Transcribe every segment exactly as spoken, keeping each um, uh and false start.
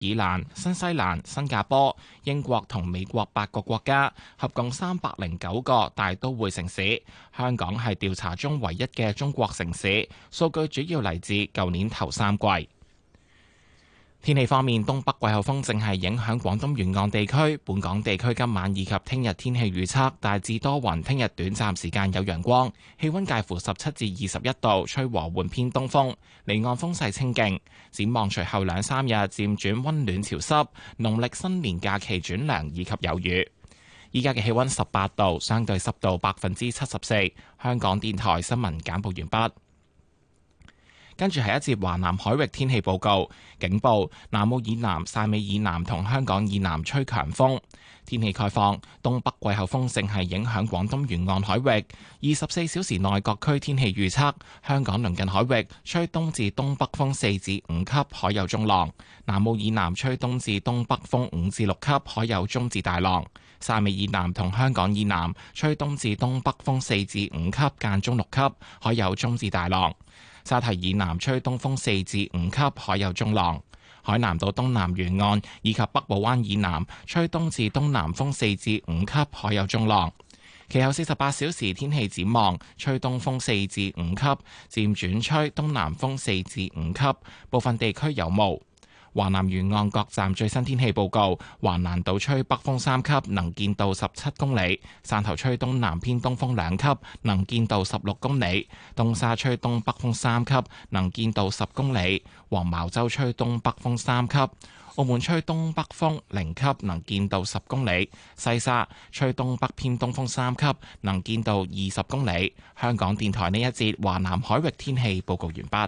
爾蘭、新西蘭、新加坡、英國同美國八個國家，合共三百零九個大都會城市。香港係調查中唯一嘅中國城市，數據主要嚟自舊年頭三季。天氣方面，東北季候風正係影響廣東沿岸地區，本港地區今晚以及聽日天氣預測大致多雲，聽日短暫時間有陽光，氣溫介乎十七至二十一度，吹和緩偏東風，離岸風勢清勁。展望隨後兩三日漸轉溫暖潮濕，農曆新年假期轉涼以及有雨。依家嘅氣溫十八度，相對濕度百分之七十四。香港電台新聞簡報完畢。跟住係一節華南海域天氣報告，警報：南澳以南、汕尾以南同香港以南吹強風。天氣概況：東北季候風正係影響廣東沿岸海域。二十四小時內各區天氣預測：香港鄰近海域吹東至東北風四至五級，海有中浪；南澳以南吹東至東北風五至六級，海有中至大浪；汕尾以南同香港以南吹東至東北風四至五級，間中六級，海有中至大浪。沙堤以南吹東風四至五級，海有中浪；海南島東南沿岸以及北部灣以南吹東至東南風四至五級，海有中浪。其後四十八小時天氣展望，吹東風四至五級，漸轉吹東南風四至五級，部分地區有霧。華南沿岸各站最新天氣報告：華南島吹北風三級，能見度十七公里；汕頭吹東南偏東風兩級，能見度十六公里；東沙吹東北風三級，能見度十公里；黃茅洲吹東北風三級；澳門吹東北風零級，能見度十公里；西沙吹東北偏東風三級，能見度二十公里。香港電台呢一節華南海域天氣報告完畢。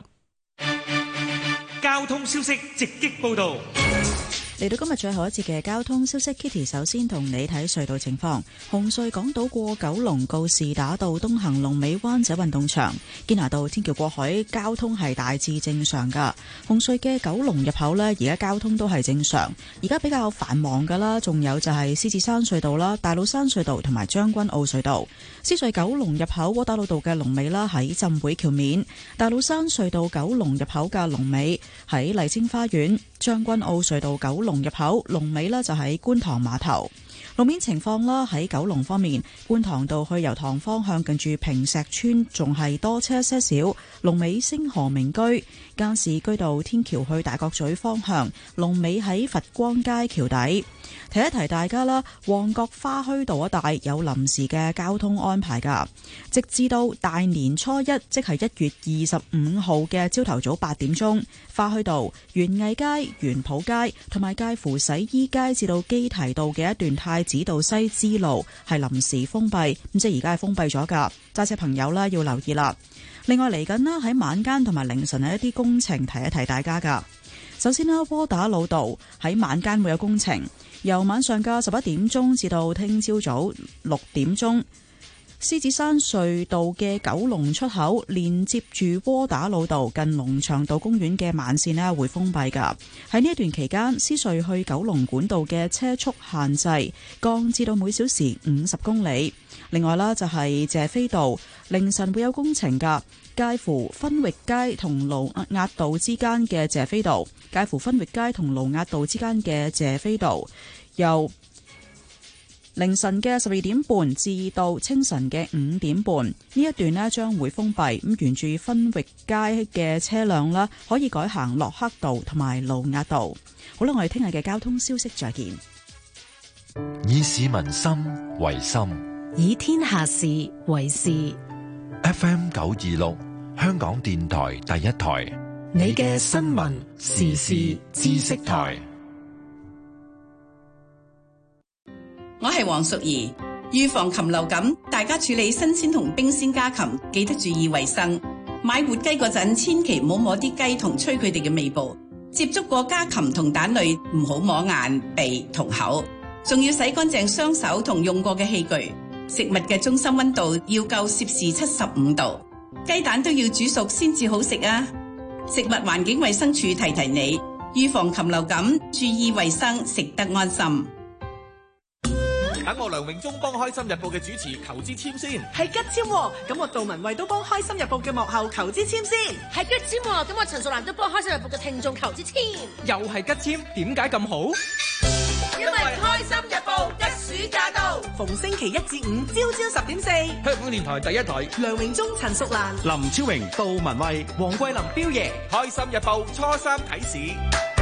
交通消息直擊報道。 嚟到今日最後一節嘅交通消息 ，Kitty 首先同你睇隧道情況。紅隧港島過九龍告士打道東行龍尾灣仔運動場，堅拿道天橋過海交通係大致正常噶。紅隧嘅九龍入口呢，而家交通都係正常。而家比較繁忙噶啦，仲有就係獅子山隧道啦、大老山隧道同埋將軍澳隧道。獅隧九龍入口窩打老道嘅龍尾啦喺浸會橋面，大老山隧道九龍入口嘅龍尾喺麗晶花園，將軍澳隧道九龍入口龍尾呢就喺觀塘碼頭。路面情況啦，喺九龍方面，觀塘道去油塘方向近住坪石邨仲係多車些少，龍尾星河名居。加士居道天橋去大角咀方向，龍尾喺佛光街橋底。提一提大家啦，旺角花墟道一帶有臨時嘅交通安排噶，直至到大年初一，即係一月二十五號嘅朝頭早八點鐘，花墟道、園藝街、園圃街同埋介乎洗衣街至到基堤道嘅一段太子道西支路係臨時封閉，咁即係而家係封閉咗噶，揸車朋友啦要留意啦。另外嚟緊啦，喺晚間同埋凌晨係一啲工程，提一提大家噶。首先啦，窩打老道喺晚間會有工程，由晚上嘅十一點鐘至到聽朝早六點鐘。獅子山隧道嘅九龍出口連接住窩打老道近龍翔道公園嘅慢線呢會封閉噶。喺呢一段期間，獅隧去九龍管道嘅車速限制降至到每小時五十公里。另外啦，就係謝斐道凌晨會有工程噶。介乎分域街同盧押道之間嘅謝斐道，介乎分域街同盧押道之間嘅謝斐道，由凌晨嘅十二點半至到清晨嘅五點半，呢一段呢將會封閉。咁沿住分域街嘅車輛啦，可以改行洛克道同埋盧押道。好啦，我哋聽日嘅交通消息再見。 以市民心為心， 以天下事為事。 F M 九二六，香港電台第一台， 你嘅新聞時事知識台。 我係黃淑儀。預防禽流感，大家處理新鮮同冰鮮家禽，記得注意衛生。買活雞嗰陣，千祈唔好摸啲雞同吹佢哋嘅尾部。接觸過家禽同蛋類，唔好摸眼、鼻同口。仲要洗乾淨雙手同用過嘅器具。食物嘅中心溫度要夠攝氏七十五度，雞蛋都要煮熟先至好食啊！食物環境衛生署提提你，預防禽流感，注意衛生，食得安心。 等等我梁榮忠幫《開心日報》嘅主持求支簽先。 係吉簽喎，咁我杜文慧都幫《開心日報》嘅幕後求支簽先。 係吉簽喎，咁我陳淑蘭都幫《開心日報》嘅聽眾求支簽。 又係吉簽，點解咁好？ 因為《開心日報》吉暑假到， 逢星期一至五朝朝十點四， 香港電台第一台， 梁榮忠、陳淑蘭、 林超榮、杜文慧、黃桂林、彪爺， 《開心日報》初三啟事。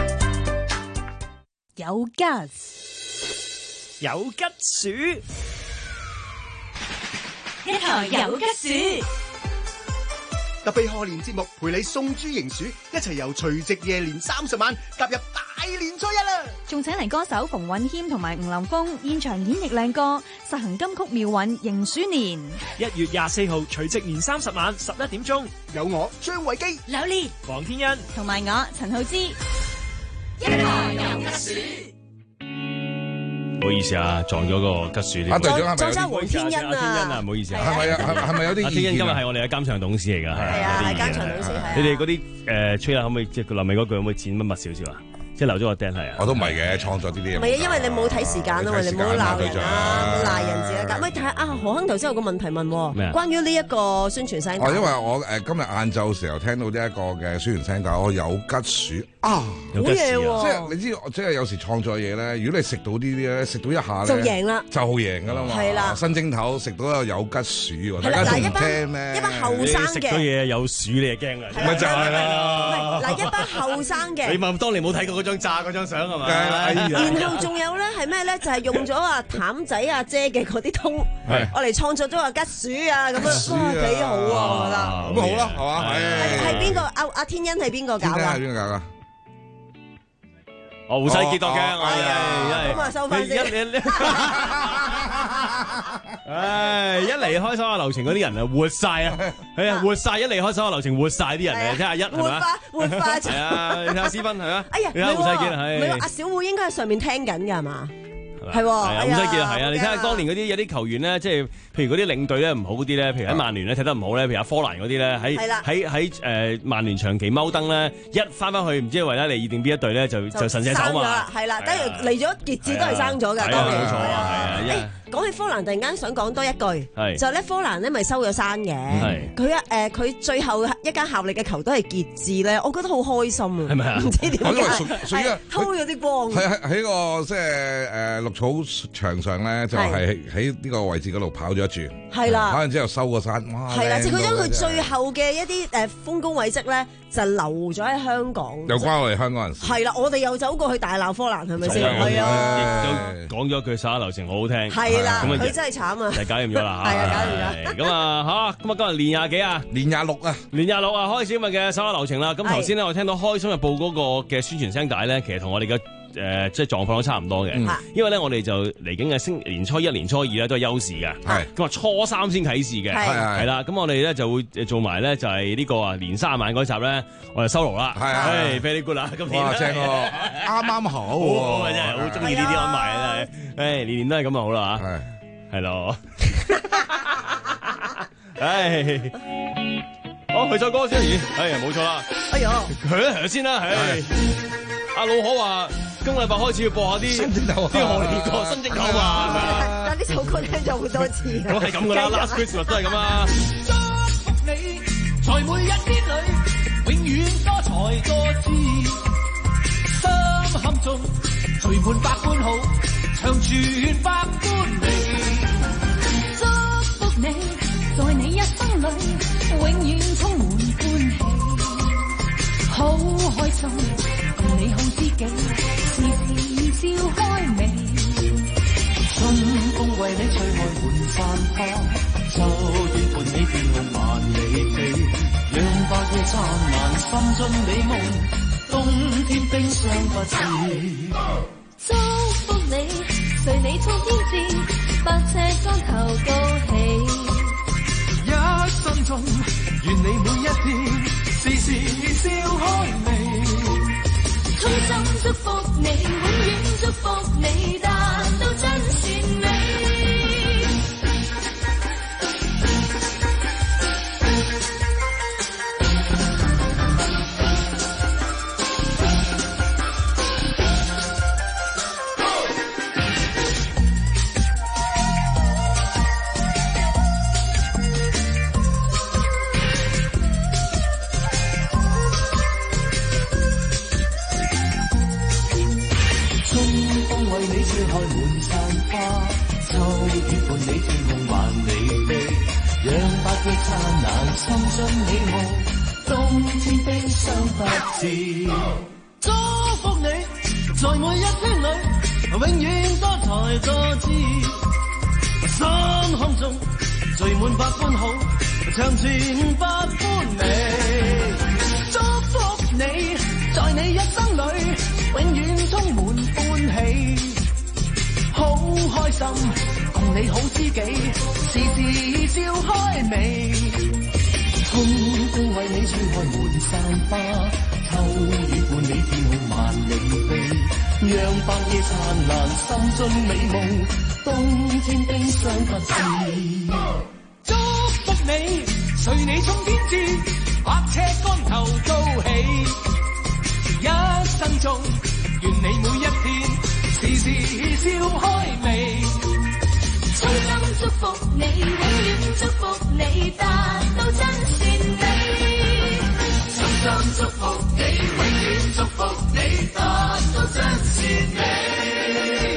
有吉， 有吉鼠， 一台有吉鼠。 特備賀年節目，陪你送豬迎鼠，一齊由除夕夜連三十晚踏入大年初一啦！ 仲請嚟歌手馮允謙同埋吳林峰現場演繹靚歌，實行金曲妙韻迎鼠年。 一月廿四號除夕年三十晚十一點鐘， 有我張偉基、 柳烈、 黃天恩同埋我陳浩之，一台有吉鼠。 唔好意思啊，撞咗個吉樹。 啊，隊長係咪？ 撞咗黃天恩啊！ 天恩啊，唔好意思啊。 係咪啊？係係咪有啲意見啊？ 天恩今日係我哋嘅監場董事嚟㗎。 係啊，係監場董事。 你哋嗰啲誒吹下可唔可以即係臨尾嗰句可唔可以剪乜密少少啊？即係留咗個釘係啊。 我都唔係嘅，創作呢啲嘢。 唔係啊，因為你冇睇時間啊嘛，你唔好鬧人啊，唔好賴人字啊。咁咪睇下啊，何亨頭先有個問題問， 咩啊？ 關於呢一個宣傳聲帶。 哦，因為我誒今日晏晝時候聽到呢一個嘅宣傳聲帶，我有吉鼠啊！ 有吉事啊！ 即係你知，即係有時創作嘢咧，如果你食到呢啲咧，食到一下就贏啦， 就贏㗎啦嘛。係啦，新蒸頭食到有有吉鼠喎，大家仲唔聽咩？ 一班後生嘅食到嘢有鼠你就驚啦， 咪就係啦。 嗱，一班後生嘅， 你問當年冇睇過嗰張炸嗰張相係嘛？ 然後仲有咧係咩咧？就係用咗阿譚仔阿姐嘅嗰啲通，我嚟創作咗個吉鼠啊咁樣，哇幾好啊！我覺得咁好啦，係嘛？ 係係邊個？阿阿天恩係邊個搞㗎？ 天恩係邊個搞㗎？ 哦，胡世傑多嘅， 咁啊收翻先。 唉，一離開手下留情嗰啲人啊，活晒啊，係啊，活晒！一離開手下留情，活晒啲人嚟，聽下一係嘛？ 活化活化係啊，你睇下思芬係啊。 哎呀， 你睇胡世傑係。 阿小虎應該喺上面聽緊㗎係嘛？係喎， 係啊，胡世傑係啊，你睇下當年嗰啲有啲球員咧，即係譬如嗰啲領隊咧唔好嗰啲咧，譬如喺曼聯咧踢得唔好咧，譬如阿科蘭嗰啲咧，喺喺喺誒曼聯長期踎燈咧，一翻翻去唔知維拉利爾定邊一隊咧，就就神射手嘛， 係啦，等於嚟咗傑志都係生咗㗎，當年冇錯啊，係啊。 講起科蘭，突然間想講多一句， 係就咧科蘭咧咪收咗山嘅，佢啊誒佢最後一間效力嘅球都係傑志咧，我覺得好開心啊， 係咪啊？ 唔知點解， 屬於偷咗啲光。 喺喺喺個即係誒綠草場上咧，就係喺呢個位置嗰度跑咗一轉， 係啦， 跑完之後收個山，哇！ 係啦，即係佢將佢最後嘅一啲誒豐功偉績咧，就留咗喺香港。 又關我哋香港人事。 係啦，我哋又走過去大鬧科蘭，係咪先？ 係啊，亦都講咗句手下留情，好好聽。 係啦，佢真係慘啊！ 就搞掂咗啦， 係啊，搞掂咗。 咁啊，嚇，咁啊，今日年廿幾啊？ 年廿六啊？ 年廿六啊，開始今日嘅手下留情啦。咁頭先咧，我聽到《開心日報》嗰個嘅宣傳聲帶咧，其實同我哋嘅誒即係狀況都差唔多嘅。因為咧，我哋就嚟緊嘅星年初一、年初二咧都係休市嘅。係。咁啊，初三先啟事嘅。係係啦。咁我哋咧就會做埋咧就係呢個啊年卅晚嗰集咧，我就收爐啦。係係。very good 啦，今年。哇！正喎， 啱啱好。 好啊！真係好中意呢啲安排啊！真係。誒，年年都係咁啊，好啦嚇。係。係咯，唉，哦，去首歌先，哎呀，冇錯啦， 哎呀， 響響先啦，唉，阿老可話今個禮拜開始要播下啲新正頭， 啲賀年歌新正頭嘛， 但呢首歌聽咗好多次， 咁係咁噶啦 ，Last Christmas 都係咁啊。 祝福你，在每一天裏，永遠多才多姿，心坎中隨伴百般好。長存百般美， 祝福你，在你一生裏永遠充滿歡喜，好開心，共你好知己，時時笑開眉， 春風為你吹開滿山花，秋月伴你變夢萬里地，讓白夜燦爛，心中美夢，冬天冰霜不知。 祝福你，隨你衝天志，百尺竿頭高起。 一生中，願你每一天時時笑開眉。 衷心祝福你，永遠祝福你，達到真善美。 你吹開滿山花，秋月伴你天空萬里飛，讓八月燦爛，心中美夢，冬天冰霜不至。祝福你，在每一天裏，永遠多才多姿，心胸中聚滿百般好，長存百般美。祝福你，在你一生裏，永遠充滿歡喜，好開心，共你好知己，時時笑開眉。春風為你吹開滿山花，秋雨伴你天空萬里飛，讓白夜燦爛，心中美夢，冬天冰霜不至。 祝福你，隨你衝天志，百尺竿頭高起，一生中願你每一天時時笑開眉。衷心祝福你，永遠祝福你，達到真善美。衷心祝福你，永遠祝福你，達到真善美。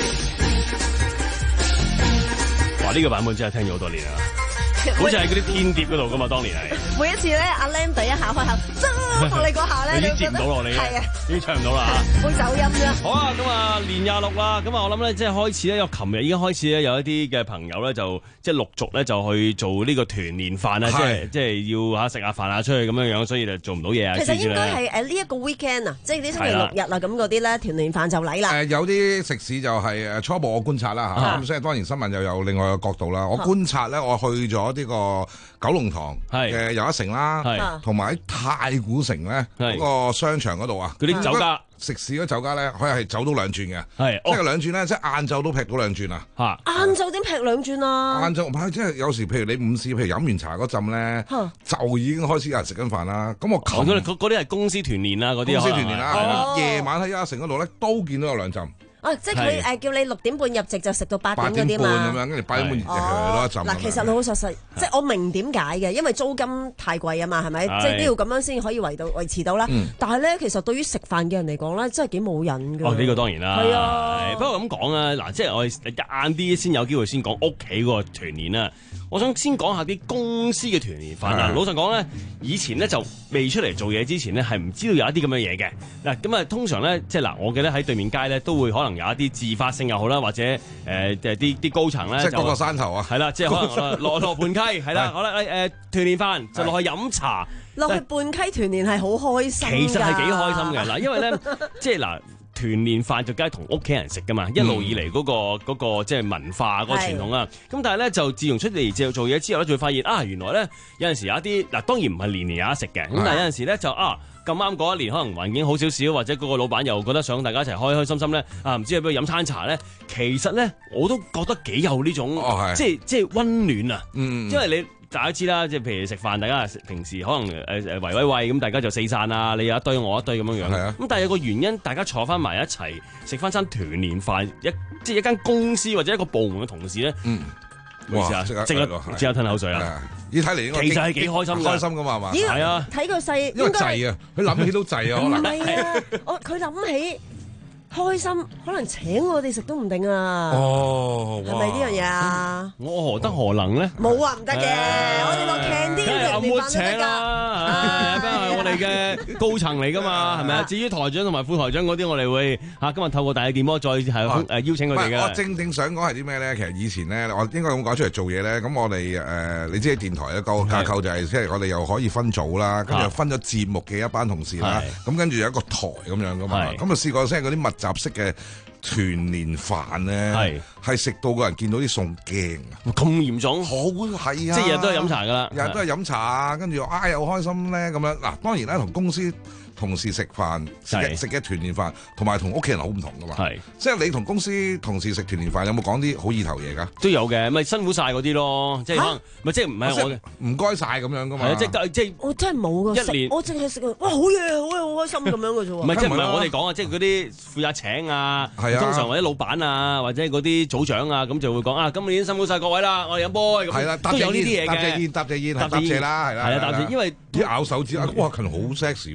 哇！呢、這個版本真係聽咗好多年啊！好似喺嗰啲天碟嗰度噶嘛，當年係。 每一次咧，阿 Lam 第一下開口，祝福你嗰下咧， 你已經接唔到落你係啊， 已經唱唔到啦嚇。 會走音啫。 好啊，咁啊，年廿六啦，咁啊，我諗咧，即係開始咧，有琴日已經開始咧，有一啲嘅朋友咧，就即係陸續咧，就去做呢個團年飯啊，即係即係要嚇食下飯啊，出去咁樣樣，所以就做唔到嘢啊。 其實應該係誒呢一個 weekend 啊，即係啲星期六日啊，咁嗰啲咧團年飯就嚟啦。 誒有啲食肆就係誒初步我觀察啦嚇，咁所以當然新聞又有另外個角度啦。我觀察咧，我去咗呢個九龍塘嘅又一城啦，同埋喺太古城咧嗰個商場嗰度啊， 嗰啲酒家食肆嗰酒家咧，佢係走到兩轉嘅， 係即係兩轉咧，即係晏晝都劈到兩轉啊！ 嚇， 晏晝點劈兩轉啊？ 晏晝即係有時，譬如你午市，譬如飲完茶嗰陣咧，就已經開始有人食緊飯啦。咁我琴嗰嗰啲係公司團年啊，嗰啲公司團年啦，夜晚喺一城嗰度咧都見到有兩陣。 啊！即係佢誒叫你六點半入席就食到八點嗰啲嘛， 八點半咁樣，跟住八點半入咯一陣。 嗱，其實老老實實，即係我明點解嘅，因為租金太貴啊嘛，係咪？即係都要咁樣先可以維到維持到啦。但係咧，其實對於食飯嘅人嚟講咧，真係幾冇癮㗎。 哦，呢個當然啦。 係啊。 不過咁講啊，嗱，即係我哋晏啲先有機會先講屋企嗰個團年啦。我想先講下啲公司嘅團年飯啊。老實講咧，以前咧就未出嚟做嘢之前咧，係唔知道有一啲咁嘅嘢嘅。嗱，咁啊，通常咧，即係嗱，我記得喺對面街咧，都會可能有一啲自發性又好啦，或者誒誒啲啲高層咧， 即係嗰個山頭啊， 係啦，即係可能落落盤溪，係啦，好啦，誒誒團年飯就落去飲茶， 落去半溪團年係好開心。 其實係幾開心嘅嗱，因為咧，即係嗱。團年飯就梗係同屋企人食噶嘛，一路以嚟嗰、嗰個、嗰個即係文化嗰、嗰個傳統啊。咁但係咧就自從出嚟之後做嘢之後咧，就會發現啊，原來咧有陣時有一啲嗱，當然唔係年年有得食嘅。咁但係有陣時咧就啊咁啱嗰一年可能環境好少少，或者嗰個老闆又覺得想大家一齊開開心心咧啊，唔知去邊度飲餐茶咧。其實咧我都覺得幾有呢種、哦、即係即係溫暖啊。嗯，因為你。大家知啦，即係譬如食飯，大家平時可能誒誒圍圍圍咁，大家就四散啦，你有一堆我一堆咁樣樣。係啊。咁但係有個原因，大家坐翻埋一齊食翻餐團年飯，一即係一間公司或者一個部門嘅同事咧。嗯。哇！即刻即刻即刻吞口水啊！ 咦，睇嚟其實係幾開心， 開心噶嘛係嘛？ 係啊。睇個勢， 因為滯啊，佢諗起都滯啊，可能。 唔係啊，我佢諗起。開心，可能請我哋食都唔定啊！ 哦， 係咪呢樣嘢啊？ 我何德何能咧？ 冇啊，唔得嘅，我哋落 canteen 團年飯都得㗎。 梗係我哋嘅高層嚟㗎嘛，係咪啊？至於台長同埋副台長嗰啲，我哋會嚇今日透過大氣電波再係誒邀請佢哋嘅。 我正正想講係啲咩咧？其實以前咧，我應該咁講出嚟做嘢咧。咁我哋誒，你知電台嘅個架構就係即係我哋又可以分組啦，跟住分咗節目嘅一班同事啦。咁跟住有一個台咁樣㗎嘛。咁啊試過即係嗰啲密集式嘅團年飯咧，係係食到個人見到啲餸驚啊！ 咁嚴重？ 好係啊！ 即係日日都係飲茶噶啦， 日日都係飲茶啊！跟住啊又開心咧咁樣。嗱，當然咧同公司同事食飯食嘅食嘅團年飯，同埋同屋企人好唔同噶嘛。係即係你同公司同事食團年飯，有冇講啲好意頭嘢㗎？ 都有嘅，咪辛苦晒嗰啲咯，即係可能咪即係唔係我嘅唔該晒咁樣㗎嘛。 係即係即係我真係冇㗎，一年我淨係食哇好嘢好嘢好開心咁樣㗎啫喎。 唔係即係唔係我哋講啊，即係嗰啲負責請啊，通常或者老闆啊，或者嗰啲組長啊，咁就會講啊，今年辛苦晒各位啦，我哋飲杯咁。係啦，都有呢啲嘢嘅。 答謝煙，答謝煙，答謝啦，係啦。 係啊，答謝，因為啲咬手指啊，哇，佢好 sexy 喎呢個。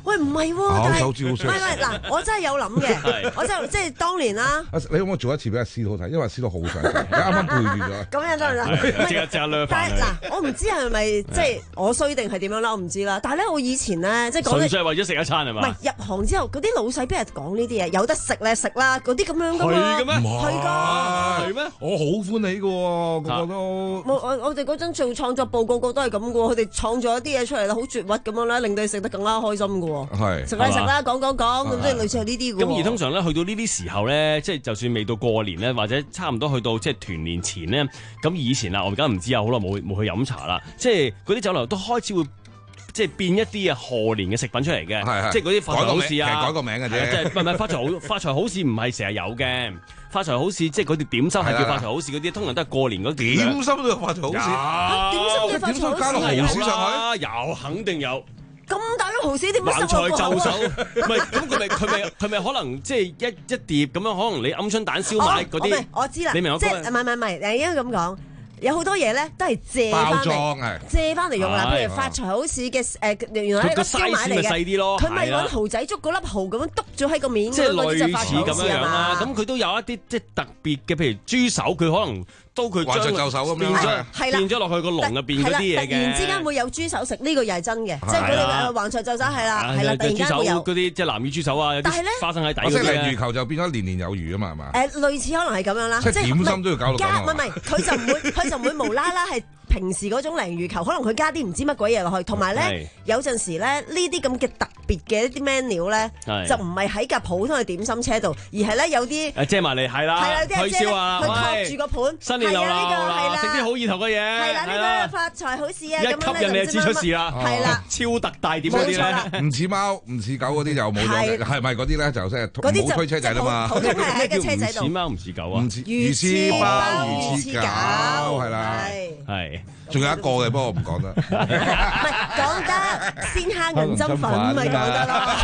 喂，唔係喎， 考但係手指好衰唔係唔係嗱，我真係有諗嘅，我真係即係當年啦。 啊你可唔可以做一次俾阿司徒睇？因為阿司徒好想睇，你啱啱背住咗。 咁樣得唔得？ 即刻即刻掠但係嗱，我唔知係咪即係我衰定係點樣啦，我唔知啦。但係咧，我以前咧即係講純粹係為咗食一餐係嘛？ 唔係入行之後，嗰啲老細邊日講呢啲嘢？有得食咧食啦，嗰啲咁樣噶嘛。 係嘅咩？ 係㗎。 係咩？ 我好歡喜嘅喎，個個都。 我我我哋嗰陣做創作部，個個都係咁嘅喎，佢哋創作一啲嘢出嚟啦，好絕核咁樣咧，令到你食得更加開心嘅喎。 係。 食啦食啦，講講講，咁即係類似係呢啲嘅喎。 咁而通常咧，去到呢啲時候咧，即係就算未到過年咧，或者差唔多去到即係團年前咧，咁以前啊，我而家唔知啊，好耐冇冇去飲茶啦，即係嗰啲酒樓都開始會。即係變一啲啊賀年嘅食品出嚟嘅，即係嗰啲發財好市啊， 改個名嘅啫。 即係唔係唔係發財好發財好市唔係成日有嘅，發財好市即係嗰啲點心係叫發財好市嗰啲，通常都係過年嗰幾點心都有發財好市。 點心嘅發財好市加個蠔豉上去，有肯定有。 咁大個蠔豉點橫財就手，唔係咁佢咪佢咪佢咪可能即係一一碟咁樣，可能你鵪鶉蛋燒賣嗰啲， 我知啦， 你明我即係唔係唔係唔係，應該咁講。有好多嘢咧，都係借翻嚟，借翻嚟用啦。譬如發財好市嘅誒，原來係個燒賣嚟嘅，佢咪揾蠔仔捉嗰粒蠔咁樣篤咗喺個面嗰啲就發財好市啊嘛。 咁佢都有一啲即係特別嘅，譬如豬手，佢可能都佢將就手咁變咗變咗落去個籠入邊嗰啲嘢嘅。 突然之間會有豬手食，呢個又係真嘅，即係嗰啲橫財就手係啦，係啦，突然間會有嗰啲即係南乳豬手啊，有啲花生喺底嗰啲即係鯪魚球就變咗年年有餘啊嘛，係嘛？ 誒，類似可能係咁樣啦， 即係點心都要搞到咁。 唔係唔係，佢就唔會佢就唔會無啦啦係平時嗰種鯪魚球，可能佢加啲唔知乜鬼嘢落去，同埋咧有陣時咧呢啲咁嘅特別嘅一啲 menu 咧，就唔係喺架普通嘅點心車度，而係咧有啲誒遮埋嚟係啦，推銷啊， 佢托住個盤， 新年流流啦，食啲好意頭嘅嘢， 係啦，呢個發財好市啊， 一吸引你就知出事啦， 係啦， 超特大點嗰啲咧， 唔似貓唔似狗嗰啲就冇咗，係咪嗰啲咧就即係冇推車仔啦嘛？ 普通係喺個車仔度， 似貓唔似狗啊， 唔似魚似貓魚似狗係啦， 係。 仲有一個嘅，不過我唔講得。 唔係講得鮮蝦銀針粉咪講得咯。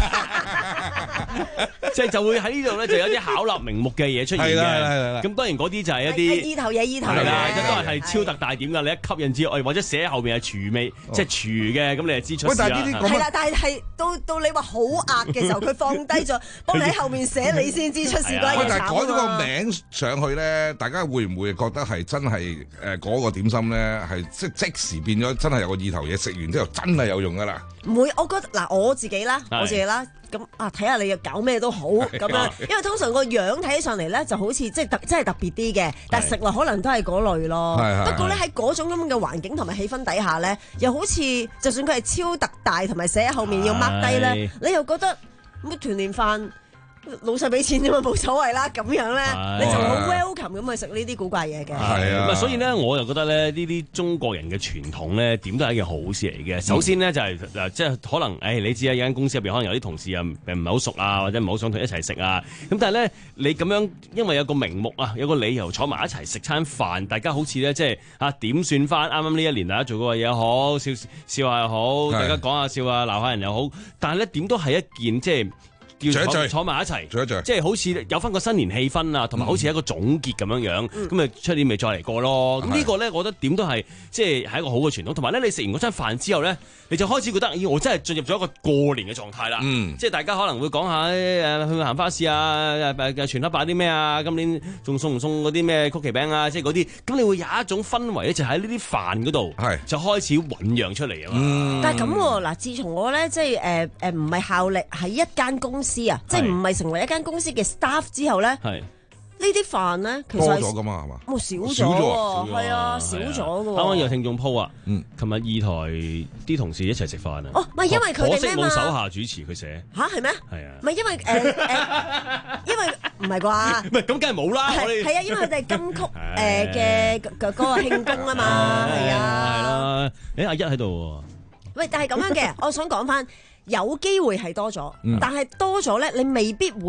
即係就會喺呢度咧，就有啲巧立名目嘅嘢出現嘅。咁當然嗰啲就係一啲意頭嘢，意頭嘢。 係啦，都係係超特大點㗎。你一吸引之外，或者寫喺後面係廚味，即係廚嘅，咁你就知出事啦。 係啦，但係係到到你話好壓嘅時候，佢放低咗，幫你喺後面寫，你先知出事嗰樣嘢。 但係改咗個名上去咧，大家會唔會覺得係真係誒嗰個點心咧係？即即時變咗，真係有個意頭嘢食完之後，真係有用噶啦。 唔會，我覺得嗱，我自己啦，我自己啦，咁啊，睇下你又搞咩都好咁樣，因為通常個樣睇起上嚟咧，就好似即係特真係特別啲嘅，但係食落可能都係嗰類咯。不過咧喺嗰種咁嘅環境同埋氣氛底下咧，又好似就算佢係超特大同埋寫喺後面要 mark 低咧，你又覺得乜團年飯？老細俾錢啫嘛，冇所謂啦。咁樣咧，你就好 welcome 咁去食呢啲古怪嘢嘅。 係啊，所以咧，我就覺得咧，呢啲中國人嘅傳統咧，點都係一件好事嚟嘅。首先咧，就係誒，即係可能，誒，你知啊，有間公司入邊可能有啲同事啊，唔係好熟啊，或者唔好想同一齊食啊。咁但係咧，你咁樣，因為有個名目啊，有個理由坐埋一齊食餐飯，大家好似咧，即係啊點算翻啱啱呢一年大家做過嘅嘢好，笑笑下又好，大家講下笑啊，鬧下人又好。但係咧，點都係一件即係。叫坐坐埋一齊，即係好似有翻個新年氣氛啊，同埋好似一個總結咁樣樣，咁咪出年咪再嚟過咯。咁呢個咧，我覺得點都係即係係一個好嘅傳統。同埋咧，你食完嗰餐飯之後咧，你就開始覺得，咦，我真係進入咗一個過年嘅狀態啦。即係大家可能會講下誒去行花市啊，誒全黑擺啲咩啊，今年仲送唔送嗰啲咩曲奇餅啊，即係嗰啲。咁你會有一種氛圍咧，就喺呢啲飯嗰度，就開始醖釀出嚟啊嘛。 但係咁嗱，自從我咧即係誒誒唔係效力喺一間公司啊，即係唔係成為一間公司嘅 staff 之後咧，呢啲飯咧其實多咗噶嘛，係嘛？ 冇少咗喎，係啊，少咗嘅喎。 啱啱有聽眾 po 啊，嗯，琴日二台啲同事一齊食飯啊。 哦，唔係因為佢哋咩嘛？ 可惜冇手下主持佢寫吓係咩？ 係啊， 唔係因為誒誒，因為唔係啩？ 唔係咁，梗係冇啦。 係啊，因為佢哋係金曲誒嘅嗰個慶功啊嘛，係啊。 係啦，誒阿一喺度。 喂，但係咁樣嘅，我想講翻。有機會係多咗，嗯、但係多咗咧，你未必會誒、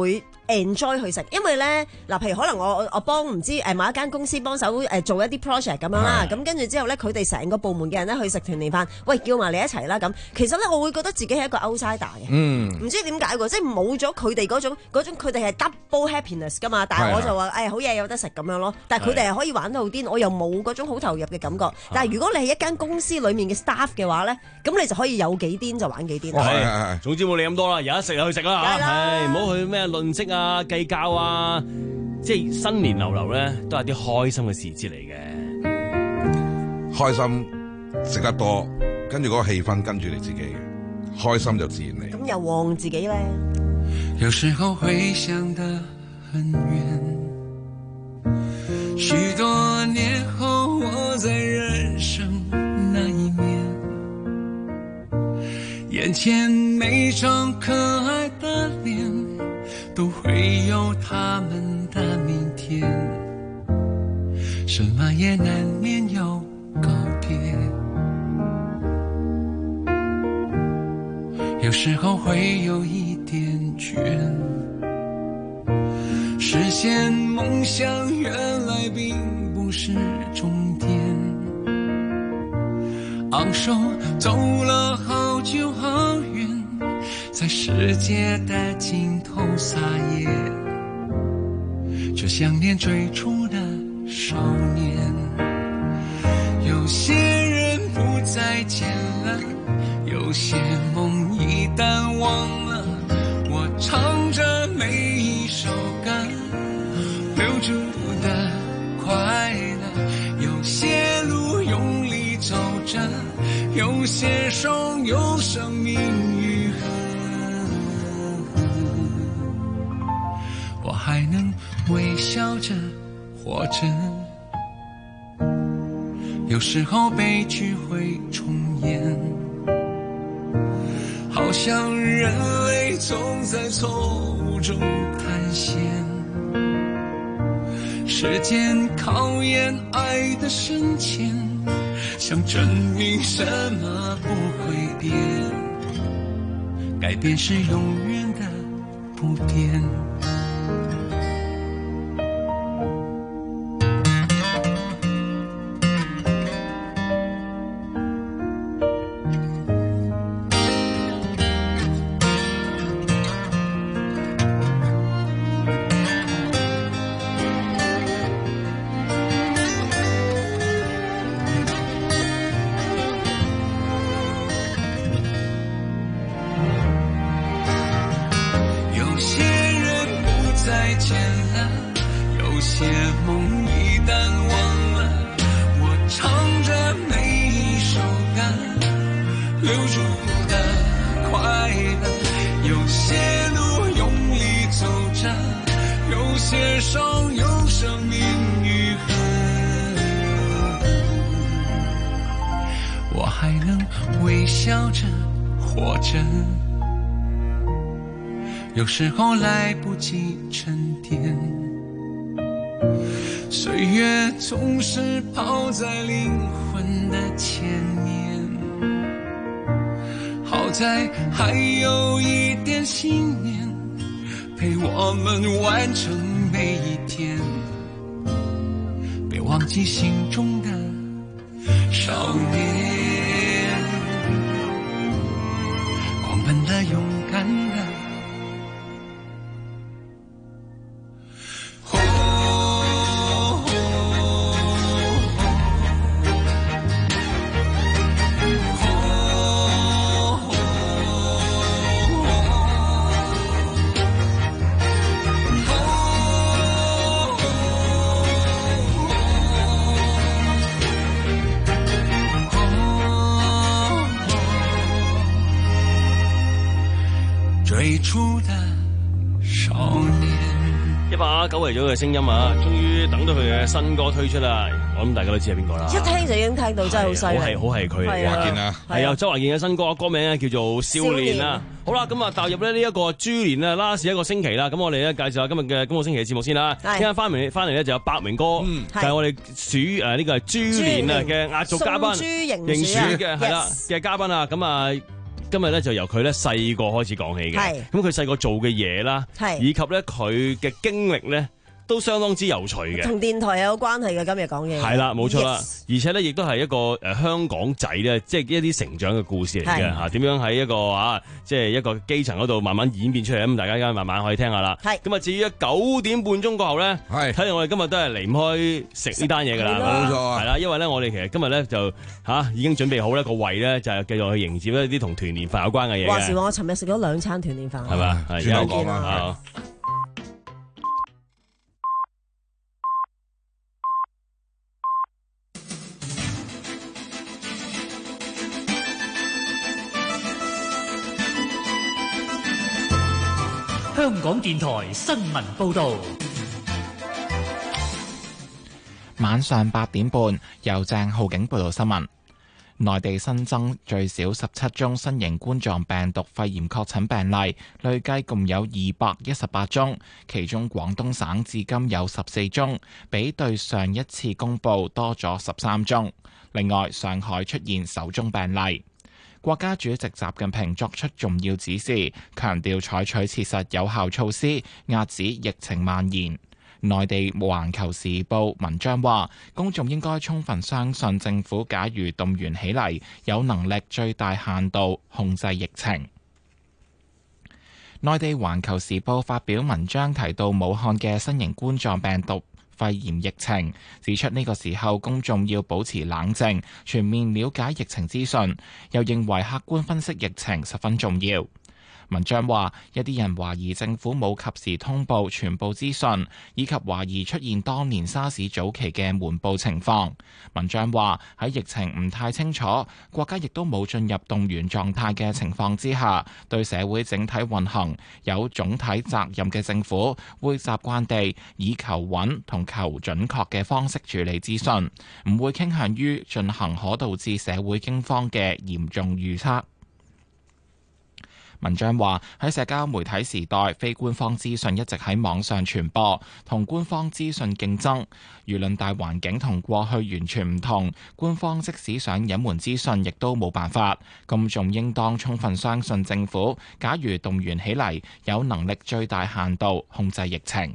enjoy 去食，因為咧嗱，譬如可能我我幫唔知誒某一間公司幫手誒做一啲 project 咁樣啦，咁跟住之後咧，佢哋成個部門嘅人咧去食團年飯，喂叫埋你一齊啦咁，其實咧我會覺得自己係一個 outsider 嘅，嗯，唔知點解喎，即係冇咗佢哋嗰種嗰種，佢哋係 double happiness 噶嘛，但係我就話誒好嘢有得食咁樣咯，但係佢哋係可以玩得好癲，我又冇嗰種好投入嘅感覺，但係如果你係一間公司裡面嘅 staff 嘅話咧，咁你就可以有幾癲就玩幾癲。 係係，總之冇你咁多啦，有得食就去食啦嚇，係唔好去咩論績啊、計較啊，即係新年流流咧，都係啲開心嘅時節嚟嘅。 開心食得多，跟住嗰個氣氛跟住你自己，開心就自然嚟。 咁又旺自己咧。 有時候會想得很遠，許多年後我在人生那一面，眼前每張可愛的臉都會有他們的明天，什麼也難免要告別，有時候會有一點倦，實現夢想原來並不是終點，昂首走了好久好遠，在世界的盡頭撒野，卻想念最初的少年。有些人不再見了，有些夢一旦忘了，我唱着每一首歌留住的快樂，有些路用力走着，有些傷有生命愈合，我還能微笑着活着，有時候悲劇會重演，好像人類總在錯誤中探險，時間考驗愛的深淺，想證明什麼不會變，改變是永遠的不變。有時候來不及沉澱，歲月總是跑在靈魂的前面，好在還有一點信念陪我們完成每一天，別忘記心中的少年，狂奔的勇敢的最初的少年， 一把久違咗嘅聲音啊，終於等到佢嘅新歌推出啦！我諗大家都知係邊個啦， 一聽就已經聽到，真係好犀利， 好係好係佢嚟嘅。華健啊，係啊，周華健嘅新歌，歌名咧叫做《少年》啊。好啦，咁啊踏入咧呢一個豬年啊 ，last 一個星期啦。咁我哋咧介紹下今日嘅今個星期嘅節目先啦。聽下翻嚟翻嚟咧就有百榮哥，就係我哋鼠誒呢個係豬年啊嘅壓軸嘉賓， 豬迎鼠嘅係啦嘅嘉賓啊，咁啊。 今日咧就由佢咧細個開始講起嘅。咁佢細個做嘅嘢啦，以及咧佢嘅經歷咧，都相當之有趣嘅， 同電台有關係嘅。今日講嘢係啦，冇錯啦， yes. 而且咧亦都係一個誒、呃、香港仔咧，即係一啲成長嘅故事嚟嘅嚇。點樣喺一個啊，即係一個基層嗰度慢慢演變出嚟咁，大家而家慢慢可以聽下啦。咁啊，至於九點半鐘過後咧，睇嚟我哋今日都係離唔開食呢單嘢㗎啦， 冇錯啊， 係啦，因為咧我哋其實今日咧就嚇、啊、已經準備好咧個胃咧，就係繼續去迎接一啲同團年飯有關嘅嘢。 話時話，我尋日食咗兩餐團年飯， 係嘛？ 轉頭講啊。 香港電台新聞報導， 晚上八點半，由鄭浩景報道新聞。內地新增最少十七宗新型冠狀病毒肺炎確診病例，累計共有二百一十八宗，其中廣東省至今有十四宗，比對上一次公佈多咗十三宗。另外，上海出現首宗病例。國家主席習近平作出重要指示，強調採取切實有效措施，遏止疫情蔓延。內地《環球時報》文章話，公眾應該充分相信政府假如動員起嚟，有能力最大限度控制疫情。內地《環球時報》發表文章提到武漢嘅新型冠狀病毒肺炎疫情，指出呢個時候公眾要保持冷靜，全面了解疫情資訊，又認為客觀分析疫情十分重要。文章話，一啲人懷疑政府冇及時通報全部資訊，以及懷疑出現當年沙士早期嘅瞞報情況。文章話，喺疫情唔太清楚，國家亦都冇進入動員狀態嘅情況之下，對社會整體運行有總體責任嘅政府，會習慣地以求穩同求準確嘅方式處理資訊，唔會傾向於進行可導致社會驚慌嘅嚴重預測。文章話，喺社交媒體時代，非官方資訊一直喺網上傳播，同官方資訊競爭。輿論大環境同過去完全唔同，官方即使想隱瞞資訊，亦都冇辦法。公眾應當充分相信政府，假如動員起嚟，有能力最大限度控制疫情。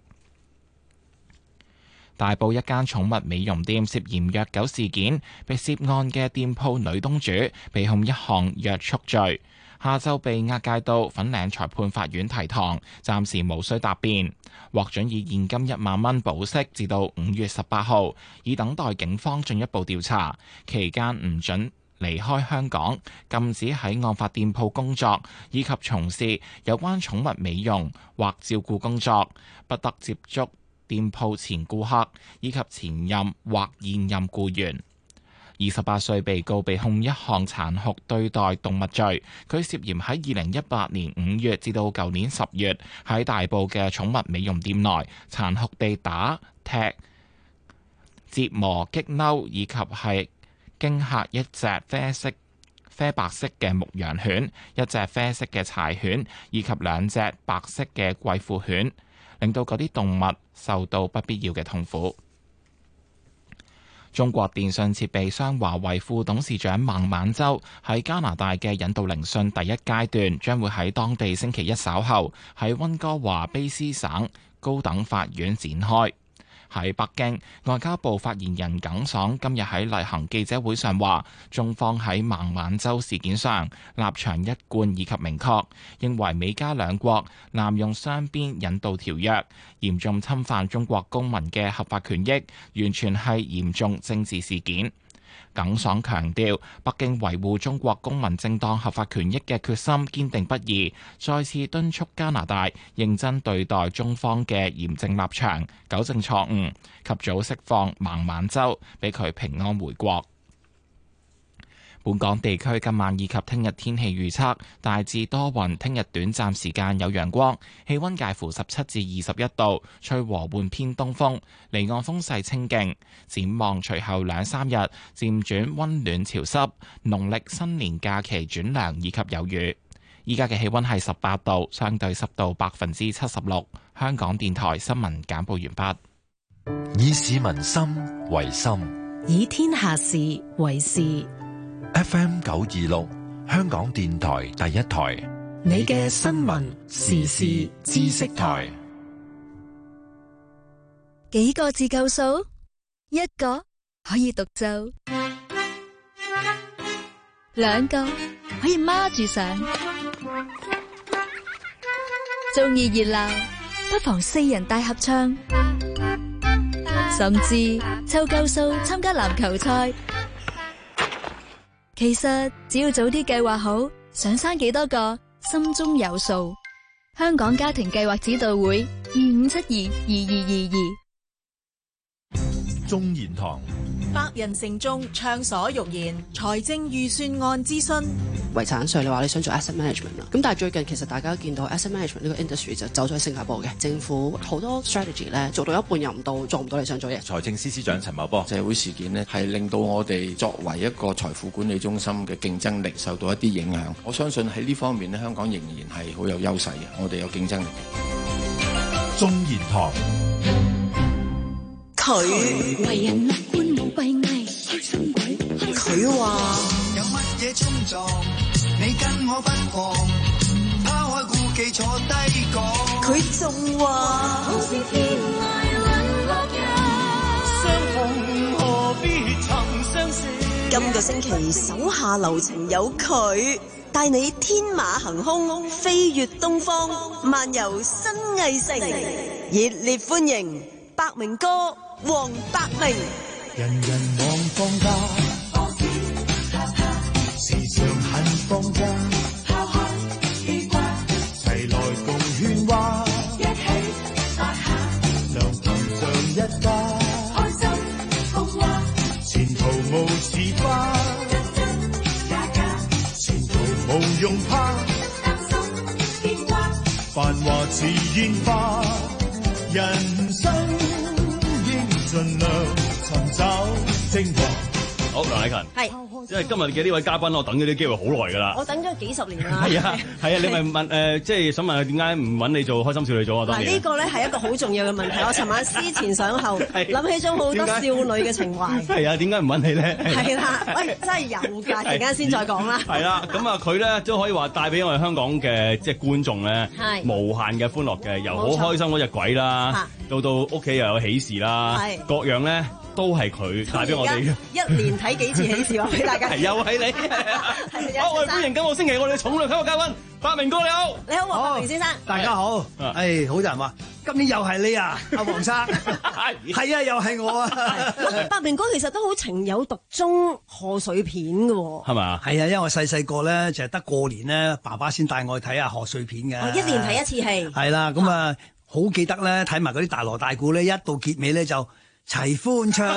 大埔一間寵物美容店涉嫌虐狗事件，被涉案嘅店鋪女東主被控一項虐畜罪。下晝被押解到粉嶺裁判法院提堂，暫時無需答辯，獲准以現金一萬蚊保釋，至到五月十八號，以等待警方進一步調查。期間唔准離開香港，禁止喺案發店鋪工作，以及從事有關寵物美容或照顧工作，不得接觸店鋪前顧客以及前任或現任僱員。二十八歲被告被控一項殘酷對待動物罪，佢涉嫌喺二零一八年五月至到舊年十月喺大埔嘅寵物美容店內殘酷地打、踢、折磨、激嬲以及係驚嚇一隻啡色、啡白色嘅牧羊犬、一隻啡色嘅柴犬以及兩隻白色嘅貴婦犬，令到嗰啲動物受到不必要嘅痛苦。中國電信設備商華為副董事長孟晚舟喺加拿大嘅引渡聆訊第一階段將會喺當地星期一稍後喺溫哥華卑斯省高等法院展開。喺北京，外交部發言人耿爽今日喺例行記者會上話，中方喺孟晚舟事件上立場一貫以及明確，認為美加兩國濫用雙邊引渡條約，嚴重侵犯中國公民嘅合法權益，完全係嚴重政治事件。耿爽強調，北京維護中國公民正當合法權益嘅決心堅定不移，再次敦促加拿大認真對待中方嘅嚴正立場，糾正錯誤，及早釋放孟晚舟，俾佢平安回國。本港地區今晚以及聽日天氣預測大致多雲，聽日短暫時間有陽光，氣溫介乎十七至二十一度，吹和緩偏東風，離岸風勢清勁。展望隨後兩三日漸轉溫暖潮濕，農曆新年假期轉涼以及有雨。依家嘅氣溫係十八度，相對濕度百分之七十六。香港電台新聞簡報完畢。以市民心為心， 以天下事為事。 F M 九二六香港電台第一台， 你嘅新聞時事知識台。 幾個字夠數？一個可以獨奏，兩個可以孖住上。中意熱鬧，不妨四人大合唱，甚至湊夠數參加籃球賽。其實只要早啲計劃好，想生幾多個，心中有數。香港家庭計劃指導會二五七二二二二二。 中研堂百人城中暢所欲言，財政預算案諮詢。 遺產稅你話你想做 asset management 啦，咁但係最近其實大家都見到 asset management 呢個 industry 就走咗去新加坡嘅，政府好多 strategy 咧做到一半又唔到，做唔到你想做嘢。 財政司司長陳茂波，社會事件呢係令到我哋作為一個財富管理中心嘅競爭力受到一啲影響。我相信喺呢方面呢，香港仍然係好有優勢嘅，我哋有競爭力。 中研堂佢為人樂觀冇閉翳，開心鬼。 佢話有乜嘢衝撞，你跟我不妨拋開顧忌坐低講。 佢仲話好似天涯淪落人， 相逢何必曾相識。 今個星期手下留情有佢，帶你天馬行空，飛越東方，漫遊新藝城。熱烈歡迎百鳴哥黃百鳴。 人人望放假，時常很放假，齊來共喧嘩，一起發下，良朋像一家，開心共話，前途無似花，也假，前途無用怕，擔心牽掛，繁華似煙花，人生應盡量尋找精華。 好，梁禮勤， 係， 因為今日嘅呢位嘉賓，我等咗啲機會好耐㗎啦。 我等咗幾十年啦。 係啊，係啊，你咪問誒，即係想問佢點解唔揾你做開心少女組啊？當嗱， 然呢個咧係一個好重要嘅問題。我尋晚思前想後，諗起咗好多少女嘅情懷。 係啊，點解唔揾你咧？ 係啦，喂，真係有㗎，陣間先再講啦。 係啦，咁啊，佢咧都可以話帶俾我哋香港嘅即係觀眾咧，無限嘅歡樂嘅，由好開心嗰隻鬼啦，到到屋企又有喜事啦，各樣咧。都係佢帶俾我哋嘅， 一年睇幾次喜事話俾大家。 又係你，好，我哋歡迎今個星期我哋重量級嘅嘉賓，百鳴哥你好， 你好，黃百鳴先生， 大家好。誒，好多人話今年又係你啊，阿黃生，係啊，又係我啊。 百鳴哥其實都好情有獨鍾賀歲片嘅喎， 係嘛？ 係啊，因為我細細個咧就係得過年咧，爸爸先帶我去睇下賀歲片嘅。 一年睇一次戲。 係啦，咁啊好記得咧，睇埋嗰啲大鑼大鼓咧，一到結尾咧就齊歡唱，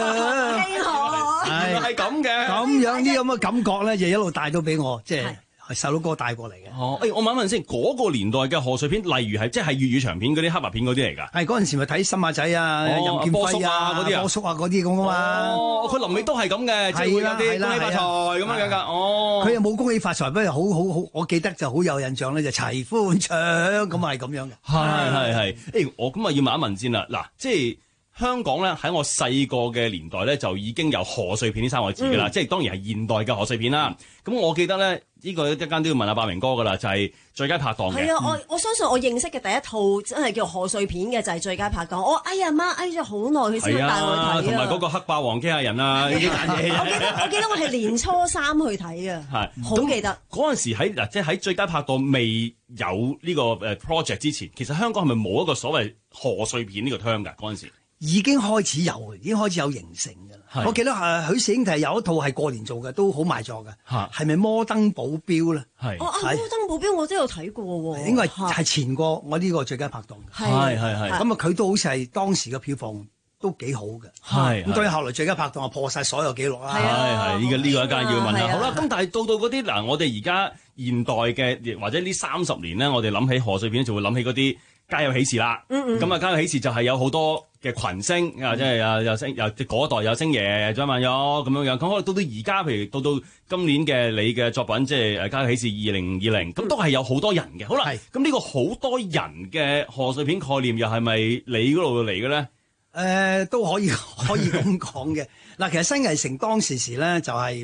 係係咁嘅， 咁樣啲咁嘅感覺咧，就一路帶到俾我，即係係細佬哥帶過嚟嘅。 哦，誒，我問一問先，嗰個年代嘅賀歲片，例如係即係粵語長片嗰啲黑白片嗰啲嚟㗎？ 係嗰陣時咪睇新馬仔啊、任劍輝啊、嗰啲啊、波叔啊嗰啲咁啊嘛。 哦，佢臨尾都係咁嘅，即係會有啲恭喜發財咁樣樣㗎。哦， 佢又冇恭喜發財，不過好好好，我記得就好有印象咧，就齊歡唱咁係咁樣嘅。 係係係，誒，我咁啊要問一問先啦，嗱，即係。香港咧喺我細個嘅年代咧就已經有賀歲片呢三個字㗎啦，嗯、即係當然係現代嘅賀歲片啦。咁、嗯、我記得咧呢、呢個一間都要問阿百鳴哥㗎啦，就係、是、最佳拍檔嘅。 係啊，我我相信我認識嘅第一套真係叫賀歲片嘅就係最佳拍檔。我哎呀媽，哎咗好耐佢先帶我去睇啊。 同埋嗰個黑霸王機械人啊，呢啲嘢。 我記得我記得我係年初三去睇啊，係好記得。 嗰陣時喺嗱，即係喺最佳拍檔未有呢個誒 project 之前，其實香港係咪冇一個所謂賀歲片呢個 term 㗎？嗰陣時。 已經開始有，已經開始有形成嘅。我記得係許仕英係有一套係過年做嘅，都好賣座嘅。係咪摩登保鏢咧？ 係哦，摩登保鏢我都有睇過喎。 應該係前過我呢個最佳拍檔。 係係係。 咁啊，佢都好似係當時嘅票房都幾好嘅。係。咁當然後來最佳拍檔啊破晒所有紀錄啦。 係係，呢個呢個一間要問下。好啦，咁但係到到嗰啲嗱，我哋而家現代嘅或者呢三十年咧，我哋諗起賀歲片就會諗起嗰啲。家有喜事啦，咁啊家有喜事就係有好多嘅群星啊，即係又又星又嗰代有星爺、張曼玉咁樣樣。咁可能到到而家，譬如到到今年嘅你嘅作品，即係誒家有喜事二零二零，咁都係有好多人嘅。好啦，咁呢個好多人嘅賀歲片概念又係咪你嗰度嚟嘅咧？ 誒，都可以可以咁講嘅。嗱，其實新藝城當時時咧就係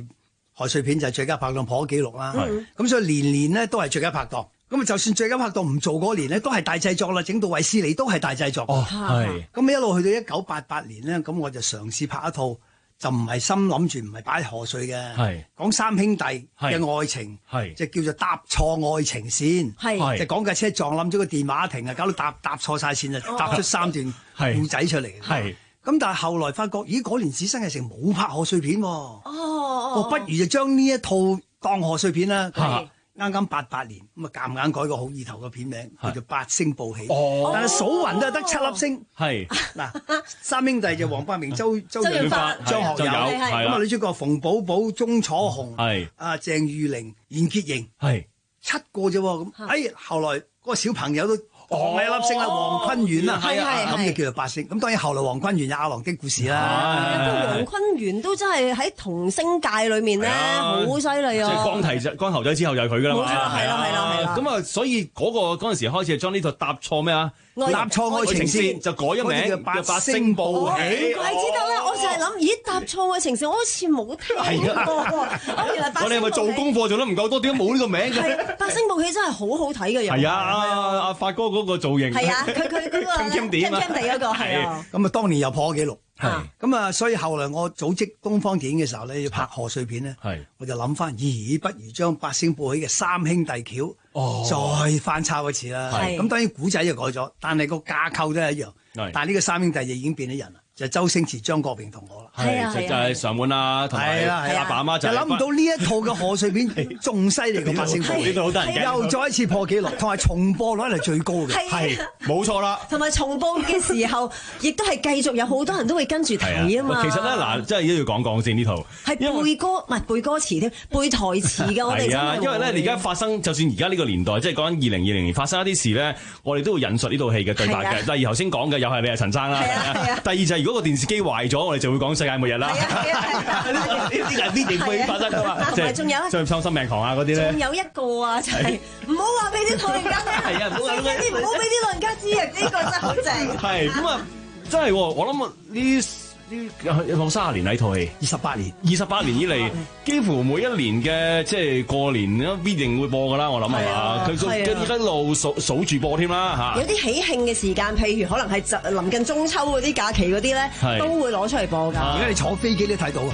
賀歲片就係最佳拍檔破咗紀錄啦。咁所以年年咧都係最佳拍檔。咁啊，就算最佳拍檔唔做嗰年咧，都係大製作啦。整到衛斯理都係大製作。哦，係。咁一路去到一九八八年咧，咁我就嘗試拍一套，就唔係心諗住唔係擺賀歲嘅，係講三兄弟嘅愛情，係就叫做搭錯愛情線，係就講架車撞冧咗個電話亭啊，搞到搭搭錯晒線啊，搭出三段故仔出嚟。係咁，但係後來發覺，咦，嗰年史新藝城冇拍賀歲片喎。哦，不如就將呢一套當賀歲片啦。啱啱八八年咁啊，夾硬改個好意頭嘅片名，叫做《八星報喜》。哦，但係數雲都係得七粒星。係嗱，三兄弟就黃百鳴、周周潤發、張學友。咁啊，女主角馮寶寶、鐘楚紅、係啊鄭裕玲、嚴潔瑩，係七個啫。咁哎，後來嗰個小朋友都降一粒星啦，黃坤元啦，係啊，咁就叫做八星。咁當然後來黃坤元有阿郎的故事啦。 不過黃坤元都真係喺童星界裏面咧，好犀利啊！ 即係光頭光頭仔之後就係佢噶啦嘛。 冇錯，係啦，係啦，係啦。 咁啊，所以嗰個嗰陣時開始將呢套搭錯咩啊？ 搭錯愛情線就改咗名叫八星報喜。 怪之得啦，我就係諗，咦，搭錯愛情線，我好似冇聽過。我原來我哋係咪做功課做得唔夠多？點解冇呢個名嘅？ 八星報喜真係好好睇嘅人。 係啊，阿阿發哥嗰個造型。 係啊，佢佢嗰個輕輕地嗰個係啊。 咁啊，當年又破咗紀錄。係咁啊，所以後來我組織東方電影嘅時候咧，要拍賀歲片咧，係我就諗翻，咦，不如將八星報喜嘅三兄弟橋，哦，再翻抄一次啦。咁當然古仔就改咗，但係個架構都係一樣。但係呢個三兄弟就已經變咗人啦。就周星馳、張國榮同我啦， 係啊， 就就係常滿啊，同埋阿爸阿媽就諗唔到呢一套嘅賀歲片仲犀利過八星報喜， 呢度好得人驚， 又再一次破紀錄，同埋重播率係最高嘅， 係冇錯啦。 同埋重播嘅時候，亦都係繼續有好多人都會跟住睇啊嘛。 其實咧嗱，真係都要講講先呢套， 係背歌唔係背歌詞添，背台詞嘅我哋真係。 因為咧而家發生，就算而家呢個年代，即係講緊二零二零年發生一啲事咧，我哋都會引述呢套戲嘅對白嘅。例如頭先講嘅，又係你係陳生啦。第二就係如果個電視機壞咗，我哋就會講世界末日啦。呢啲係必定會發生噶嘛？ 同埋仲有咧， 傷心命狂啊嗰啲咧。 仲有一個啊，就係唔好話俾啲老人家聽。 係啊，唔好話俾啲唔好俾啲老人家知啊！呢個真係好正。 係咁啊，真係我諗呢呢有冇三十年呢套戲？ 二十八年， 二十八年以嚟，幾乎每一年嘅即係過年必定會播噶啦。我諗係嘛，佢佢一路數數住播添啦嚇。 有啲喜慶嘅時間，譬如可能係就臨近中秋嗰啲假期嗰啲咧，都會攞出嚟播㗎。 而家你坐飛機都睇到。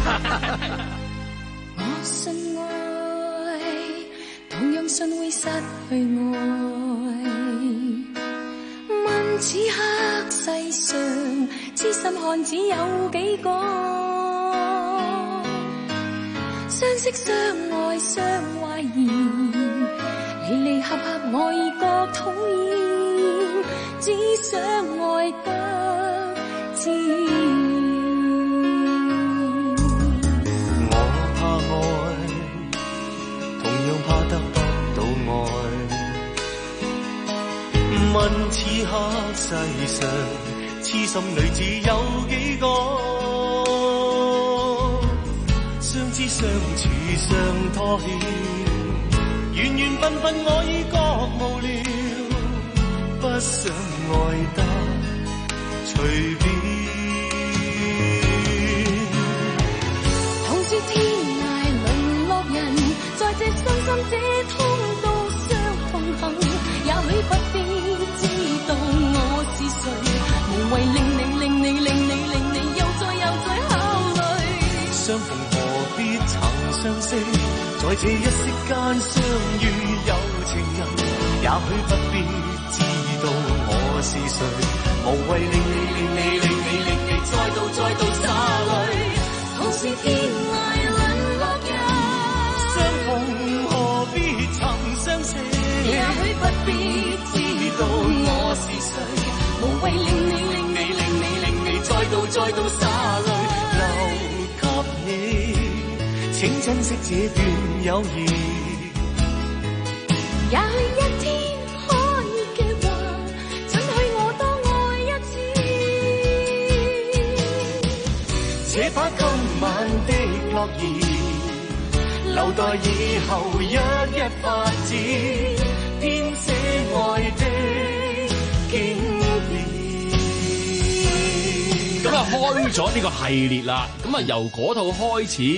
我信愛，同樣信會失去愛。問此刻世上痴心漢子有幾個？相識相愛相懷疑，離離合合我已覺討厭，只想愛得自然。 我怕愛，同樣怕得不到愛。問此刻世上痴心女子有幾個？相知相處相拖欠，緣緣分分我已覺無聊，不想愛得隨便。 同是天涯淪落人，在這傷心這通道上同行，也許不必知道我是誰，無謂令你令你令你令你又再又再考慮。 相逢何必曾相識，在這一息間相遇有情人，也許不必知道我是誰，無謂令你令你令你令你再度再度灑淚。 同是天涯淪落人， 相逢何必曾相識， 也許不必知道我是誰，無謂令你令你令你令你再度再度灑淚。 留給你，請珍惜這段友誼。 也許一天可以嘅話，准許我多愛一次。 且把今晚的樂兒留待以後一一發展，編寫愛的經典。 咁啊，開咗呢個系列啦，咁啊由嗰套開始。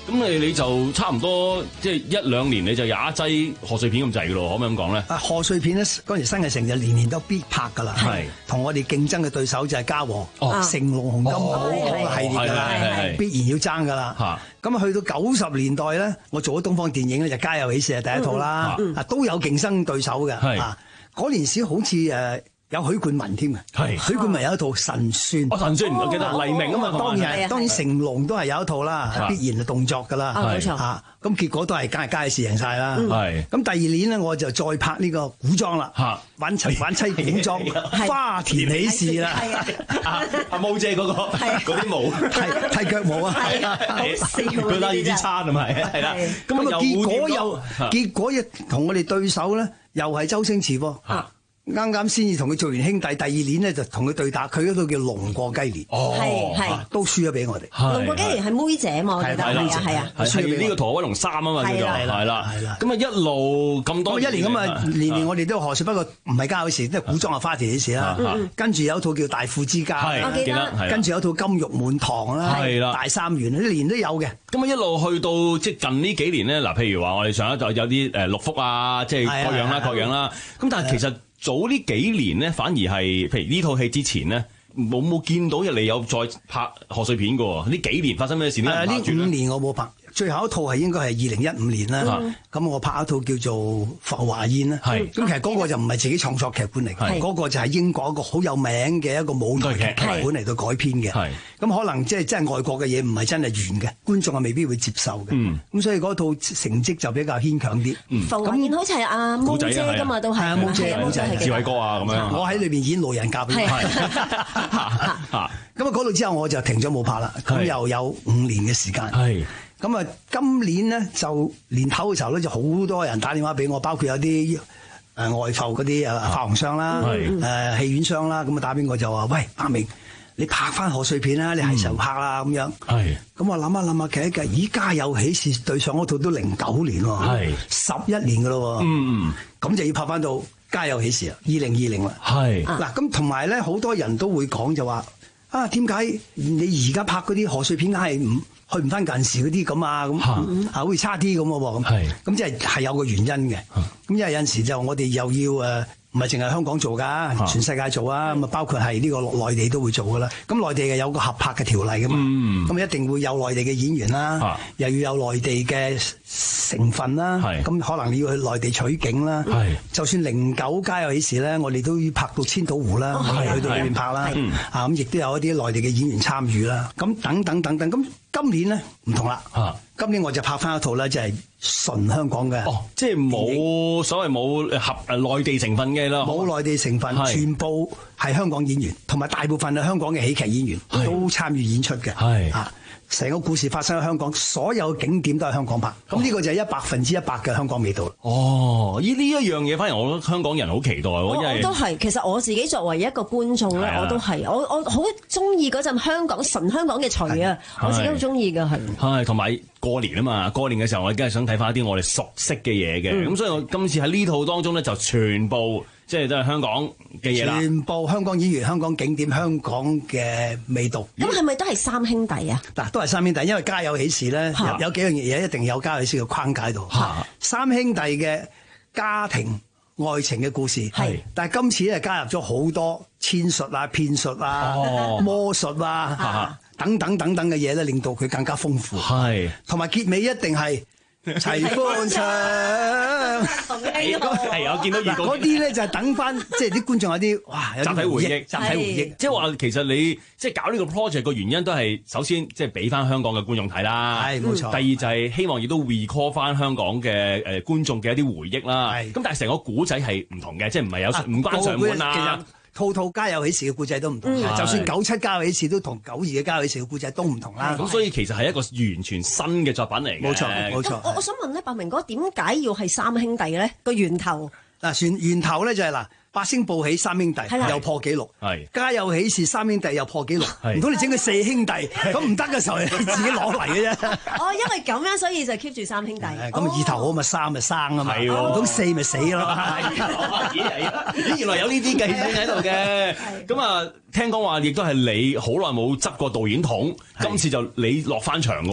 咁你你就差唔多即係一兩年你就有一劑賀歲片咁滯嘅咯，可唔可以咁講咧？ 啊，賀歲片咧嗰陣時新藝城就年年都必拍㗎啦，係同我哋競爭嘅對手就係嘉禾、成龍、洪金寶嗰個系列㗎啦，必然要爭㗎啦。咁啊去到九十年代咧，我做咗東方電影咧就《家有喜事》係第一套啦，啊都有競爭對手嘅。啊，嗰年時好似誒。有許冠文添嘅，許冠文有一套神算， 哦神算，我記得黎明啊嘛， 當然係，當然成龍都係有一套啦，必然係動作㗎啦， 冇錯嚇，咁結果都係梗係家有事贏晒啦，係，咁第二年咧我就再拍呢個古裝啦，嚇，玩齊玩妻古裝，花田喜事啦， 阿阿毛姐嗰個嗰啲毛， 係剃腳毛啊，係啊，好笑， 佢拉住支叉咁係，係啦， 咁啊結果又結果又同我哋對手咧又係周星馳喎。啱啱先至同佢做完兄弟，第二年咧就同佢對打，佢嗰套叫《龍過雞年》， 係係都輸咗俾我哋。 龍過雞年係妹姐嘛，我記得係啊係啊， 係呢個《陀威龍三》啊嘛，叫做係啦係啦。咁啊一路咁多一年咁啊，年年我哋都有賀歲，不過唔係家有事，都係古裝啊花田喜事啦。跟住有一套叫《大富之家》， 我記得。 跟住有一套《金玉滿堂》啦，係啦，《大三元》呢年都有嘅。 咁啊一路去到即係近呢幾年咧，嗱譬如話我哋上一代有啲誒六福啊，即係各樣啦各樣啦。咁但係其實早呢幾年咧，反而係譬如呢套戲之前咧，冇冇見到你有再拍賀歲片嘅喎？呢幾年發生咩事呢？ 呢五年我冇拍。最後一套係應該係二零一五年啦，咁我拍一套叫做《浮華宴》啦。咁其實嗰個就唔係自己創作劇本嚟嘅，嗰個就係英國一個好有名嘅一個舞台劇劇本嚟到改編嘅。咁可能即係即係外國嘅嘢唔係真係原嘅，觀眾係未必會接受嘅。咁所以嗰套成績就比較牽強啲。 浮華宴好似係阿毛姐㗎嘛，都係啊毛姐、毛姐、 志偉哥啊咁樣。 我喺裏邊演路人甲。咁啊嗰度之後我就停咗冇拍啦，咁又有五年嘅時間。咁啊，今年咧就年頭嘅時候咧，就好多人打電話俾我，包括有啲誒外埠嗰啲誒發行商啦、誒戲院商啦，咁啊打俾我就話：喂，阿明，你拍翻賀歲片啦，你係時候拍啦咁樣。係。咁我諗下諗下計一計，咦，家有喜事對上嗰套都零九年喎，係十一年噶咯喎。嗯嗯。咁就要拍翻到家有喜事啊，二零二零啦。係。嗱，咁同埋咧，好多人都會講就話：啊，點解你而家拍嗰啲賀歲片硬係唔去唔翻近時嗰啲咁啊，咁啊好似差啲咁喎，咁咁即係係有個原因嘅。咁因為有陣時就我哋又要誒，唔係淨係香港做㗎，全世界做啊，咁啊包括係呢個內地都會做㗎啦。咁內地嘅有個合拍嘅條例㗎嘛，咁一定會有內地嘅演員啦，又要有內地嘅成分啦，咁可能你要去內地取景啦。就算零九家有喜事咧，我哋都要拍到千島湖啦，去到裏邊拍啦，啊咁亦都有一啲內地嘅演員參與啦，咁等等等等咁。今年咧唔同啦，啊、今年我就拍翻一套咧，就係純香港嘅， 哦，即係冇所謂冇合誒內地成分嘅啦， 冇內地成分，是全部係香港演員，同埋大部分係香港嘅喜劇演員是都參與演出嘅，係啊。成個故事發生喺香港，所有景點都係香港拍，咁呢個就係一百分之一百嘅香港味道。 哦，呢呢一樣嘢，反而我覺得香港人好期待。我我都係，其實我自己作為一個觀眾咧，我都係，我我好中意嗰陣香港純香港嘅錘啊，我自己好中意㗎，係。 係，同埋過年啊嘛，過年嘅時候我梗係想睇翻一啲我哋熟悉嘅嘢嘅，咁所以我今次喺呢套當中咧就全部。即係都係香港嘅嘢啦，全部香港演員、香港景點、香港嘅味道。 咁係咪都係三兄弟啊？ 嗱，都係三兄弟，因為家有喜事咧，有有幾樣嘢一定有家有喜事嘅框架喺度。三兄弟嘅家庭愛情嘅故事，係，但係今次咧加入咗好多千術啊、騙術啊、魔術啊等等等等嘅嘢咧，令到佢更加豐富。係，同埋結尾一定係齊歡唱， 係我見到預告嗰啲咧就係等翻，即係啲觀眾有啲哇，有啲集體回憶， 集體回憶。 即係話其實你即係搞呢個 project 個原因都係首先即係俾翻香港嘅觀眾睇啦，係冇錯。第二就係希望亦都 recall 翻香港嘅誒觀眾嘅一啲回憶啦。咁但係成個古仔係唔同嘅，即係唔係有唔關上門啊。 套套家有喜事嘅故仔都唔同，嗯、就算九七家有喜事都同九二嘅家有喜事嘅故仔都唔同啦。 咁所以其實係一個完全新嘅作品嚟嘅。 冇錯，冇錯。 我我想問咧，百鳴哥點解要係三兄弟咧？個源頭嗱，源源頭咧就係、是、嗱。八星報喜三兄弟又破紀錄，家有喜事三兄弟又破紀錄，唔通你整佢四兄弟咁唔得嘅時候，你自己攞嚟嘅啫。 哦，因為咁樣所以就 keep 住三兄弟。 咁二頭好咪三咪生啊嘛，唔通四咪死咯。 咦，原來有呢啲計算喺度嘅。咁啊，聽講話亦都係你好耐冇執過導演筒，今次就你落翻場嘅喎。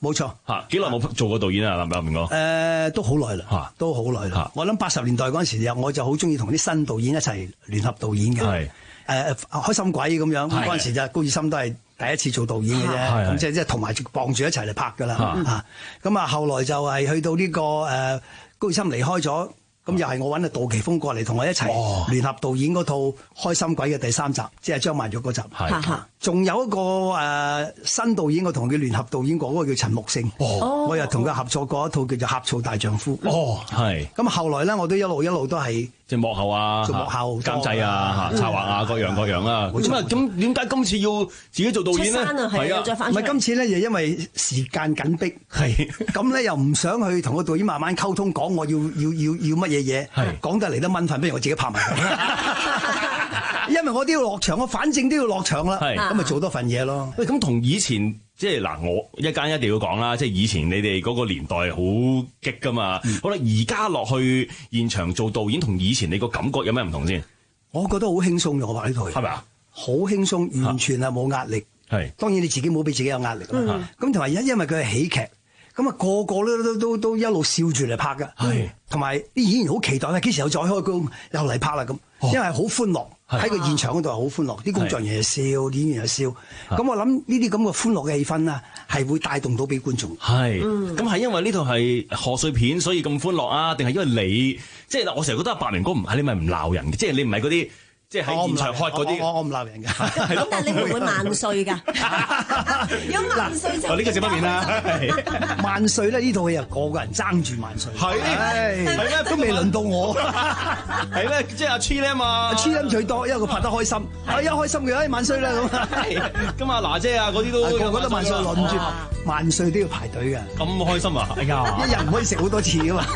冇錯嚇。幾耐冇做過導演啊？林明哥？ 誒，都好耐啦，都好耐啦。我諗八十年代嗰陣時，我就好中意同啲新導演一齊聯合導演嘅。係誒開心鬼咁樣，嗰陣時就高志森都係第一次做導演嘅啫。咁即係即係同埋傍住一齊嚟拍㗎啦。嚇咁啊，後來就係去到呢個誒高志森離開咗。咁又係我揾阿杜琪峰過嚟同我一齊聯合導演嗰套《開心鬼》嘅第三集，即係張曼玉嗰集。係，仲有一個誒新導演，我同佢聯合導演過，嗰個叫陳木勝。哦，我又同佢合作過一套叫做《呷醋大丈夫》。哦，係。咁後來咧，我都一路一路都係即係幕後啊，做幕後監製啊、策劃啊，各樣各樣啦。咁啊，咁點解今次要自己做導演咧？係啊， 唔係今次咧，就因為時間緊迫。係。咁咧又唔想去同個導演慢慢溝通，講我要要要要乜嘢嘢，講得嚟得蚊瞓，不如我自己拍埋佢。因為我都要落場，我反正都要落場啦，咁咪做多份嘢咯。 喂，咁同以前即係嗱，我一間一定要講啦，即係以前你哋嗰個年代好激噶嘛。嗯、好啦，而家落去現場做導演，同以前你個感覺有咩唔同先？ 我覺得好輕鬆嘅，我話呢套戲係咪啊？好輕鬆，完全係冇壓力。係、啊，當然你自己冇俾自己有壓力啦。咁同埋因因為佢係喜劇。咁啊，個個都都都都一路笑住嚟拍噶，係，同埋啲演員好期待咧，幾時又再開工又嚟拍啦咁，因為好歡樂喺個現場嗰度係好歡樂，啲工作人員又笑，演員又笑，咁我諗呢啲咁嘅歡樂嘅氣氛啊，係會帶動到俾觀眾。係， 咁係因為呢套係賀歲片，所以咁歡樂啊？定係因為你即係我成日覺得阿白明哥唔係你咪唔鬧人嘅，即係你唔係嗰啲。即係喺現場開嗰啲， 我我唔鬧人㗎。 咁但係你會唔會萬歲㗎？有萬歲就呢個少不免啦。 萬歲咧，呢套戲啊，個個人爭住萬歲。係係咩？都未輪到我。 係咩？即係阿 Chilam 啊嘛。 阿 Chilam 最多，因為佢拍得開心。係一開心嘅，哎萬歲啦咁。 咁阿娜姐啊，嗰啲都個個都萬歲輪住，萬歲都要排隊嘅。 咁開心啊！哎呀， 一日唔可以食好多次㗎嘛。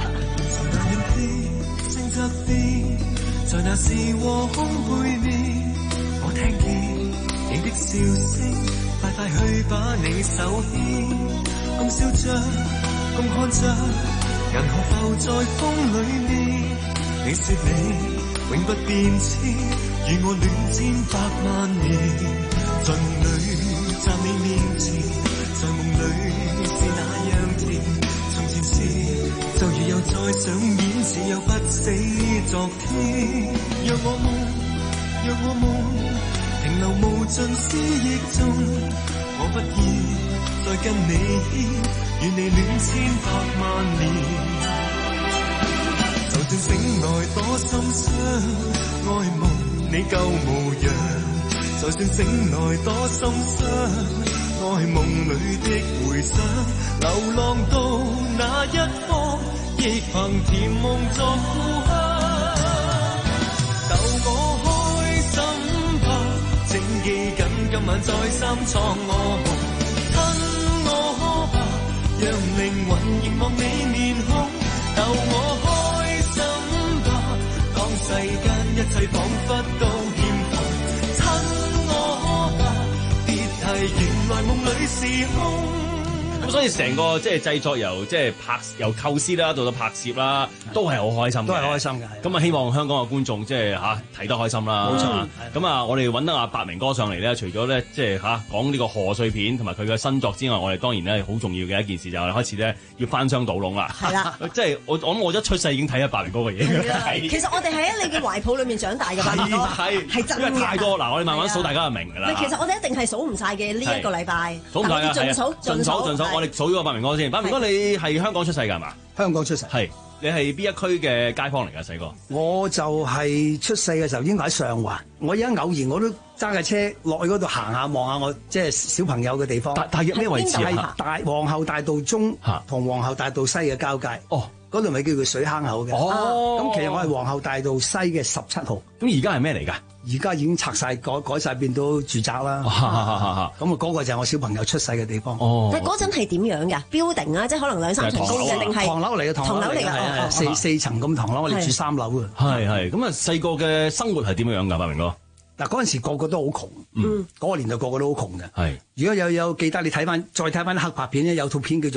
在那時和空背面，我聽見你的笑聲，快快去把你手牽，共笑着，共看着，銀河浮在風裏面。你說你永不變遷，與我戀千百萬年，在夢裏站你面前，在夢裏是那樣甜。從前事就如又再上演，似有不死昨天。讓我夢，讓我夢，停留無盡思憶中。我不要再跟你牽，與你戀千百萬年。就算醒來多心傷，愛夢你舊模樣。就算醒來多心傷，愛夢裏的回想。流浪到那一方，亦憑甜夢作故鄉。逗我開心吧，請記緊今晚再三創我夢。親我吧，讓靈魂凝望你面孔。逗我開心吧，當世間一切彷彿都欠奉。親我吧，別提原來夢裏是空。 咁所以成個即係製作由即係拍由構思啦，到到拍攝啦，都係好開心嘅， 都係開心嘅。 咁啊，希望香港嘅觀眾即係嚇睇得開心啦。冇錯。咁啊，我哋揾得阿白明哥上嚟咧，除咗咧即係嚇講呢個賀歲片同埋佢嘅新作之外，我哋當然咧好重要嘅一件事就係開始咧要翻箱倒籠啦。係啦。即係我我諗我一出世已經睇下白明哥嘅嘢。 其實我哋喺你嘅懷抱裏面長大嘅，白明哥係係真嘅。 因為太多嗱，我哋慢慢數，大家就明㗎啦。 其實我哋一定係數唔晒嘅呢一個禮拜。 數唔晒啊！ 盡數盡數盡數。我哋數咗個白明哥先，白明哥你係香港出世㗎係嘛？ 香港出世。 係，你係邊一區嘅街坊嚟㗎細個？ 我就係出世嘅時候應該喺上環，我而家偶然我都揸架車落去嗰度行下望下我即係小朋友嘅地方。 大大約咩位置啊？ 大皇后大道中同皇后大道西嘅交界。哦，嗰度咪叫做水坑口嘅。哦，咁其實我係皇后大道西嘅十七號。 咁而家係咩嚟㗎？ 而家已經拆晒改改曬變到住宅啦。咁啊，嗰個就係我小朋友出世嘅地方。 哦， 但係嗰陣係點樣㗎 ？building 啊，即係可能兩三層高嘅，定係唐樓嚟嘅？唐樓嚟嘅，四四層咁唐樓，我哋住三樓嘅。 係係，咁啊細個嘅生活係點樣㗎，白明哥？ 嗱，嗰陣時個個都好窮， 嗯， 嗰個年代個個都好窮嘅。 係， 如果有有記得你睇翻，再睇翻黑白片咧，有套片叫做《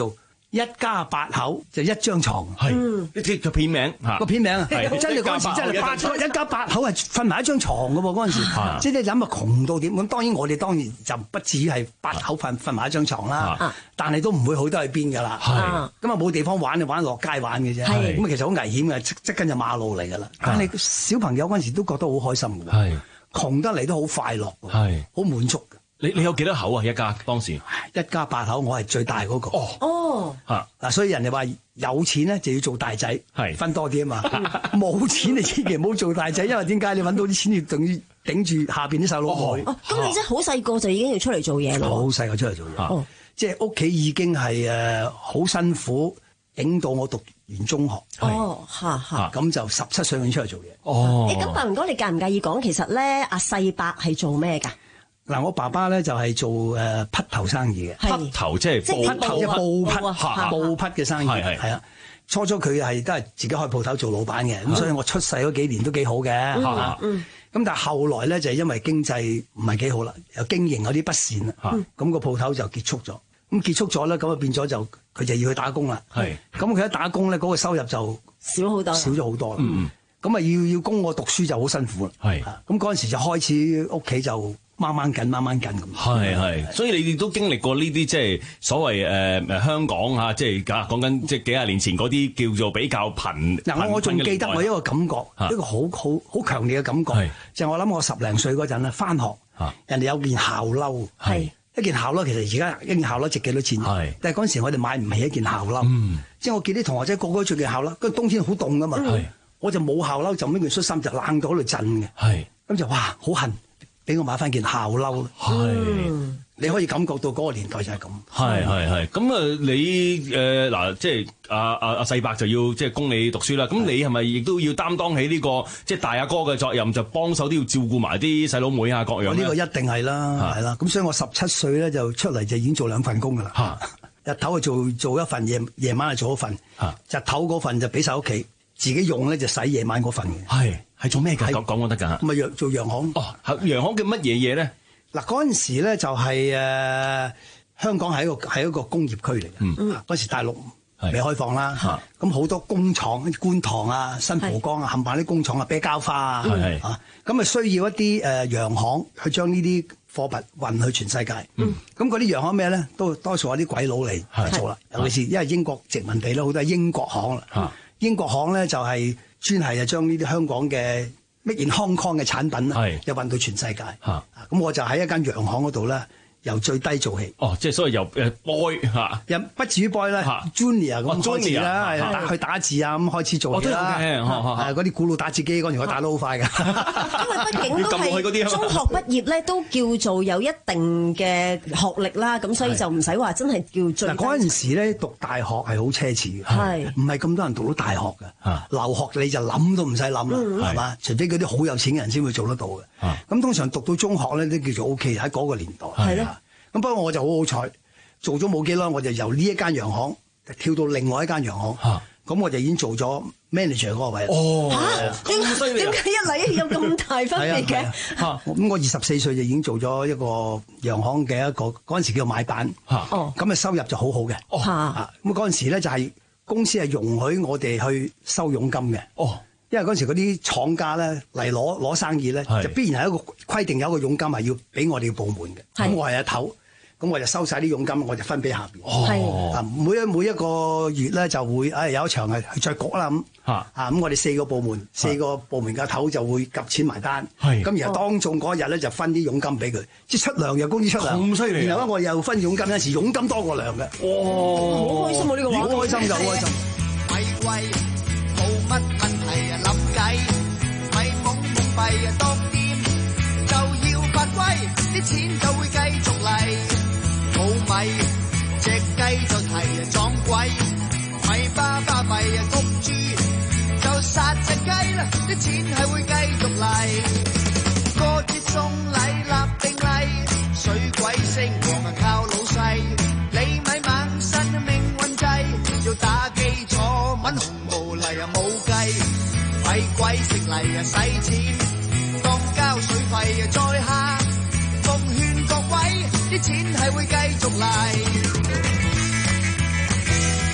一家八口就一張床， 係即係個片名嚇， 個片名啊， 係真係嗰陣時真係八個一家八口係瞓埋一張床嘅喎，嗰陣時，即係你諗下窮到點咁。當然我哋當然就不至於係八口瞓瞓埋一張床啦，但係都唔會好得去邊㗎啦。咁啊冇地方玩就玩落街玩嘅啫。咁啊其實好危險嘅，即即跟就馬路嚟㗎啦。但係小朋友嗰陣時都覺得好開心嘅喎，窮得嚟都好快樂，好滿足。 你你有幾多口啊？一家當時一家八口，我係最大嗰個。 哦哦，嚇嗱，所以人哋話有錢咧就要做大仔，係分多啲啊嘛。冇錢你千祈唔好做大仔，因為點解？你揾到啲錢要等於頂住下邊啲細佬妹。 哦，咁你即係好細個就已經要出嚟做嘢咯。 好細個出嚟做嘢，即係屋企已經係誒好辛苦，頂到我讀完中學。 哦，嚇嚇， 咁就十七歲已經出嚟做嘢。 哦， 誒咁伯倫哥，你介唔介意講其實咧阿世伯係做咩㗎？ 嗱，我爸爸咧就係做誒匹頭生意嘅， 匹頭即係匹頭，即係布匹，布匹嘅生意係係啊。初初佢係都係自己開鋪頭做老闆嘅，咁所以我出世嗰幾年都幾好嘅。咁但係後來咧就係因為經濟唔係幾好啦，又經營有啲不善啦，咁個鋪頭就結束咗。咁結束咗咧，咁啊變咗就佢就要去打工啦。係咁佢一打工咧，嗰個收入就少好多， 少咗好多啦。咁啊要要供我讀書就好辛苦啦。係咁嗰陣時就開始屋企就掹掹緊，掹掹緊咁。 係係，所以你哋都經歷過呢啲即係所謂誒誒香港嚇，即係講講緊即係幾廿年前嗰啲叫做比較貧。 嗱，我我仲記得我一個感覺，一個好好好強烈嘅感覺，就係我諗我十零歲嗰陣咧，翻學，人哋有件校褸，係一件校褸，其實而家一件校褸值幾多錢？係，但係嗰陣時我哋買唔起一件校褸，即係我見啲同學仔個個都着件校褸，跟住冬天好凍噶嘛，我就冇校褸，就呢件恤衫就冷到喺度震嘅，係，咁就哇好恨。俾我買翻件校褸，係你可以感覺到嗰個年代就係咁。 係係係，咁啊你誒嗱，即係阿阿阿世伯就要即係供你讀書啦。咁你係咪亦都要擔當起呢個即係大阿哥嘅責任，就幫手都要照顧埋啲細佬妹啊各樣咧？ 呢個一定係啦，係啦。咁所以我十七歲咧就出嚟就已經做兩份工噶啦。日頭就做做一份，夜夜晚係做一份。日頭嗰份就俾晒屋企，自己用咧就使夜晚嗰份嘅。係。係做咩㗎？講講講得㗎。咁啊，做洋行。哦， 洋行嘅乜嘢嘢咧？ 嗱，嗰陣時咧就係誒香港係一個係一個工業區嚟嘅。嗯。嗰時大陸未開放啦。咁好多工廠，觀塘啊、新蒲崗啊，冚唪唥啲工廠啊，啤膠花啊。係係。啊，咁啊需要一啲誒洋行去將呢啲貨物運去全世界。嗯。咁嗰啲洋行咩咧？都多數有啲鬼佬嚟做啦。尤其是因為英國殖民地咧，好多係英國行啦。嚇。英國行咧就係。專係啊，將呢啲香港嘅 Made in Hong Kong嘅產品咧，又運到全世界。嚇，咁我就喺一間洋行嗰度咧，由最低做起。 哦，即係所謂由誒 boy 嚇， 又不至於 boy 啦 ，junior 咁開始啦，係打去打字啊，咁開始做起啦。係嗰啲古老打字機嗰陣，我打得好快㗎。 因為畢竟都係中學畢業咧，都叫做有一定嘅學歷啦，咁所以就唔使話真係叫最。 嗱嗰陣時咧，讀大學係好奢侈嘅，係唔係咁多人讀到大學嘅？留學你就諗都唔使諗啦，係嘛？除非嗰啲好有錢嘅人先會做得到嘅。咁通常讀到中學咧，都叫做 O K 喺嗰個年代。係咯。咁不過我就好好彩，做咗冇幾耐，我就由呢一間洋行跳到另外一間洋行。咁我就已經做咗 manager 嗰個位。哦， 嚇點解一嚟有咁大分別嘅？ 嚇，咁我二十四歲就已經做咗一個洋行嘅一個嗰陣時叫買辦。哦，咁啊收入就好好嘅。哦，嚇，咁嗰陣時咧就係公司係容許我哋去收佣金嘅。哦，因為嗰陣時嗰啲廠家咧嚟攞攞生意咧，就必然係一個規定，有一個佣金係要俾我哋部門嘅。咁我係阿頭。咁我就收晒啲佣金，我就分俾下邊。係啊，每一每一個月咧就會，誒有一場係去着局啦咁。嚇啊咁，我哋四個部門，四個部門嘅頭就會夾錢埋單。係咁，然後當中嗰一日咧就分啲佣金俾佢，即係出糧又公司出糧。咁犀利！然後咧我又分佣金，有時佣金多過糧嘅。哇！好開心啊！呢個話好開心就好開心。咪貴冇乜問題啊，諗計咪懵懵閉啊，當店就要發威，啲錢就會繼續嚟。冇米隻雞就係撞鬼，米巴巴閉啊谷豬就殺隻雞啦，啲錢係會繼續嚟。過節送禮立定例，水鬼升王啊靠老細，你咪猛身命運滯，要打基礎揾紅毛嚟啊冇計，咪鬼食嚟啊使錢，當交水費啊再下，奉勸各位。啲錢係會繼續嚟。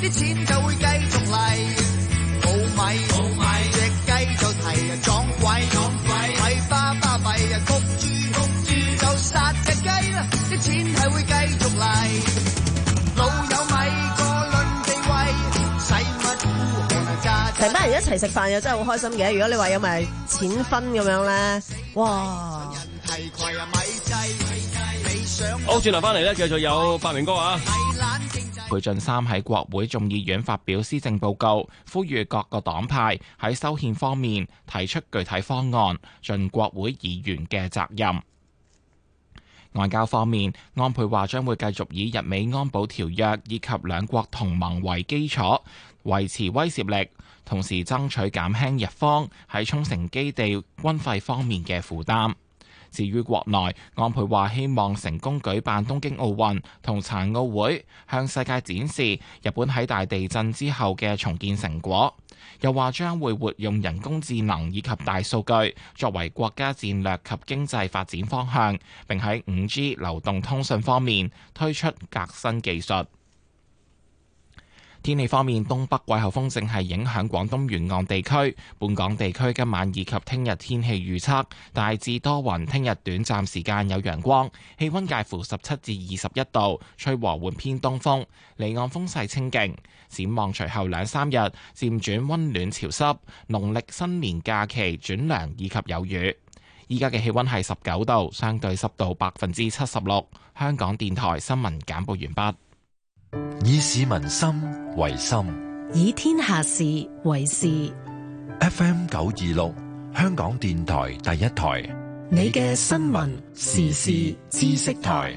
啲錢就會繼續嚟。冇米冇米，隻雞就提撞鬼撞鬼，米花巴閉啊焗豬焗豬就殺隻雞啦，啲錢係會繼續嚟。老友米個論地位，使乜孤寒啊家？ 成班人一齊食飯又真係好開心嘅。如果你話有埋錢分咁樣咧，哇！ 好，轉頭翻嚟咧，繼續有發明哥啊！ 裴俊三喺國會眾議院發表施政報告，呼籲各個黨派喺修憲方面提出具體方案，盡國會議員嘅責任。外交方面，安倍話將會繼續以日美安保條約以及兩國同盟為基礎，維持威懾力，同時爭取減輕日方喺沖繩基地軍費方面嘅負擔。至於國內，安倍話希望成功舉辦東京奧運同殘奧會，向世界展示日本喺大地震之後嘅重建成果。又話將會活用人工智能以及大數據作為國家戰略及經濟發展方向，並喺 五 G 流動通訊方面推出革新技術。天氣方面，東北季候風正係影響廣東沿岸地區，本港地區今晚以及聽日天氣預測大致多雲，聽日短暫時間有陽光，氣溫介乎十七至二十一度，吹和緩偏東風，離岸風勢清勁。展望隨後兩三日漸轉溫暖潮濕，農曆新年假期轉涼以及有雨。依家嘅氣溫係十九度，相對濕度百分之七十六。香港電台新聞簡報完畢。 以市民心為心， 以天下事為事。 F M 九二六，香港電台第一台， 你嘅新聞時事知識台。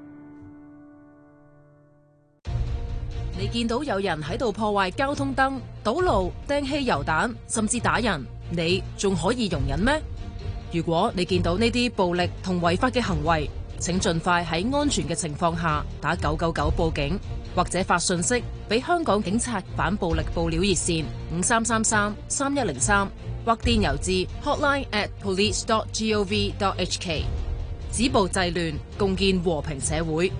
你見到有人喺度破壞交通燈、堵路、掟汽油彈，甚至打人，你仲可以容忍咩？如果你見到呢啲暴力同違法嘅行為，請盡快喺安全嘅情況下打九九九報警，或者發信息俾香港警察反暴力報料熱線五三三三三一零三，或電郵至 hotline at police dot gov dot hk。止暴制亂，共建和平社會。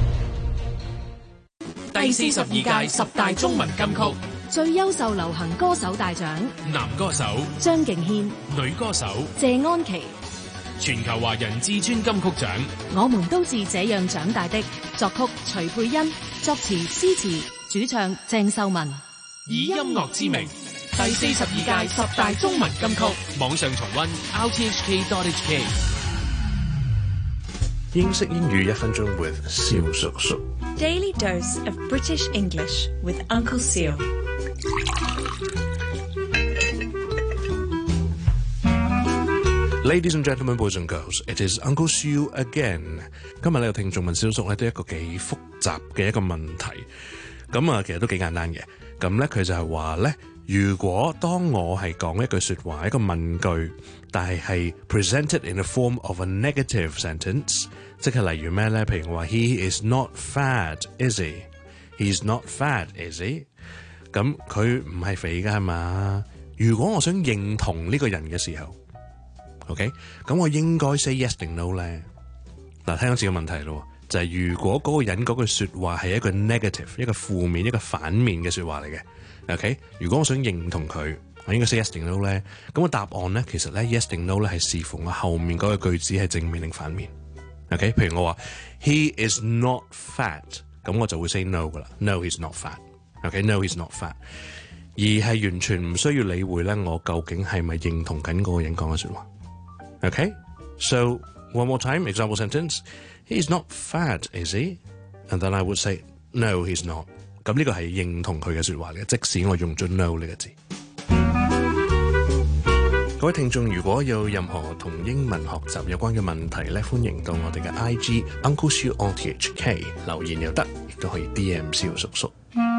第四十二屆十大中文金曲最優秀流行歌手大獎， 男歌手張敬軒， 女歌手謝安琪。 全球華人至尊金曲獎， 我們都是這樣長大的。作曲徐佩欣，作詞詩詞，主唱鄭秀文。 以音樂之名，第四十二屆十大中文金曲網上重溫 r t h k dot h k。 英式英語一分鐘 with 蕭叔叔。 Daily dose of British English with Uncle Seal。 Ladies and gentlemen, boys and girls, it is Uncle Siu again。今日呢個聽眾問蕭叔咧，都一個幾複雜嘅一個問題。咁啊，其實都幾簡單嘅。咁咧，佢就係話咧，如果當我係講一句説話，一個問句，但係係 presented in the form of a negative sentence， 即係例如咩咧？譬如話 He is not fat, is he? He's not fat, is he? 咁佢唔係肥㗎係嘛？如果我想認同呢個人嘅時候，OK， 咁我應該 say yes 定 no 咧？嗱，聽多次個問題咯，就係、是、如果嗰個人嗰句説話係一個 negative， 一個負面、一個反面嘅説話嚟嘅 ，OK， 如果我想認同佢，我應該 say yes 定 no 咧？咁個答案咧，其實咧 yes 定 no 咧係視乎我後面嗰個句子係正面定反面。OK， 譬如我話 He is not fat， 咁我就會 say no 噶啦 ，No he's not fat。OK，No he's not fat， 而係完全唔需要理會咧，我究竟係咪認同緊嗰個人講嘅説話。Okay, so one more time, example sentence. He's not fat, is he? And then I would say, no, he's not. 咁呢個係認同佢嘅説話嘅，即使我用咗 no 呢個字。各位聽眾，如果有任何同英文學習有關嘅問題咧，歡迎到我哋嘅 I G Uncle Siu R T H K 留言又得，亦都可以 D M 蕭叔叔。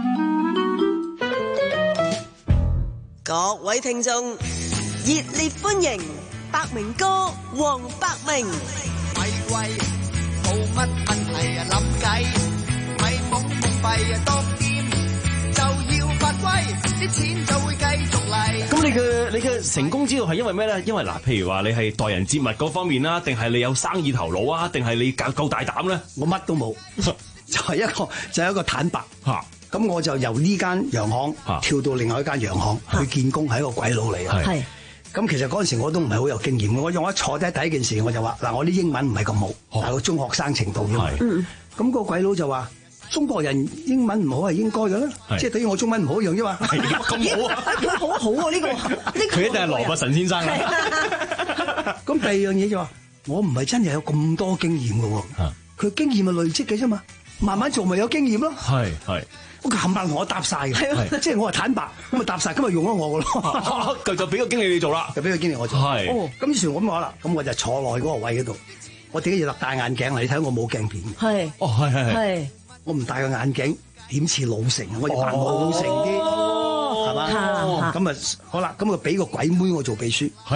各位聽眾，熱烈歡迎百明哥黃百鳴。 咪貴冇乜問題啊，諗計咪懵懵閉啊，當店就要發威，啲錢就會繼續嚟。 咁你嘅你嘅成功之道係因為咩咧？因為嗱，譬如話你係待人接物嗰方面啦，定係你有生意頭腦啊，定係你夠夠大膽咧？ 我乜都冇，就係一個就係一個坦白嚇。 咁我就由呢間洋行跳到另外一間洋行去見工，係一個鬼佬嚟嘅。係。咁其實嗰陣時我都唔係好有經驗，我用一坐低第一件事我就話嗱，我啲英文唔係咁好，但係個中學生程度啫嘛。咁個鬼佬就話中國人英文唔好係應該嘅啦，即係等於我中文唔好一樣啫嘛。 咁好啊！ 佢好好喎呢個，呢個佢一定係羅伯神先生啦。 咁第二樣嘢就話我唔係真係有咁多經驗嘅喎，佢經驗係累積嘅啫嘛，慢慢做咪有經驗咯。係係。我冚唪唥同我搭晒嘅，即係我係坦白，咁咪搭晒，咁咪用咗我嘅咯。 佢就俾個經理你做啦， 就俾個經理我做。 係， 咁於是我咁話啦，咁我就坐落去嗰個位嗰度，我點解要戴眼鏡嚟？你睇我冇鏡片。係， 哦係係係， 我唔戴個眼鏡點似老成？我要扮老成啲，係嘛？咁啊好啦，咁啊俾個鬼妹我做秘書。係。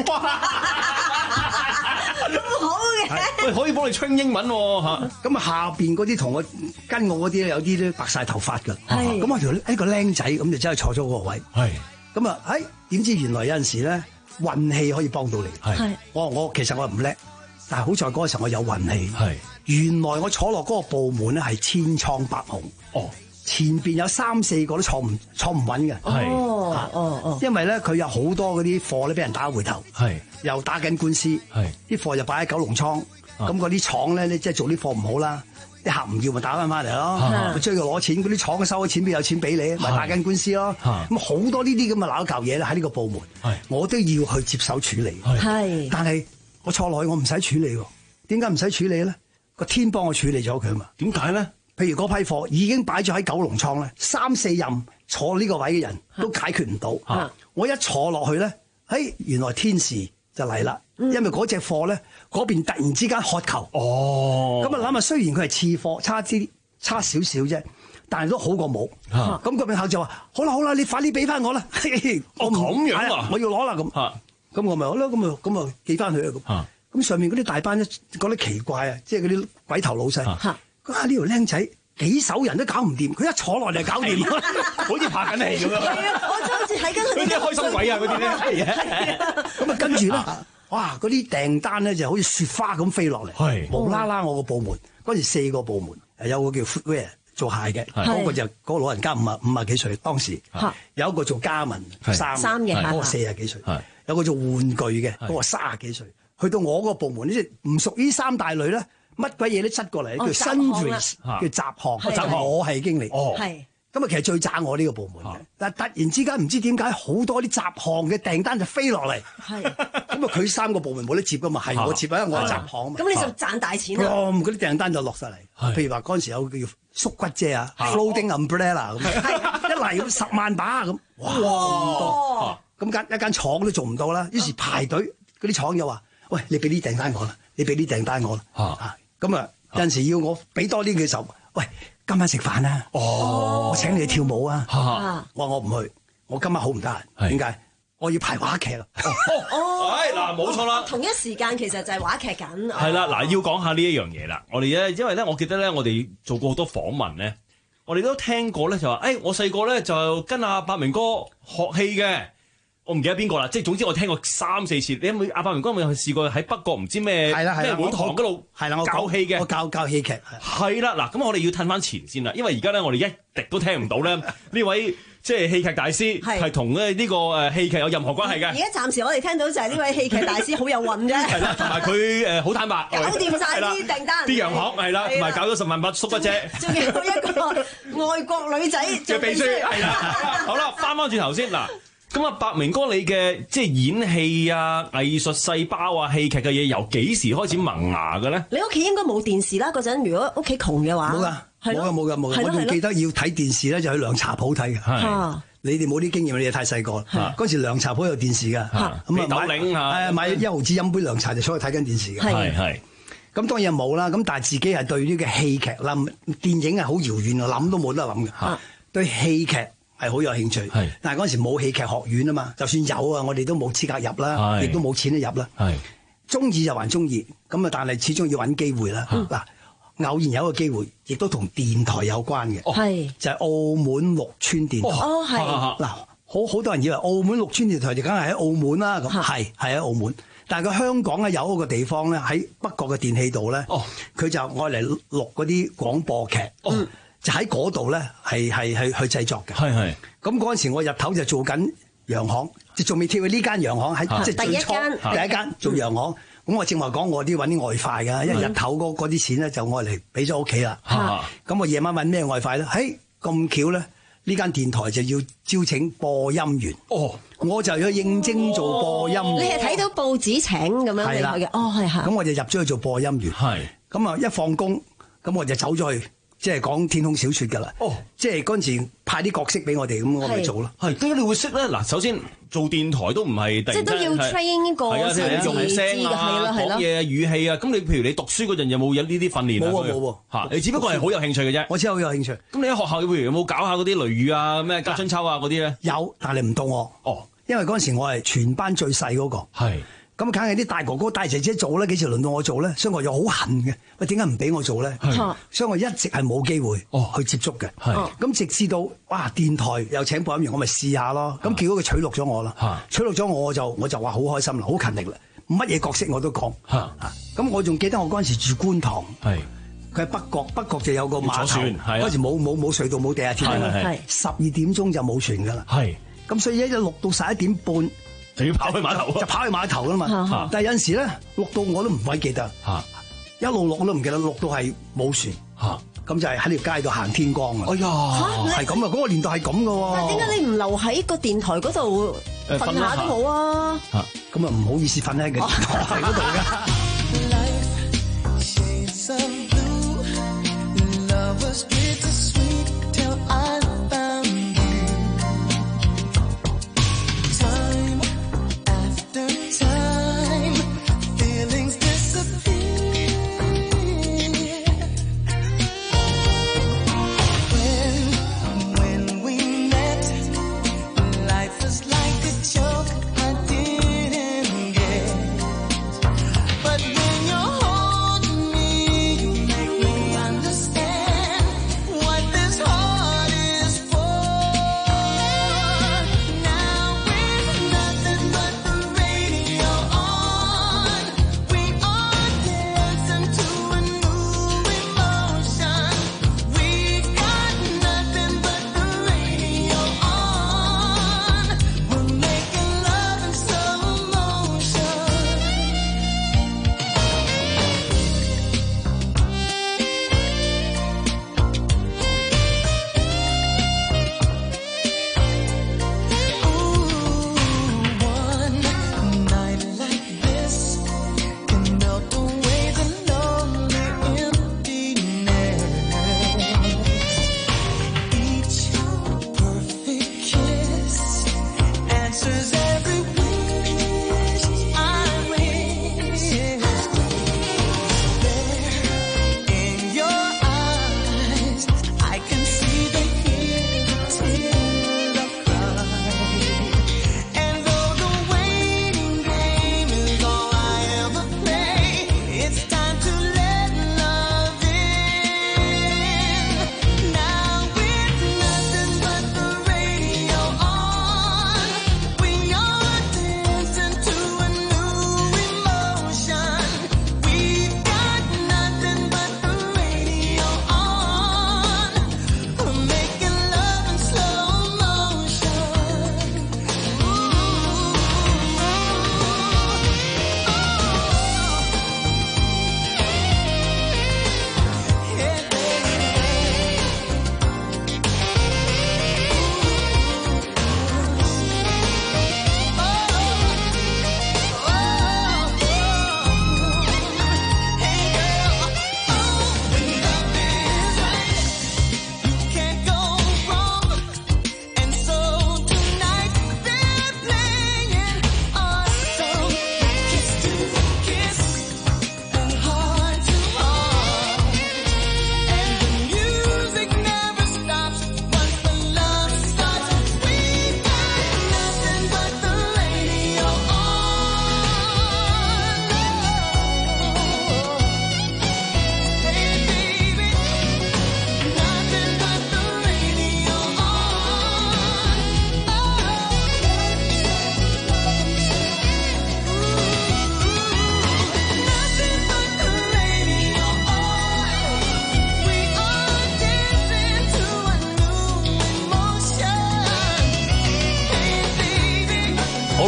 喂，可以幫你 train 英文喎嚇。 咁啊下邊嗰啲同我跟我嗰啲咧，有啲咧白晒頭髮㗎。係。咁我條一個僆仔咁就真係坐咗嗰個位。係。咁啊，誒點知原來有陣時咧運氣可以幫到你。係。我我其實我唔叻，但係好在嗰個時候我有運氣。係。原來我坐落嗰個部門咧係千瘡百孔。哦。前邊有三四個都坐唔坐唔穩嘅。係。哦哦哦。因為咧佢有好多嗰啲貨咧俾人打回頭。係。又打緊官司。係。啲貨又擺喺九龍倉。咁嗰啲廠咧，你即係做啲貨唔好啦，啲客唔要咪打翻翻嚟咯，咪追佢攞錢，嗰啲廠收咗錢邊有錢俾你，咪打緊官司咯。咁好多呢啲咁嘅鬧舊嘢咧喺呢個部門，我都要去接手處理。係，但係我坐落去我唔使處理喎，點解唔使處理咧？個天幫我處理咗佢嘛？點解咧？譬如嗰批貨已經擺咗喺九龍倉咧，三四任坐呢個位嘅人都解決唔到，我一坐落去咧，誒原來天時就嚟啦。因為嗰隻貨咧，嗰邊突然之間渴求，哦，咁啊諗下，雖然佢係次貨，差啲差少少啫，但係都好過冇。咁嗰邊客就話：好啦好啦，你快啲俾翻我啦！ 我咁樣啊， 我要攞啦咁。咁我咪好啦，咁啊咁啊寄翻去啊咁。咁上面嗰啲大班咧覺得奇怪啊，即係嗰啲鬼頭老細。啊呢條僆仔幾手人都搞唔掂，佢一坐落嚟就搞掂，好似拍緊戲咁樣。係啊，我就好似睇緊佢啲開心鬼啊嗰啲咧。係啊， 咁啊跟住咧。哇！嗰啲訂單咧就好似雪花咁飛落嚟，無啦啦我個部門嗰陣時四個部門，有個叫 footwear 做鞋嘅，嗰個就嗰個老人家五啊五啊幾歲當時，有一個做家紋衫，嗰個四啊幾歲，有個做玩具嘅，嗰個三啊幾歲，去到我個部門呢，即係唔屬於三大類咧，乜鬼嘢都執過嚟，叫 sundries 叫雜項，雜項我係經理。咁啊，其實最渣我呢個部門嘅，但係突然之間唔知點解好多啲雜項嘅訂單就飛落嚟，係咁啊，佢三個部門冇得接噶嘛，係我接，因為我係雜項嘛。 咁你就賺大錢啦。 嗰啲訂單就落晒嚟，譬如話嗰陣時有個叫縮骨遮啊 ，floating umbrella 咁，一嚟咁十萬把咁，哇咁多，咁間一間廠都做唔到啦，於是排隊嗰啲廠又話：喂，你俾啲訂單我啦，你俾啲訂單我啦，咁啊有陣時要我俾多啲嘅時候，喂。今晚食飯啊！哦，我請你去跳舞啊！我話我唔去，我今晚好唔得閒。點解？我要排話劇啦。 哦， 嗱，冇錯啦。 同一時間其實就係話劇緊。 係啦，嗱，要講下呢一樣嘢啦。我哋咧，因為咧，我記得咧，我哋做過好多訪問咧，我哋都聽過咧，就話，誒，我細個咧就跟阿伯明哥學戲嘅。我唔記得邊個啦，即係總之我聽過三四次。你有冇阿伯明哥有冇試過喺北角唔知咩咩會堂嗰度教戲嘅？ 我教教戲劇係啦，嗱，咁我哋要褪翻前先啦，因為而家咧我哋一滴都聽唔到咧呢位即係戲劇大師係同咧呢個誒戲劇有任何關係嘅。 而家暫時我哋聽到就係呢位戲劇大師好有運啫。 係啦，同埋佢誒好坦白， 搞掂晒啲訂單， 啲洋行係啦，同埋搞咗十萬筆縮骨遮， 仲有一個外國女仔做秘書係啦。好啦，翻翻轉頭先嗱。咁啊，伯明哥，你嘅即係演戲啊、藝術細胞啊、戲劇嘅嘢，由幾時開始萌芽嘅咧？ 你屋企應該冇電視啦，嗰陣如果屋企窮嘅話， 冇噶，冇噶，冇噶，冇噶。我仲記得要睇電視咧，就去涼茶鋪睇嘅。係，你哋冇啲經驗，你哋太細個。嗰時涼茶鋪有電視噶，咁啊買誒買一毫子飲杯涼茶就出去睇緊電視嘅。係係。咁當然冇啦，咁但係自己係對呢個戲劇啦、電影係好遙遠啊，諗都冇得諗嘅。對戲劇係好有興趣，但係嗰陣時冇戲劇學院啊嘛，就算有啊，我哋都冇資格入啦，亦都冇錢去入啦。中意就還中意，咁啊，但係始終要揾機會啦。嗱，偶然有一個機會，亦都同電台有關嘅，就係澳門綠村電台。 哦，係。 嗱，好好多人以為澳門綠村電台就梗係喺澳門啦，咁係係喺澳門，但係佢香港咧有一個地方咧喺北角嘅電氣道咧，佢就愛嚟錄嗰啲廣播劇。 就喺嗰度咧係係係去製作嘅。 係係。 咁嗰陣時我日頭就做緊洋行，就仲未跳去呢間洋行喺即係最初第一間做洋行。咁我正話講我啲揾啲外快㗎，因為日頭嗰嗰啲錢咧就我嚟俾咗屋企啦。咁我夜晚揾咩外快咧？嘿咁巧咧，呢間電台就要招請播音員。哦，我就要應徵做播音員。 你係睇到報紙請咁樣嚟嘅？哦，係係。 咁我就入咗去做播音員。係。咁啊一放工，咁我就走咗去。即係講天空小説㗎啦，哦，即係嗰陣時派啲角色俾我哋，咁我咪做咯。 係點解你會識咧？嗱，首先做電台都唔係突然間， 即係都要 train 呢個用聲啊、講嘢語氣啊。咁你譬如你讀書嗰陣有冇有呢啲訓練啊？ 冇啊冇喎嚇！你只不過係好有興趣嘅啫。 我只係好有興趣。 咁你喺學校譬如有冇搞下嗰啲雷雨啊、咩家春秋啊嗰啲咧？ 有，但係唔到我。哦，因為嗰陣時我係全班最細嗰個。係。咁梗係啲大哥哥大姐姐做咧，幾時輪到我做咧？所以我又好恨嘅。喂，點解唔俾我做咧？所以我一直係冇機會去接觸嘅。咁直至到哇，電台又請播音員，我咪試下咯。咁結果佢取錄咗我啦，取錄咗我我就我就話好開心啦，好勤力啦，乜嘢角色我都講。咁我仲記得我嗰陣時住觀塘，佢喺北角，北角就有個碼頭，嗰時冇冇冇隧道冇地下鐵，十二點鐘就冇船噶啦。咁所以一日錄到十一點半。 就要跑去碼頭， 就跑去碼頭啦嘛。但係有陣時咧，錄到我都唔鬼記得，一路錄我都唔記得，錄到係冇船，咁就係喺條街度行天光啊！哎呀，係咁啊！嗰個年代係咁噶喎。 但係點解你唔留喺個電台嗰度瞓下都好啊？ 咁啊唔好意思瞓喺個電台嗰度㗎。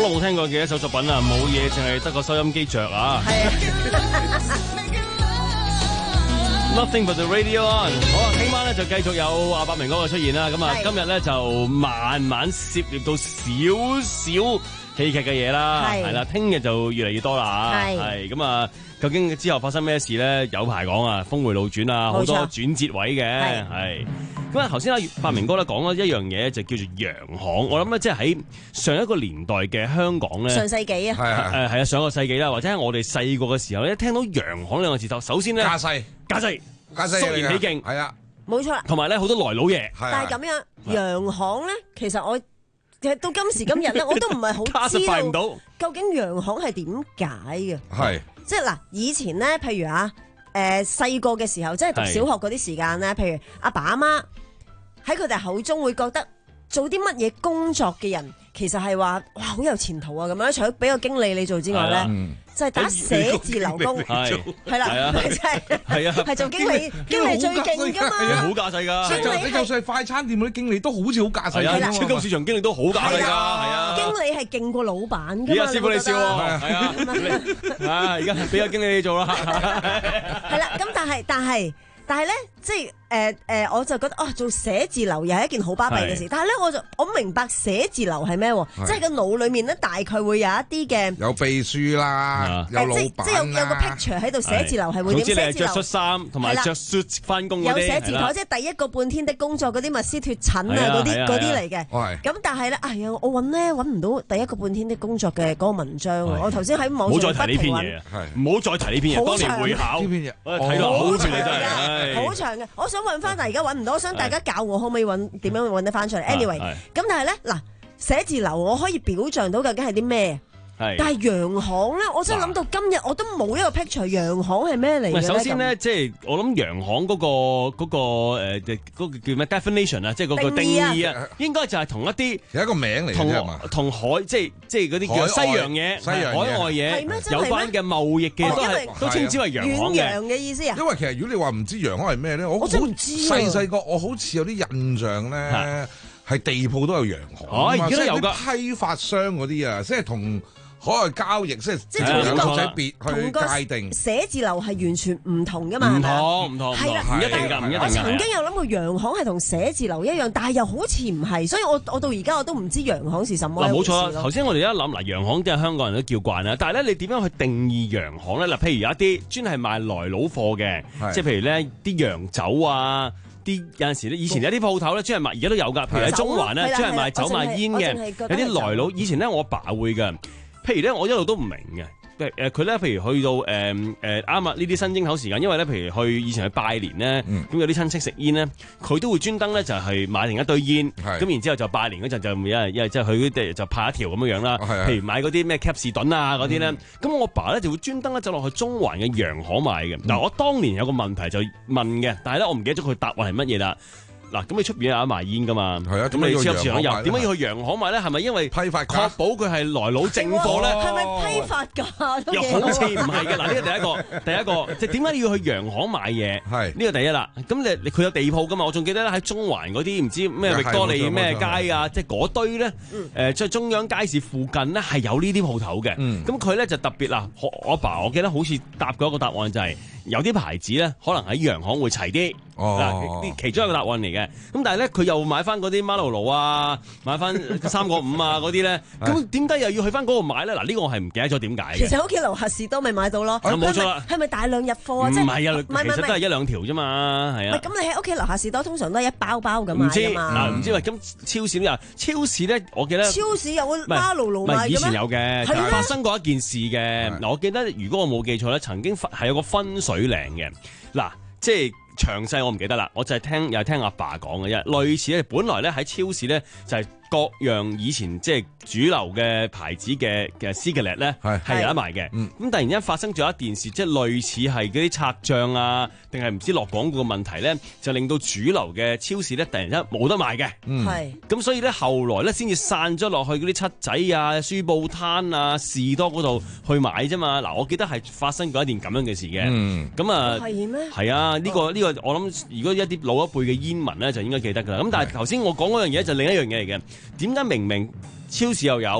耐冇聽過嘅一首作品啊，冇嘢，淨係得個收音機着啊。Nothing but the radio on。好啊，聽晚咧就繼續有阿伯明哥嘅出現啦。咁啊，今日咧就慢慢涉獵到少少戲劇嘅嘢啦，係啦，聽日就越嚟越多啦嚇。係咁啊，究竟之後發生咩事咧？有排講啊，峰迴路轉啊，好多轉折位嘅係。咁啊，頭先阿伯明哥咧講咗一樣嘢，就叫做洋行。我諗咧，即係喺上一個年代嘅香港咧， 上世紀啊， 誒係啊，上個世紀啦，或者係我哋細個嘅時候咧，聽到洋行兩個字頭，首先咧， 架勢， 架勢， 架勢， 肅然起敬， 係啊， 冇錯啦。 同埋咧，好多來佬嘢。 但係咁樣，洋行咧，其實我其實到今時今日咧，我都唔係好知道究竟洋行係點解嘅。係，即係嗱，以前咧，譬如啊，誒細個嘅時候，即係讀小學嗰啲時間咧，譬如阿爸阿媽喺佢哋口中會覺得做啲乜嘢工作嘅人，其實係話哇好有前途啊咁樣。除咗俾個經理你做之外咧，就係打寫字樓工，係係啦，真係係啊，係做經理，經理最勁噶嘛， 好架勢㗎。 你就你就算係快餐店嗰啲經理都好似好架勢㗎， 超級市場經理都好架勢㗎，係啊。 經理係勁過老闆㗎嘛。 而家師傅你笑喎，係啊，啊而家俾個經理你做啦。 係啦，咁但係但係。但係咧，即係誒誒，我就覺得哦，做寫字樓又係一件好巴閉嘅事。但係咧，我就我明白寫字樓係咩喎？即係個腦裡面咧，大概會有一啲嘅有秘書啦，有老闆啦， 即係有有個 picture 喺度。寫字樓係會點？ 總之你係着恤衫同埋着 suit 翻工嗰啲。 有寫字台，即係第一個半天的工作嗰啲密斯脫診啊嗰啲嗰啲嚟嘅。咁但係咧，哎呀，我揾咧揾唔到第一個半天的工作嘅嗰個文章。我頭先喺網上不停揾， 唔好再提呢篇嘢，當年會考呢篇嘢，睇落好似你真係。 好長嘅，我想揾翻，但係而家揾唔到，我想大家教我可唔可以揾點樣揾得翻出嚟。Anyway，咁但係咧嗱，寫字樓我可以表象到究竟係啲咩？但係洋行咧，我真係諗到今日我都冇一個 picture，洋行係咩嚟嘅咧？ 首先咧，即係我諗洋行嗰個嗰個誒嗰個叫咩 definition 啊，即係嗰個定義啊，應該就係同一啲有一個名嚟嘅啫嘛， 同海即係即係嗰啲叫西洋嘢、海外嘢有關嘅貿易嘅都係都稱之為洋行嘅。 遠洋嘅意思啊？ 因為其實如果你話唔知洋行係咩咧，我真唔知啊。 細細個我好似有啲印象咧，係地鋪都有洋行， 哦，而家都有㗎， 批發商嗰啲啊，即係同海外交易即係即係同個仔別去界定， 寫字樓係完全唔同噶嘛， 唔同唔同，係啦，唔一定㗎，唔一定㗎。 我曾經有諗過洋行係同寫字樓一樣，但係又好似唔係，所以我我到而家我都唔知洋行是什麼。嗱， 冇錯啦，頭先我哋一諗嗱，洋行即係香港人都叫慣啦，但係咧你點樣去定義洋行咧？嗱，譬如有一啲專係賣來佬貨嘅，即係譬如咧啲洋酒啊。啲有陣時咧，以前有啲鋪頭咧，專係賣，而家都有㗎。譬如喺中環咧，專係賣酒賣煙嘅，有啲來佬。以前咧，我阿爸會㗎。譬如咧，我一路都唔明嘅。誒誒，佢咧，譬如去到誒誒啱啊呢啲新正頭時間，因為咧，譬如去以前去拜年咧，咁、嗯、有啲親戚食煙咧，佢都會專登咧就係買定一堆煙，咁然之後就拜年嗰陣就一係一係即係佢哋就派一條咁樣樣啦。譬如買嗰啲咩 Cap 士頓啊嗰啲咧，咁、嗯、我阿爸咧就會專登咧走落去中環嘅洋行買嘅。嗱、嗯，我當年有個問題就問嘅，但係咧我唔記得咗佢答案係乜嘢啦。嗱，咁你出邊有得賣煙噶嘛？係啊，咁你超級市場有，點解要去洋行買咧？係咪因為批發確保佢係來佬正貨咧？ 係咪批發價？ 又好似唔係嘅。嗱，呢個第一個，第一個，即係點解要去洋行買嘢？係呢個第一啦。咁你佢有地鋪噶嘛？我仲記得咧喺中環嗰啲唔知咩域多利咩街啊，即係嗰堆咧，誒即係中央街市附近咧係有呢啲鋪頭嘅。咁佢咧就特別啦。我阿爸我記得好似答過一個答案就係有啲牌子咧，可能喺洋行會齊啲。嗱，其中一個答案嚟嘅。咁但係咧，佢又買翻嗰啲馬路路啊，買翻三個五啊嗰啲咧。咁點解又要去翻嗰度買咧？嗱，呢個我係唔記得咗點解嘅。 其實屋企樓下士多咪買到咯。 冇錯啦。 係咪大量入貨啊？ 唔係啊，其實都係一兩條啫嘛，係啊。 咁你喺屋企樓下士多通常都係一包包咁買㗎嘛。唔知嗱，唔知話咁超市都有。超市咧，我記得。 超市有馬路路賣嘅咩？ 以前有嘅，發生過一件事嘅。嗱，我記得如果我冇記錯咧，曾經係有個分水嶺嘅。嗱，即係。詳細我唔記得啦，我就係聽又係聽阿爸講嘅啫。類似咧，本來咧喺超市咧就係、是、各樣以前即係主流嘅牌子嘅嘅 cigarette 咧係有得賣嘅。咁、嗯、突然間發生咗一件事，即係類似係嗰啲拆賬啊，定係唔知落廣告嘅問題咧，就令到主流嘅超市咧突然間冇得賣嘅。係、嗯。咁所以咧後來咧先至散咗落去嗰啲七仔啊、書報攤啊、士多嗰度去買啫嘛。嗱，我記得係發生過一件咁樣嘅事嘅。嗯。咁啊。係咩？係啊，呢、呢個呢、呢個。我諗如果一啲老一輩嘅煙民咧，就應該記得噶啦。咁但係頭先我講嗰樣嘢就另一樣嘢嚟嘅。點解明明超市又有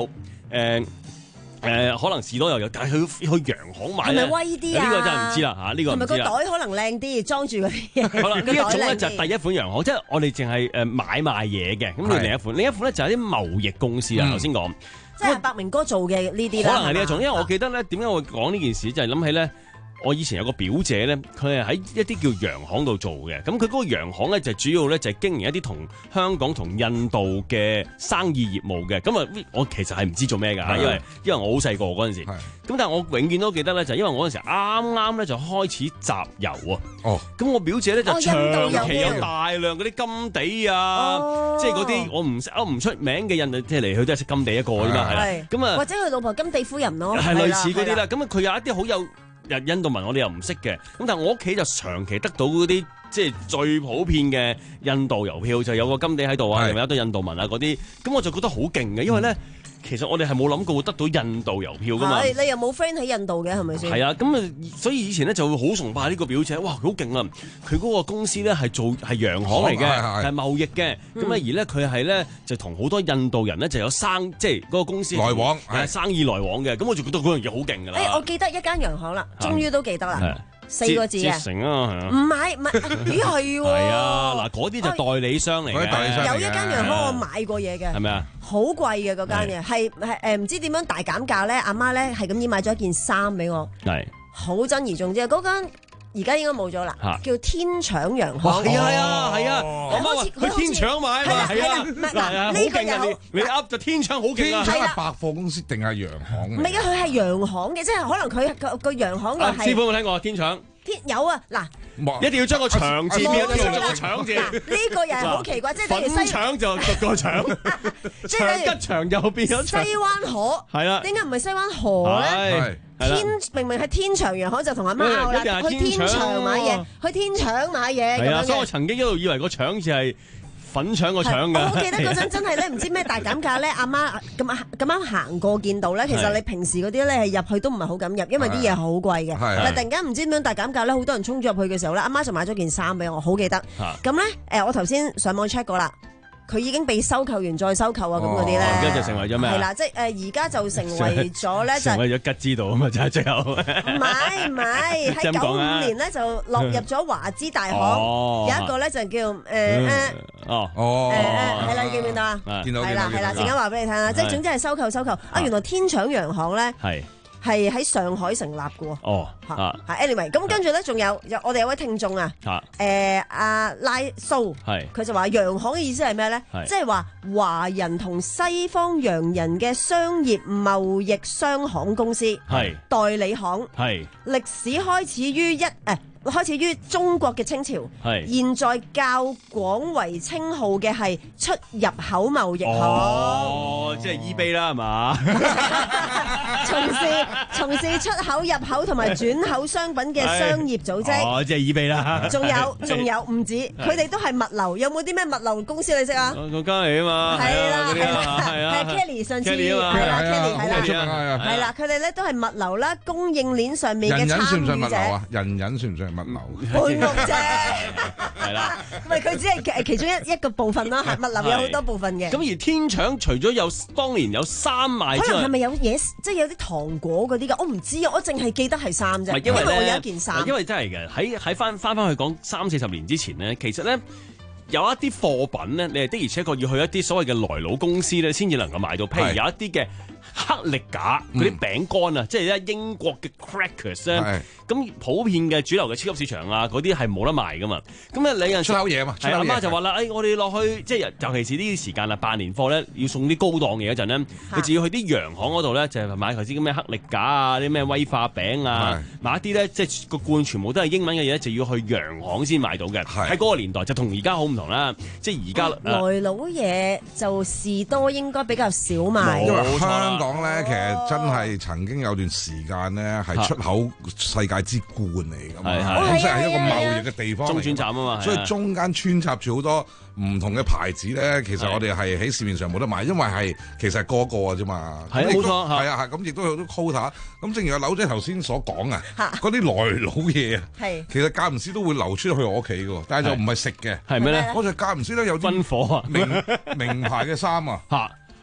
誒。誒可能士多又有，但係去去洋行買咧， 係咪威啲啊？ 呢個真係唔知啦嚇，呢個唔知啦。 係咪個袋可能靚啲，裝住嗰啲嘢？ 好啦，呢一種咧就係第一款洋行，即係我哋淨係誒買賣嘢嘅。咁另一款，另一款咧就係啲貿易公司啊。頭先講， 即係白明哥做嘅呢啲啦。 可能係呢一種，因為我記得咧，點解我會講呢件事，就係諗起咧。我以前有個表姐咧，佢係喺一啲叫洋行度做嘅，咁佢嗰個洋行咧就主要咧就係經營一啲同香港同印度嘅生意業務嘅，咁啊我其實係唔知做咩㗎，因為因為我好細個嗰陣時，咁但係我永遠都記得咧，就係因為我嗰陣時啱啱咧就開始集郵啊，哦，咁我表姐咧就長期有大量嗰啲甘地啊，即係嗰啲我唔識我唔出名嘅印度，即係嚟去都係識甘地一個啫嘛，係啦，咁啊或者佢老婆甘地夫人咯， 係類似嗰啲啦，咁啊佢有一啲好有。印度文我哋又唔識嘅，咁但係我屋企就長期得到嗰啲即係最普遍嘅印度郵票，就有個甘地喺度啊，又有一堆印度文啊嗰啲，咁我就覺得好勁嘅，因為咧、嗯、其實我哋係冇諗過會得到印度郵票噶嘛。 你又冇 friend 喺印度嘅係咪先？ 係啊，咁啊，所以以前咧就會好崇拜呢個表姐，哇，好勁啊！佢嗰個公司咧係做係洋行嚟嘅，係貿易嘅，咁啊、嗯、而咧佢係咧就同好多印度人咧就有生即係嗰個公司來往， 係生意來往嘅，咁我就覺得嗰樣嘢好勁㗎啦。 誒，我記得一間洋行啦，終於都記得啦。四個字啊！ 捷誠啊，係啊！ 唔係唔係，咦係喎？ 係啊，嗱嗰啲就代理商嚟嘅。 代理商有一間洋行我買過嘢嘅， 係咪啊？ 好貴嘅嗰間嘢，係係誒唔知點樣大減價咧？阿媽咧係咁意買咗一件衫俾我， 係好珍而重之。嗰間而家應該冇咗啦，叫天祥洋行。 係啊係啊係啊！我媽話去天祥買嘛，係啊，嗱呢個又你噏就天祥好勁啊！ 係百貨公司定係洋行？ 唔係啊，佢係洋行嘅，即係可能佢個個洋行嘅係。 師傅有冇聽過天祥？ 天有啊，嗱， 一定要將個長字變咗做個搶字。 呢個又係好奇怪，即係等於西搶就逐個搶，長吉長又變咗西灣河。 係啦， 點解唔係西灣河咧？天明明係天祥洋行就同阿媽拗啦，去天祥買嘢，去天祥買嘢。 係啊，所以我曾經一路以為個搶字係粉腸個腸㗎。 我記得嗰陣真係咧，唔知咩大減價咧，阿媽咁咁啱行過見到咧，其實你平時嗰啲咧係入去都唔係好敢入，因為啲嘢好貴嘅。但係突然間唔知點樣大減價咧，好多人衝咗入去嘅時候咧，阿媽就買咗件衫俾我，好記得。咁咧誒，我頭先上網 check 過啦。佢已經被收購完再收購啊，咁嗰啲咧， 而家就成為咗咩？ 係啦，即係誒而家就成為咗咧，就成為咗吉之道啊嘛，就係最後。 唔係唔係，喺九五年咧就落入咗華資大行，有一個咧就叫誒誒哦哦誒誒係啦，記唔記得啊？ 見到係啦係啦，陣間話俾你聽啦，即係總之係收購收購啊！原來天祥洋行咧係。係喺上海成立嘅喎。 哦， 嚇，anyway，咁跟住咧，仲有有我哋有位聽眾啊，誒阿拉蘇，係佢就話洋行嘅意思係咩咧？即係話華人同西方洋人嘅商業貿易商行公司，係代理行，係歷史開始於一誒。開始於中國嘅清朝，係現在較廣為稱號嘅係出入口貿易行， 哦，即係 eBay 啦，係嘛？ 從事從事出口入口同埋轉口商品嘅商業組織， 哦，即係 eBay 啦。 仲有仲有唔止，佢哋都係物流，有冇啲咩物流公司你識啊？ 國家嚟啊嘛， 係啦係啦係啊， 係 Kelly 上次係啦 Kelly 係啦，係啦，佢哋咧都係物流啦，供應鏈上面嘅參與者。 人人算唔算物流啊？人人算唔算係物流？ 半屋啫， 係啦， 唔係佢只係其中一一個部分啦，係物流有好多部分嘅。 咁而天祥除咗有當年有衫賣之外， 可能係咪有嘢，即係有啲糖果嗰啲㗎？我唔知啊，我淨係記得係衫啫，因為我有一件衫。 因為真係嘅，喺喺翻翻翻去講三四十年之前咧，其實咧。有一啲貨品咧，你係的而且確要去一啲所謂嘅來佬公司咧，先至能夠買到。譬如有一啲嘅克力架嗰啲餅乾啊，即係咧英國嘅 crackers 咧，咁普遍嘅主流嘅超級市場啊，嗰啲係冇得賣噶嘛。咁咧，你人出口嘢嘛， 係阿媽就話啦，誒，我哋落去即係尤其是呢啲時間啦，辦年貨咧，要送啲高檔嘢嗰陣咧，你就要去啲洋行嗰度咧，就係買頭先啲咩克力架啊，啲咩威化餅啊，買一啲咧，即係個罐全部都係英文嘅嘢，就要去洋行先買到嘅。喺嗰個年代就同而家好唔同啦，即係而家來佬嘢就士多應該比較少賣， 因為香港咧其實真係曾經有段時間咧係出口世界之冠嚟㗎嘛，咁即係一個貿易嘅地方， 中轉站啊嘛， 所以中間穿插住好多唔同嘅牌子咧，其實我哋係喺市面上冇得買，因為係其實係個個啫嘛， 係冇錯， 係啊係咁，亦都有好多 quota。咁正如阿柳姐頭先所講啊，嗰啲來佬嘢啊，其實間唔時都會流出去我屋企嘅，但係就唔係食嘅， 係咩咧？ 我就間唔時咧有軍火啊， 名名牌嘅衫啊，嚇。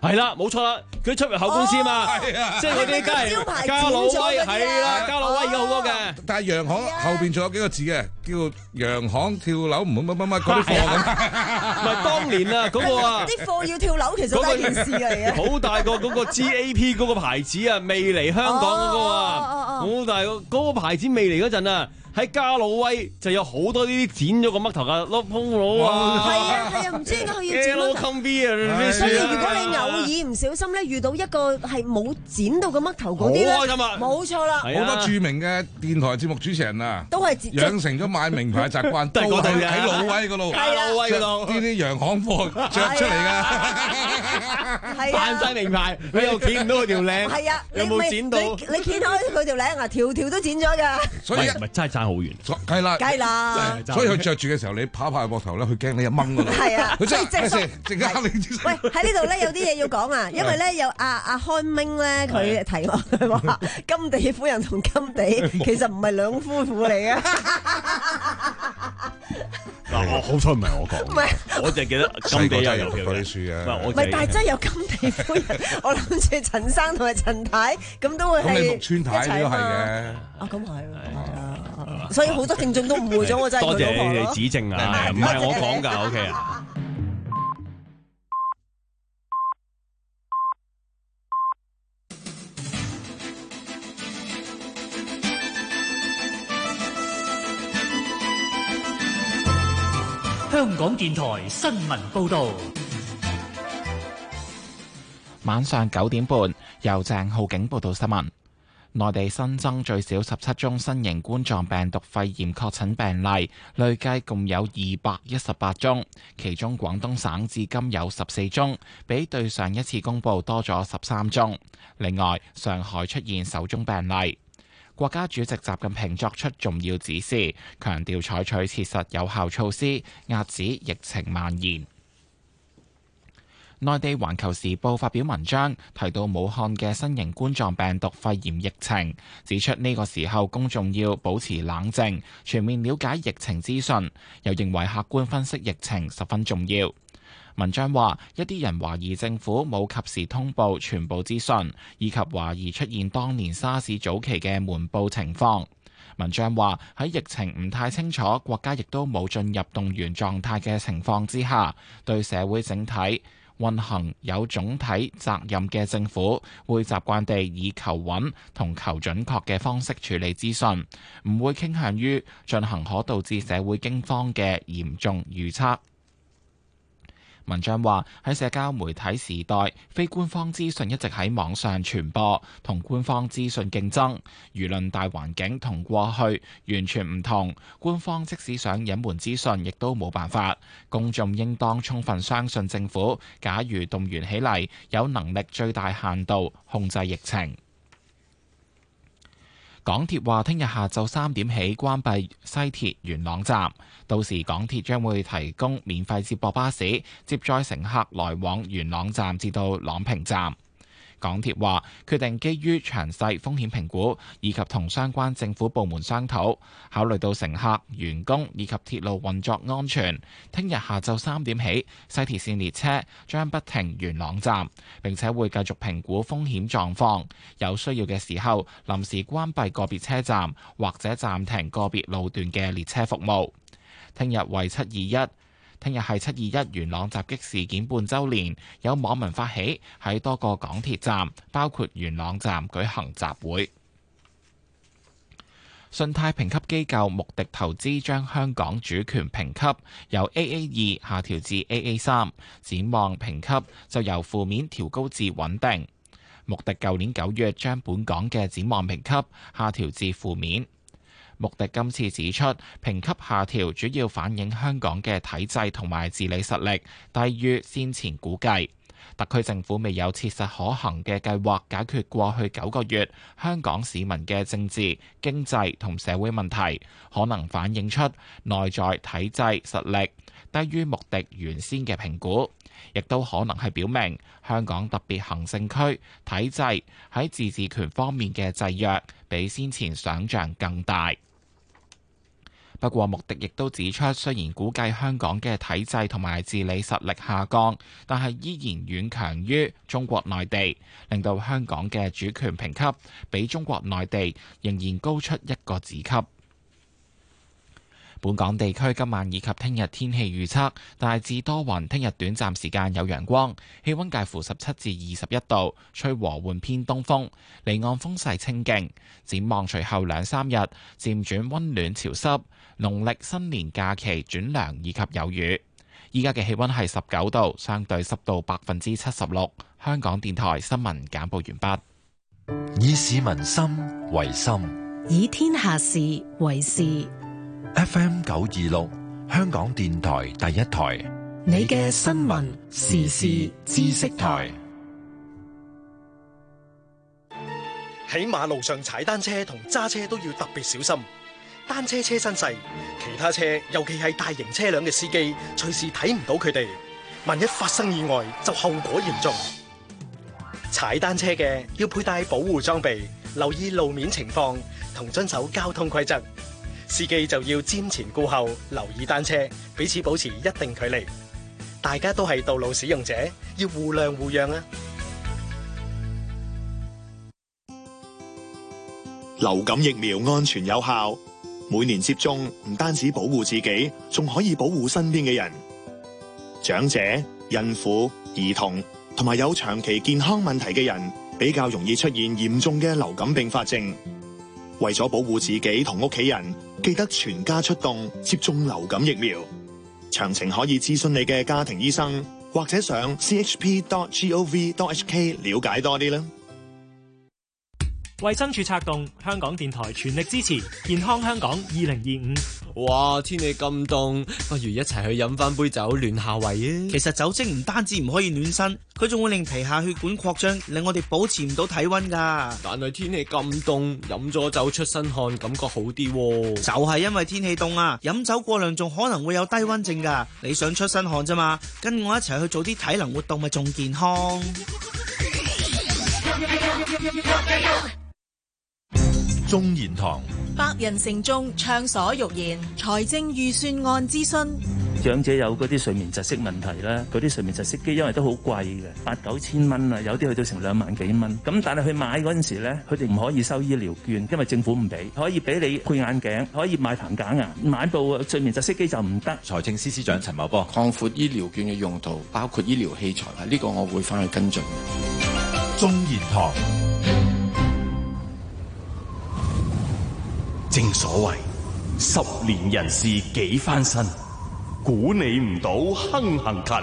係啦，冇錯啦，佢出入口公司啊嘛，即係嗰啲梗係加魯威係啦，加魯威而家好多嘅。 但係洋行後邊仲有幾個字嘅，叫洋行跳樓唔好乜乜乜嗰啲貨咁。 唔係當年啊，嗰個啊， 啲貨要跳樓其實都係件事嚟嘅。 好大個嗰個 G A P 嗰個牌子啊，未嚟香港嗰個啊，好大個嗰個牌子未嚟嗰陣啊。喺加魯威就有好多呢啲剪咗個嘜頭嘅碌鋪佬啊！ 係啊係啊，唔知點解佢要剪嘜頭。所以如果你偶爾唔小心咧遇到一個係冇剪到個嘜頭嗰啲咧，冇錯啦。 好多著名嘅電台節目主持人啊， 都係養成咗買名牌習慣，都係喺魯威嗰度， 加魯威嗰度呢啲洋行貨着出嚟㗎， 扮晒名牌，你又見唔到佢條領， 係啊， 有冇剪到？ 你見開佢條領啊，條條都剪咗㗎。 所以咪真係爭好遠， 梗係啦， 梗係啦。 所以佢着住嘅時候，你拍一拍佢膊頭咧，佢驚你一掹㗎啦。 係啊， 佢真係即係陣間你知。 喂，喺呢度咧有啲嘢要講啊，因為咧有阿阿漢明咧，佢提我佢話金地夫人同金地其實唔係兩夫婦嚟嘅。 嗱，我好彩唔係我講，唔係，我淨係記得金地有條嗰啲書啊。 唔係，但係真係有金地夫人，我諗住陳生同埋陳太咁都會係。 咁你木村太都係嘅。 啊，咁係，係啊，所以好多聽眾都誤會咗我真係佢老婆咯。 多謝你哋指正啊，唔係我講㗎 ，OK 啊。 香港電台新聞報導， 晚上九點半，由鄭浩景報道新聞。內地新增最少十七宗新型冠狀病毒肺炎確診病例，累計共有二百一十八宗，其中廣東省至今有十四宗，比對上一次公佈多咗十三宗。另外，上海出現首宗病例。國家主席習近平作出重要指示，強調採取切實有效措施，遏止疫情蔓延。內地《環球時報》發表文章提到武漢嘅新型冠狀病毒肺炎疫情，指出呢個時候公眾要保持冷靜，全面了解疫情資訊，又認為客觀分析疫情十分重要。文章話，一啲人懷疑政府冇及時通報全部資訊，以及懷疑出現當年沙士早期嘅瞞報情況。文章話，喺疫情唔太清楚，國家亦都冇進入動員狀態嘅情況之下，對社會整體運行有總體責任嘅政府，會習慣地以求穩同求準確嘅方式處理資訊，唔會傾向於進行可導致社會驚慌嘅嚴重預測。文章話，喺社交媒體時代，非官方資訊一直喺網上傳播，同官方資訊競爭，輿論大環境同過去完全唔同。官方即使想隱瞞資訊，亦都冇辦法。公眾應當充分相信政府，假如動員起嚟，有能力最大限度控制疫情。港鐵話，聽日下晝三點起關閉西鐵元朗站，到時港鐵將會提供免費接駁巴士，接載乘客來往元朗站至到朗屏站。港鐵話決定基於詳細風險評估以及同相關政府部門商討，考慮到乘客、員工以及鐵路運作安全，聽日下晝三點起，西鐵線列車將不停元朗站，並且會繼續評估風險狀況，有需要嘅時候臨時關閉個別車站或者暫停個別路段嘅列車服務。聽日為七二一。聽日係七二一元朗襲擊事件半週年，有網民發起喺多個港鐵站，包括元朗站舉行集會。信貸評級機構穆迪投資將香港主權評級由 A A 二下調至 A A 三，展望評級就由負面調高至穩定。穆迪舊年九月將本港嘅展望評級下調至負面。穆迪今次指出，評級下調主要反映香港嘅體制同埋治理實力低於先前估計。特區政府未有切實可行嘅計劃解決過去九個月香港市民嘅政治、經濟同社會問題，可能反映出內在體制實力低於穆迪原先嘅評估，亦都可能係表明香港特別行政區體制喺自治權方面嘅制約比先前想像更大。 不過穆迪亦都指出，雖然估計香港嘅體制同埋治理實力下降，但係依然遠強於中國內地，令到香港嘅主權評級比中國內地仍然高出一個子級。本港地區今晚以及聽日天氣預測大致多雲，聽日短暫時間有陽光，氣溫介乎十七至二十一度，吹和緩偏東風，離岸風勢清勁。展望隨後兩三日漸轉溫暖潮濕，農曆新年假期轉涼以及有雨。依家嘅氣溫係十九度，相對濕度百分之七十六。香港電台新聞簡報完畢。以市民心為心， 以天下事為事。 F M 九二六，香港電台第一台， 你嘅新聞時事知識台。 喺馬路上踩單車同揸車都要特別小心。單車車身細，其他車尤其係大型車輛嘅司機隨時睇唔到佢哋，萬一發生意外就後果嚴重。踩單車嘅要佩戴保護裝備，留意路面情況同遵守交通規則。司機就要瞻前顧後，留意單車，彼此保持一定距離。大家都係道路使用者，要互諒互讓啊！ 流感疫苗安全有效，每年接種唔單止保護自己，仲可以保護身邊嘅人。長者、孕婦、兒童同埋有長期健康問題嘅人，比較容易出現嚴重嘅流感併發症。為咗保護自己同屋企人，記得全家出動接種流感疫苗。詳情可以諮詢你嘅家庭醫生，或者上 c h p dot gov dot h k 了解多啲啦。 衛生署策動，香港電台全力支持健康香港二零二五。 哇！天氣咁凍，不如一齊去飲翻杯酒暖下胃啊！ 其實酒精唔單止唔可以暖身，佢仲會令皮下血管擴張，令我哋保持唔到體溫噶。 但係天氣咁凍，飲咗酒出身汗，感覺好啲喎。 就係因為天氣凍啊，飲酒過量仲可能會有低溫症噶。你想出身汗啫嘛，跟我一齊去做啲體能活動，咪仲健康。 中研堂百人城中暢所欲言，財政預算案諮詢。 長者有嗰啲睡眠窒息問題啦，嗰啲睡眠窒息機因為都好貴嘅，八九千蚊啊，有啲去到成兩萬幾蚊。咁但係去買嗰陣時咧，佢哋唔可以收醫療券，因為政府唔俾，可以俾你配眼鏡，可以買棚假牙，買部睡眠窒息機就唔得。 財政司司長陳茂波擴闊醫療券嘅用途，包括醫療器材，呢、這個我會翻去跟進。 中研堂。 正所謂十年人事幾番新，估你唔到亨行勤。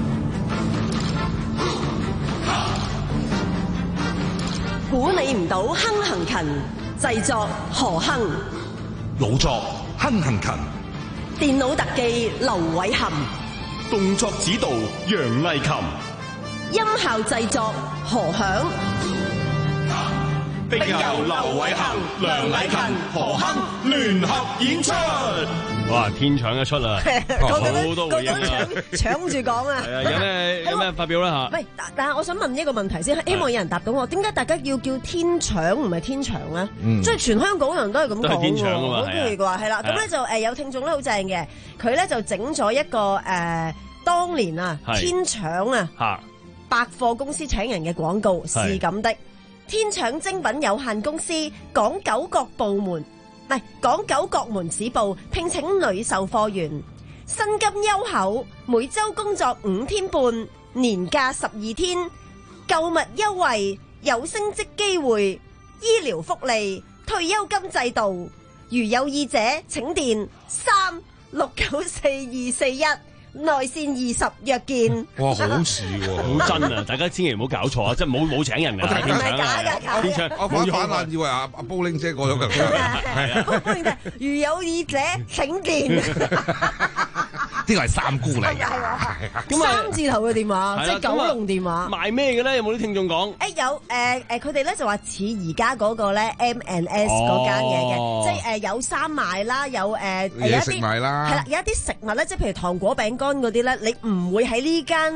估你唔到亨行勤，製作何亨， 老作亨行勤， 電腦特技劉偉涵， 動作指導楊麗琴， 音效製作何響。 並由劉偉恒、梁禮勤、何亨聯合演出。 哇！天搶一出啦，好多回應啊！ 搶住講啊！ 係啊，有咩有咩發表啦嚇？ 喂，但係我想問一個問題先，希望有人答到我。點解大家要叫天搶唔係天祥咧？即係全香港人都係咁講喎， 天搶啊嘛， 好奇怪係啦。咁咧就誒有聽眾咧好正嘅，佢咧就整咗一個誒當年啊天搶啊百貨公司請人嘅廣告，是咁的。天搶精品有限公司港九各部門，唔係港九各門市部聘請女售貨員，薪金優厚，每周工作五天半，年假十二天，購物優惠，有升職機會，醫療福利，退休金制度。如有意者，請電三六九四二四一。內線二十約見。 哇，好似喎， 好真啊！大家千祈唔好搞錯啊，即係冇冇請人㗎，天搶啊！天搶， 我反反眼以為阿阿布玲姐過咗㗎。係啊， 布玲姐，如有意者請電。 呢個係三姑嚟㗎，三字頭嘅電話，即係九龍電話。 賣咩嘅咧？有冇啲聽眾講？ 誒有誒誒，佢哋咧就話似而家嗰個咧 M and S 嗰間嘢嘅，即係誒有衫賣啦，有誒有一啲賣啦， 係啦，有一啲食物咧，即係譬如糖果餅乾嗰啲咧，你唔會喺呢間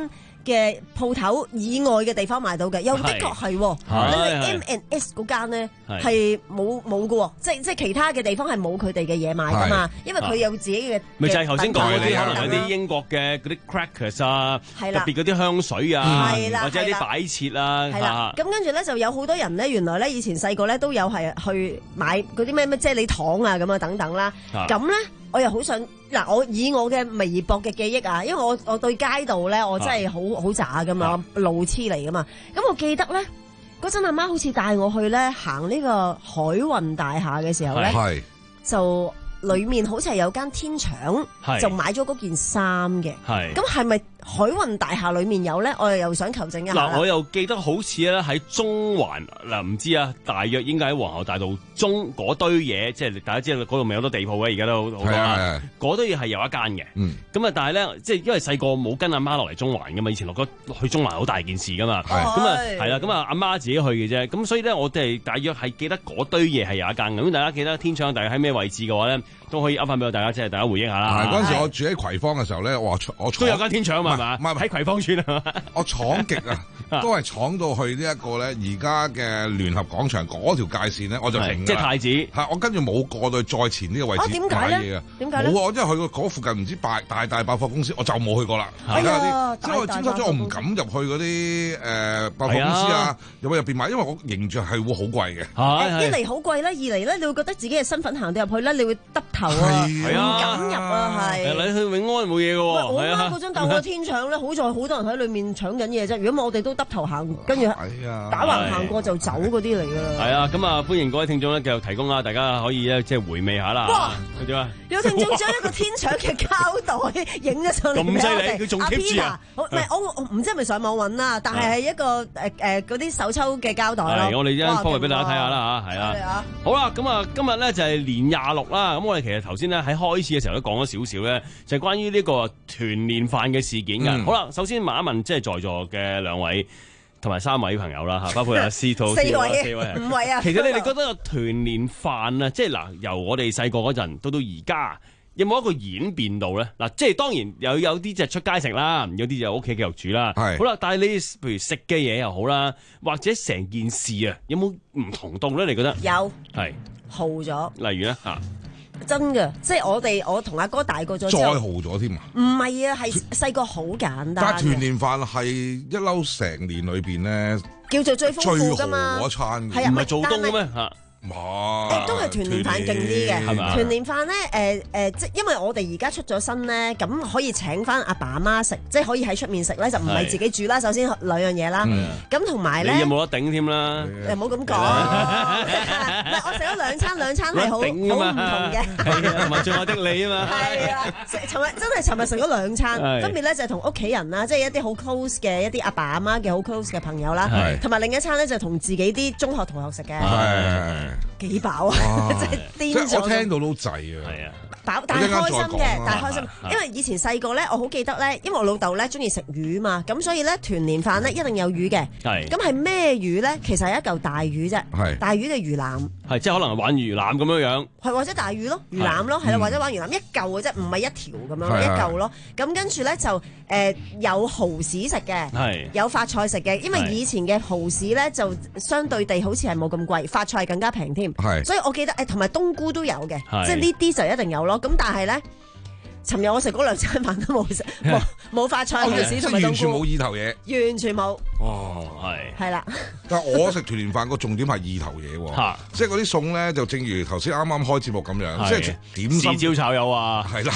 嘅鋪頭以外嘅地方買到嘅，又的確係，你去 M and S 嗰間咧係冇冇嘅，即係即係其他嘅地方係冇佢哋嘅嘢賣噶嘛，因為佢有自己嘅。 咪就係頭先講嗰啲，可能有啲英國嘅嗰啲 crackers 啊，特別嗰啲香水啊，或者啲擺設啊， 係啦。咁跟住咧就有好多人咧，原來咧以前細個咧都有係去買嗰啲咩咩啫喱糖啊咁啊等等啦，咁咧。我又好想嗱，我以我嘅微薄嘅記憶啊，因為我我對街道咧，我真係好好渣噶嘛，路痴嚟噶嘛。咁我記得咧，嗰陣阿媽好似帶我去咧行呢個海運大廈嘅時候咧，就裏面好似係有間天祥，就買咗嗰件衫嘅。咁係咪海運大廈裏面有咧？我又又想求證一下。 嗱，我又記得好似咧喺中環嗱，唔知啊，大約應該喺皇后大道中嗰堆嘢，即係大家知道嗰度咪有好多地鋪嘅，而家都好多啦。嗰堆嘢係有一間嘅。咁、嗯、啊，但係咧，即係因為細個冇跟阿媽落嚟中環噶嘛，以前落咗去中環好大件事噶嘛。咁啊，係啦，咁啊，阿媽自己去嘅啫。咁所以咧，我哋大約係記得嗰堆嘢係有一間嘅。咁大家記得天祥大約喺咩位置嘅話咧，都可以噏翻俾我大家，即係大家回憶下啦。 嗰陣時我住喺葵芳嘅時候咧，我我都有間天祥嘛，係嘛？唔係喺葵芳村啊！ 我闖極啊，都係闖到去呢一個咧，而家嘅聯合廣場嗰條界線咧，我就停。 即係太子。 係我跟住冇過到再前呢個位置買嘢啊！ 點解咧？ 冇啊，因為去過嗰附近唔知大大大百貨公司，我就冇去過啦。係啊，因為尖沙咀我唔敢入去嗰啲誒百貨公司啊，入去入邊買，因為我形象係會好貴嘅。 一嚟好貴咧，二嚟咧你會覺得自己嘅身份行到入去咧，你會耷頭啊，唔敢入啊，係。 你去永安冇嘢嘅喎。 我媽嗰張舊嘅天祥咧，好在好多人喺裏面搶緊嘢啫。如果唔係我哋都耷頭行，跟住打橫行過就走嗰啲嚟㗎啦。 係啊，咁啊歡迎各位聽眾咧繼續提供啊，大家可以咧即係回味下啦。 哇！ 點啊？ 有聽眾將一個天祥嘅膠袋影咗上嚟咁犀利，佢仲 keep 住啊？ 唔係我我唔知係咪上網揾啦，但係係一個誒誒嗰啲手抽嘅膠袋咯。 係，我哋一陣放嚟俾大家睇下啦嚇，係啊。好啦，咁啊今日咧就係年廿六啦。咁我哋其實頭先咧喺開始嘅時候都講咗少少咧，就係關於呢個團年飯嘅事件㗎。好啦，首先問一問即係在座嘅兩位同埋三位朋友啦嚇，包括阿司徒、 四位、 四位、 五位啊。 其實你哋覺得個團年飯啊，即係嗱，由我哋細個嗰陣到到而家，有冇一個演變到咧？嗱，即係當然有有啲就出街食啦，有啲就屋企繼續煮啦。係。好啦，但係你譬如食嘅嘢又好啦，或者成件事啊，有冇唔同到咧？你覺得？ 有。 係。 豪咗。 例如咧嚇。 真嘅，即係我哋我同阿哥大個咗之後， 再豪咗添啊！ 唔係啊，係細個好簡單。 但係團年飯係一嬲成年裏邊咧， 叫做最豐富㗎嘛， 最豪嗰餐， 係啊， 唔係做冬咩嚇？ 誒都係團年飯勁啲嘅， 係嘛？ 團年飯咧誒誒，即因為我哋而家出咗身咧，咁可以請翻阿爸阿媽食，即係可以喺出面食咧，就唔係自己煮啦。首先兩樣嘢啦，咁同埋咧， 你有冇得頂添啦？ 誒唔好咁講，唔係我食咗兩餐，兩餐係好好唔同嘅， 同埋最愛的你啊嘛。 係啊，尋日真係尋日食咗兩餐，分別咧就係同屋企人啦，即係一啲好 close 嘅一啲阿爸阿媽嘅好 close 嘅朋友啦，同埋另一餐咧就同自己啲中學同學食嘅。幾飽啊！真係癲咗。 我聽到都滯啊！ 係啊， 飽但係開心嘅，但係開心，因為以前細個咧，我好記得咧，因為我老豆咧中意食魚嘛，咁所以咧團年飯咧一定有魚嘅。係。咁係咩魚咧？其實係一嚿大魚啫。係。大魚嘅魚腩。係，即係可能玩魚腩咁樣樣。係或者大魚咯，魚腩咯，係啦，或者玩魚腩一嚿嘅啫，唔係一條咁樣，一嚿咯。咁跟住咧就誒有蠔豉食嘅，係有發菜食嘅，因為以前嘅蠔豉咧就相對地好似係冇咁貴，發菜更加平添。係，所以我記得誒，同埋冬菇都有嘅，即係呢啲就一定有咯。咁但係咧，尋日我食嗰兩餐飯都冇食，冇冇發菜、蠔豉同埋冬菇， 完全冇意頭嘢， 完全冇。 哦， 係係啦。 但係我食團年飯個重點係意頭嘢喎，即係嗰啲餸咧，就正如頭先啱啱開節目咁樣，即係點心、 豉椒炒魷啊， 係啦，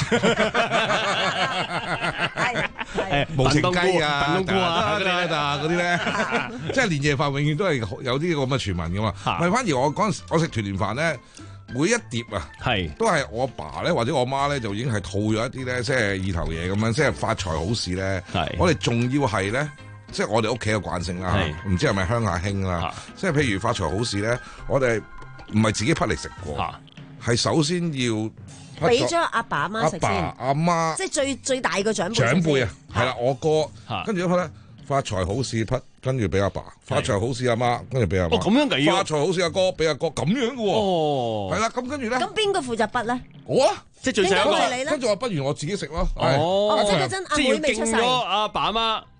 係無情雞啊、燉冬菇啊嗰啲咧，嗰啲咧，即係年夜飯永遠都係有啲咁嘅傳聞噶嘛。咪反而我嗰陣時我食團年飯咧，每一碟啊，係都係我阿爸咧或者我媽咧就已經係套咗一啲咧，即係意頭嘢咁樣，即係發財好市咧。我哋仲要係咧。即係我哋屋企嘅慣性啦，唔知係咪鄉下興啦。即係譬如發財好市咧，我哋唔係自己潷嚟食過，係首先要俾咗阿爸阿媽食先， 阿媽即係最最大個長輩。 長輩啊，係啦，我哥，跟住一潷咧，發財好市潷，跟住俾阿爸，發財好市阿媽，跟住俾阿媽。 哦，咁樣嘅， 發財好市阿哥，俾阿哥，咁樣嘅喎。哦，係啦，咁跟住咧， 咁邊個負責潷咧？ 我啊， 即係最細個。 跟住話不如我自己食咯。 哦，即係嗰陣阿妹未出世， 阿爸阿媽。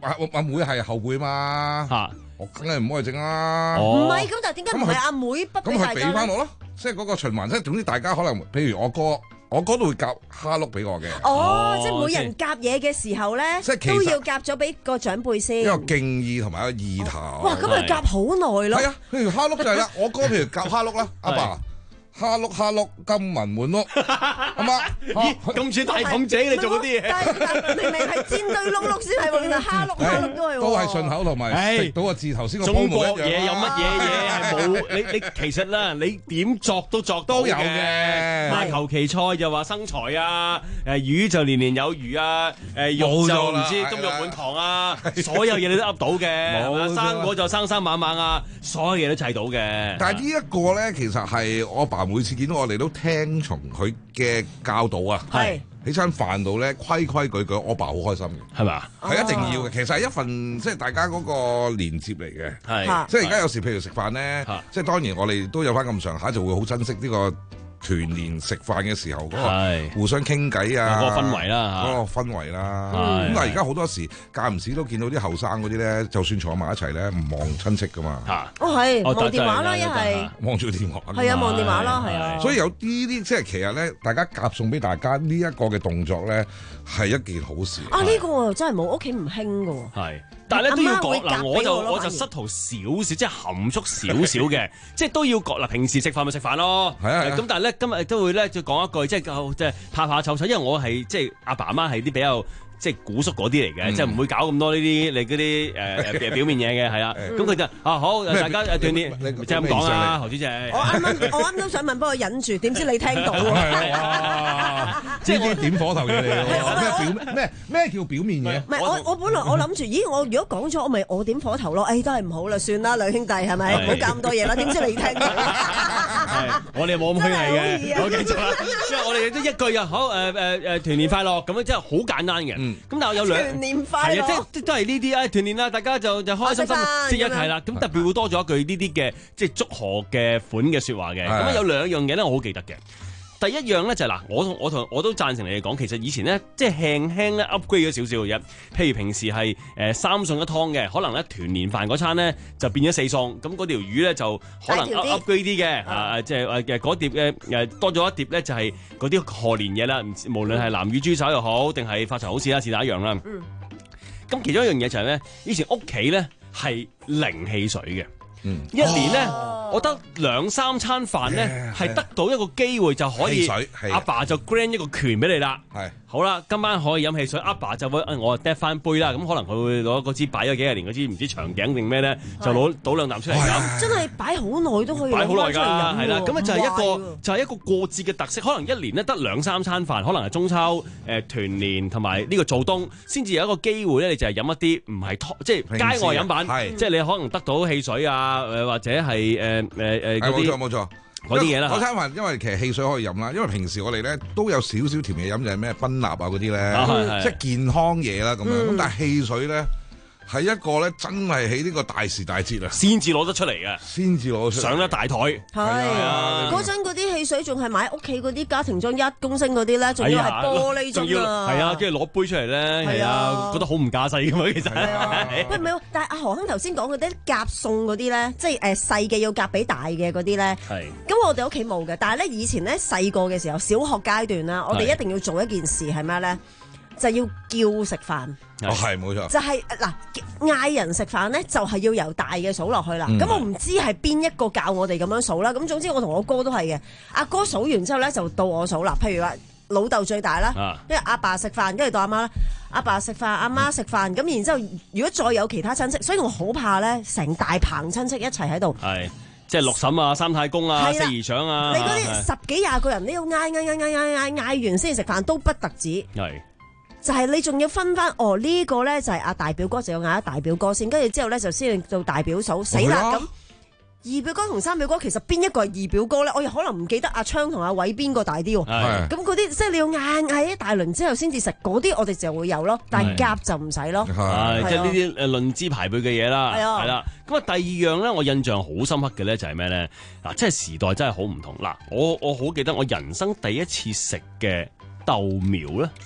阿阿妹係後輩嘛嚇，我梗係唔可以整啦。 唔係咁，但係點解唔係阿妹不俾大家？ 咁佢俾翻我咯，即係嗰個循環，即係總之大家可能，譬如我哥。我嗰度會夾蝦碌俾我嘅。 哦，即係每人夾嘢嘅時候咧，都要夾咗俾個長輩先。 一個敬意同埋一個意頭。 哇！咁佢夾好耐咯。 係啊，譬如蝦碌就係啦，我哥譬如夾蝦碌啦，阿爸。蝦碌蝦碌金文滿屋，阿媽， 咦咁似大鳳姐你做嗰啲嘢？ 但係明明係煎堆碌碌先係喎，原來蝦碌蝦碌都係喎。 都係順口同埋食到個字頭先個。 中國嘢有乜嘢嘢係冇？你你其實啦，你點作都作都有嘅。 買求其菜就話生財啊，誒魚就年年有餘啊，誒肉就唔知冬肉滿堂啊，所有嘢你都噏到嘅。生果就生生猛猛啊，所有嘢都砌到嘅。 但係呢一個咧，其實係我爸。每次見到我哋都聽從佢嘅教導啊，係喺餐飯度咧規規矩矩，我爸好開心嘅， 係嘛？ 係一定要嘅。其實係一份即係大家嗰個連接嚟嘅，係即係而家有時譬如食飯咧，即係當然我哋都有翻咁上下，就會好珍惜呢個團年食飯嘅時候嗰個互相傾偈啊， 嗰個氛圍啦， 嗰個氛圍啦。咁但係而家好多時間唔時都見到啲後生嗰啲咧，就算坐埋一齊咧，唔望親戚噶嘛。 哦係，望電話啦，一係望住電話。 係啊，望電話啦，係啊。 所以有呢啲即係其實咧，大家夾餸俾大家呢一個嘅動作咧，係一件好事。 啊，呢個真係冇屋企唔興㗎喎。 係。但係咧都要講嗱，我就我就失圖少少，即係含蓄少少嘅，即係都要講嗱。平時食飯咪食飯咯，係啊。咁但係咧今日都會咧就講一句，即係即係怕怕臭臭，因為我係即係阿爸阿媽係啲比較即係古叔嗰啲嚟嘅，即係唔會搞咁多呢啲你嗰啲誒誒表面嘢嘅，係啊。咁佢就啊好，大家誒鍛鍊，即係咁講啦，何小姐。 我啱啱我啱啱都想問，不過忍住，點知你聽到啊？即係啲點火頭嘢嚟嘅喎，咩表咩咩叫表面嘢？ 唔係我我本來我諗住，咦我如果講咗，我咪我點火頭咯？誒都係唔好啦，算啦，兩兄弟係咪？唔好搞咁多嘢啦。點知你聽到？ 我哋冇咁虛偽嘅，我繼續啦。因為我哋都一句啊，好誒誒誒團年快樂咁樣，真係好簡單嘅。咁但係有兩團年快樂， 係啊，即係都係呢啲啊團年啦，大家就就開心心即係一齊啦。咁特別會多咗一句呢啲嘅即係祝賀嘅款嘅説話嘅。咁啊有兩樣嘢咧，我好記得嘅。第一樣咧就係嗱，我同我同我都贊成你哋講，其實以前咧即係輕輕咧 upgrade 咗少少嘅啫。譬如平時係誒三餸一湯嘅，可能咧團年飯嗰餐咧就變咗四餸，咁嗰條魚咧就可能 upgrade 啲嘅啊，即係誒嗰碟嘅誒多咗一碟咧就係嗰啲賀年嘢啦，無論係南乳豬手又好，定係發財好市啦，是但一樣啦。咁、嗯、其中一樣嘢就係咧，以前屋企咧係零汽水嘅。嗯、一年咧，哦、我覺得兩三餐飯咧係得到一個機會就可以，阿爸就 grant 一個權俾你啦。係好啦，今晚可以飲汽水，阿爸就會我 drop 翻杯啦。咁可能佢會攞嗰支擺咗幾廿年嗰支唔知長頸定咩咧，就攞倒兩啖出嚟飲。 真係擺好耐都可以擺好耐㗎，係啦。咁啊就係一個就係一個過節嘅特色。可能一年咧得兩三餐飯，可能係中秋、誒、呃、團年同埋呢個做冬，先至有一個機會咧，你就係飲一啲唔係湯，即係街外飲品，即係你可能得到汽水啊。誒或者係誒誒誒嗰啲冇錯冇錯嗰啲嘢啦。 嗰餐飯因為其實汽水可以飲啦，因為平時我哋咧都有少少甜嘢飲，就係咩檳榔啊嗰啲咧，即係健康嘢啦咁樣。咁、嗯、但係汽水咧係一個咧真係喺呢個大時大節啊， 先至攞得出嚟嘅， 先至攞上得大台。係嗰陣嗰啲汽水仲係買屋企嗰啲家庭裝一公升嗰啲咧，仲要係玻璃樽啊， 係啊，跟住攞杯出嚟咧，係啊，覺得好唔架勢噶嘛，其實。 喂，唔係，但係阿何生頭先講嗰啲夾餸嗰啲咧，即係誒細嘅要夾俾大嘅嗰啲咧，係。咁我哋屋企冇嘅，但係咧以前咧細個嘅時候，小學階段啦，我哋一定要做一件事係咩咧？就要叫食飯。 哦，係冇錯。 就係嗱，嗌人食飯咧，就係要由大嘅數落去啦。咁、嗯、我唔知係邊一個教我哋咁樣數啦。咁總之我同我哥都係嘅。阿哥數完之後咧，就到我數啦。譬如話老豆最大啦，啊、因為阿爸食飯，跟住到阿媽啦。阿爸食飯，阿媽食飯，咁、嗯、然之後，如果再有其他親戚，所以我好怕咧，成大棚親戚一齊喺度。 係。即係六嬸啊、三太公啊、四姨丈啊。 你嗰啲十幾廿個人，你要嗌嗌嗌嗌嗌嗌嗌完先食飯，都不特止。係。就係你仲要分翻，哦呢、這個咧就係阿大表哥，就要嗌阿大表哥先，跟住之後咧就先到大表嫂，死啦咁。二表哥同三表哥其實邊一個係二表哥咧？我又可能唔記得阿昌同阿偉邊個大啲喎。咁嗰啲即係你要嗌嗌一大輪之後先至食，嗰啲我哋就會有咯。但係夾就唔使咯。 係即係呢啲誒論資排輩嘅嘢啦。係啊，係啦。咁啊第二樣咧，我印象好深刻嘅咧就係咩咧？嗱，即係時代真係好唔同。嗱，我我好記得我人生第一次食嘅豆苗咧。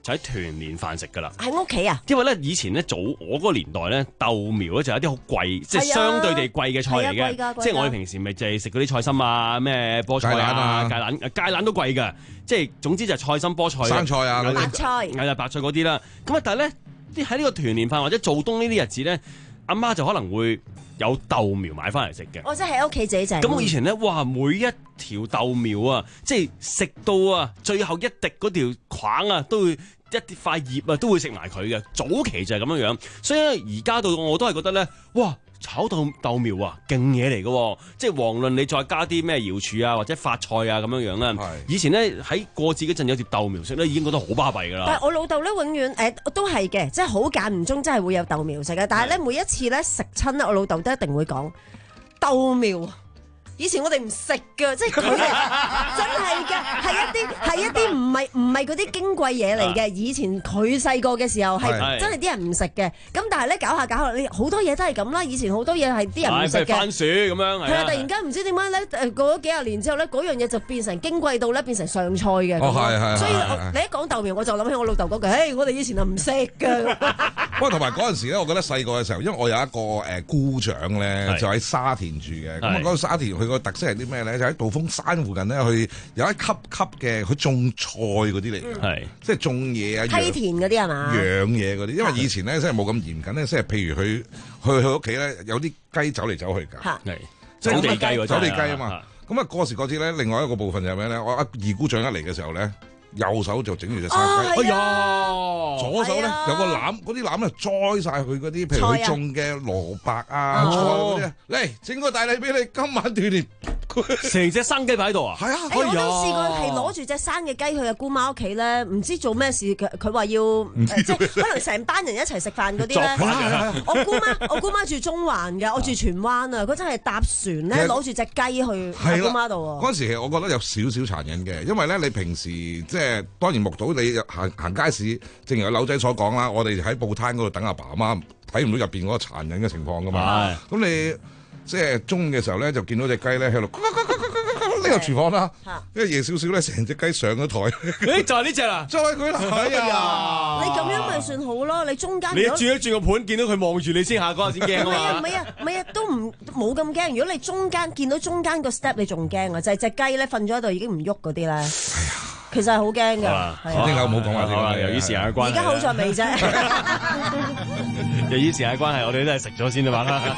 就喺團年飯食㗎啦。 喺屋企啊？ 因為咧以前咧早我嗰個年代咧豆苗咧就有啲好貴，即係相對地貴嘅菜嚟嘅。即係我哋平時咪就係食嗰啲菜心啊、咩菠菜啊、芥蘭、芥蘭都貴㗎。即係總之就係菜心、菠菜、 生菜啊、 白菜、 係啊白菜嗰啲啦。咁啊，但係咧啲喺呢個團年飯或者做冬呢啲日子咧，阿媽就可能會有豆苗買翻嚟食嘅。 我即係喺屋企自己整。 咁我以前咧，哇！每一條豆苗啊，即係食到啊，最後一滴嗰條框啊，都會一啲塊葉啊，都會食埋佢嘅。早期就係咁樣樣，所以而家到我都係覺得咧，哇！炒豆豆苗啊，勁嘢嚟嘅，即係遑論你再加啲咩瑤柱啊或者發菜啊咁樣樣啦。以前咧喺過節嗰陣有碟豆苗食咧，已經覺得好巴閉㗎啦。 但係我老豆咧永遠誒、呃、都係嘅，即係好間唔中真係會有豆苗食嘅。但係咧每一次咧食親咧，我老豆都一定會講豆苗。以前我哋唔食㗎，即係佢啊，真係㗎，係一啲係一啲唔係唔係嗰啲矜貴嘢嚟嘅。以前佢細個嘅時候係真係啲人唔食嘅。咁但係咧搞下搞下，你好多嘢都係咁啦。以前好多嘢係啲人唔食嘅。 番薯咁樣係啊， 突然間唔知點解咧誒過咗幾廿年之後咧，嗰樣嘢就變成矜貴到咧變成上菜嘅。 哦，係係。 所以你一講豆苗，我就諗起我老豆嗰句，誒，我哋以前就唔食㗎。 不過同埋嗰陣時咧，我覺得細個嘅時候，因為我有一個誒姑丈咧，就喺沙田住嘅。咁啊，嗰個沙田佢個特色係啲咩咧？就喺道風山附近咧，佢有一級級嘅，佢種菜嗰啲嚟嘅，係即係種嘢啊， 梯田嗰啲係嘛？ 養嘢嗰啲，因為以前咧即係冇咁嚴謹咧，即係譬如佢去佢屋企咧，有啲雞走嚟走去㗎， 係即係走地雞喎， 走地雞啊嘛。咁啊過時過節咧，另外一個部分就係咩咧？我阿二姑丈一嚟嘅時候咧，右手就整住隻生雞，哎呀！左手咧有個籃，嗰啲籃咧栽晒佢嗰啲，譬如佢種嘅蘿蔔啊、菜嗰啲，嚟整個大禮俾你，今晚鍛鍊。 成隻生雞擺喺度啊！ 係啊， 我都試過係攞住隻生嘅雞去阿姑媽屋企咧，唔知做咩事，佢佢話要即係可能成班人一齊食飯嗰啲咧。我姑媽我姑媽住中環嘅，我住荃灣啊，佢真係搭船咧攞住隻雞去阿姑媽度喎。 嗰陣時其實我覺得有少少殘忍嘅，因為咧你平時即係當然目睹你行行街市，正如阿柳仔所講啦，我哋喺報攤嗰度等阿爸阿媽，睇唔到入邊嗰個殘忍嘅情況噶嘛。咁你即係中午嘅時候咧，就見到隻雞咧喺度呢個廚房啦，因為夜少少咧，成隻雞上咗台。 誒，就係呢隻啦， 就係佢啦。哎呀， 你咁樣咪算好咯？你中間你轉一轉個盤，見到佢望住你先下嗰下先驚啊嘛。 唔係啊，唔係啊，都唔冇咁驚。如果你中間見到中間個 step，你仲驚啊！就係隻雞咧瞓咗喺度已經唔喐嗰啲咧。哎呀，其實係好驚㗎。 點解唔好講話先？ 由於時間嘅關係， 而家好在未啫。 由於時間嘅關係，我哋都係食咗先啊嘛。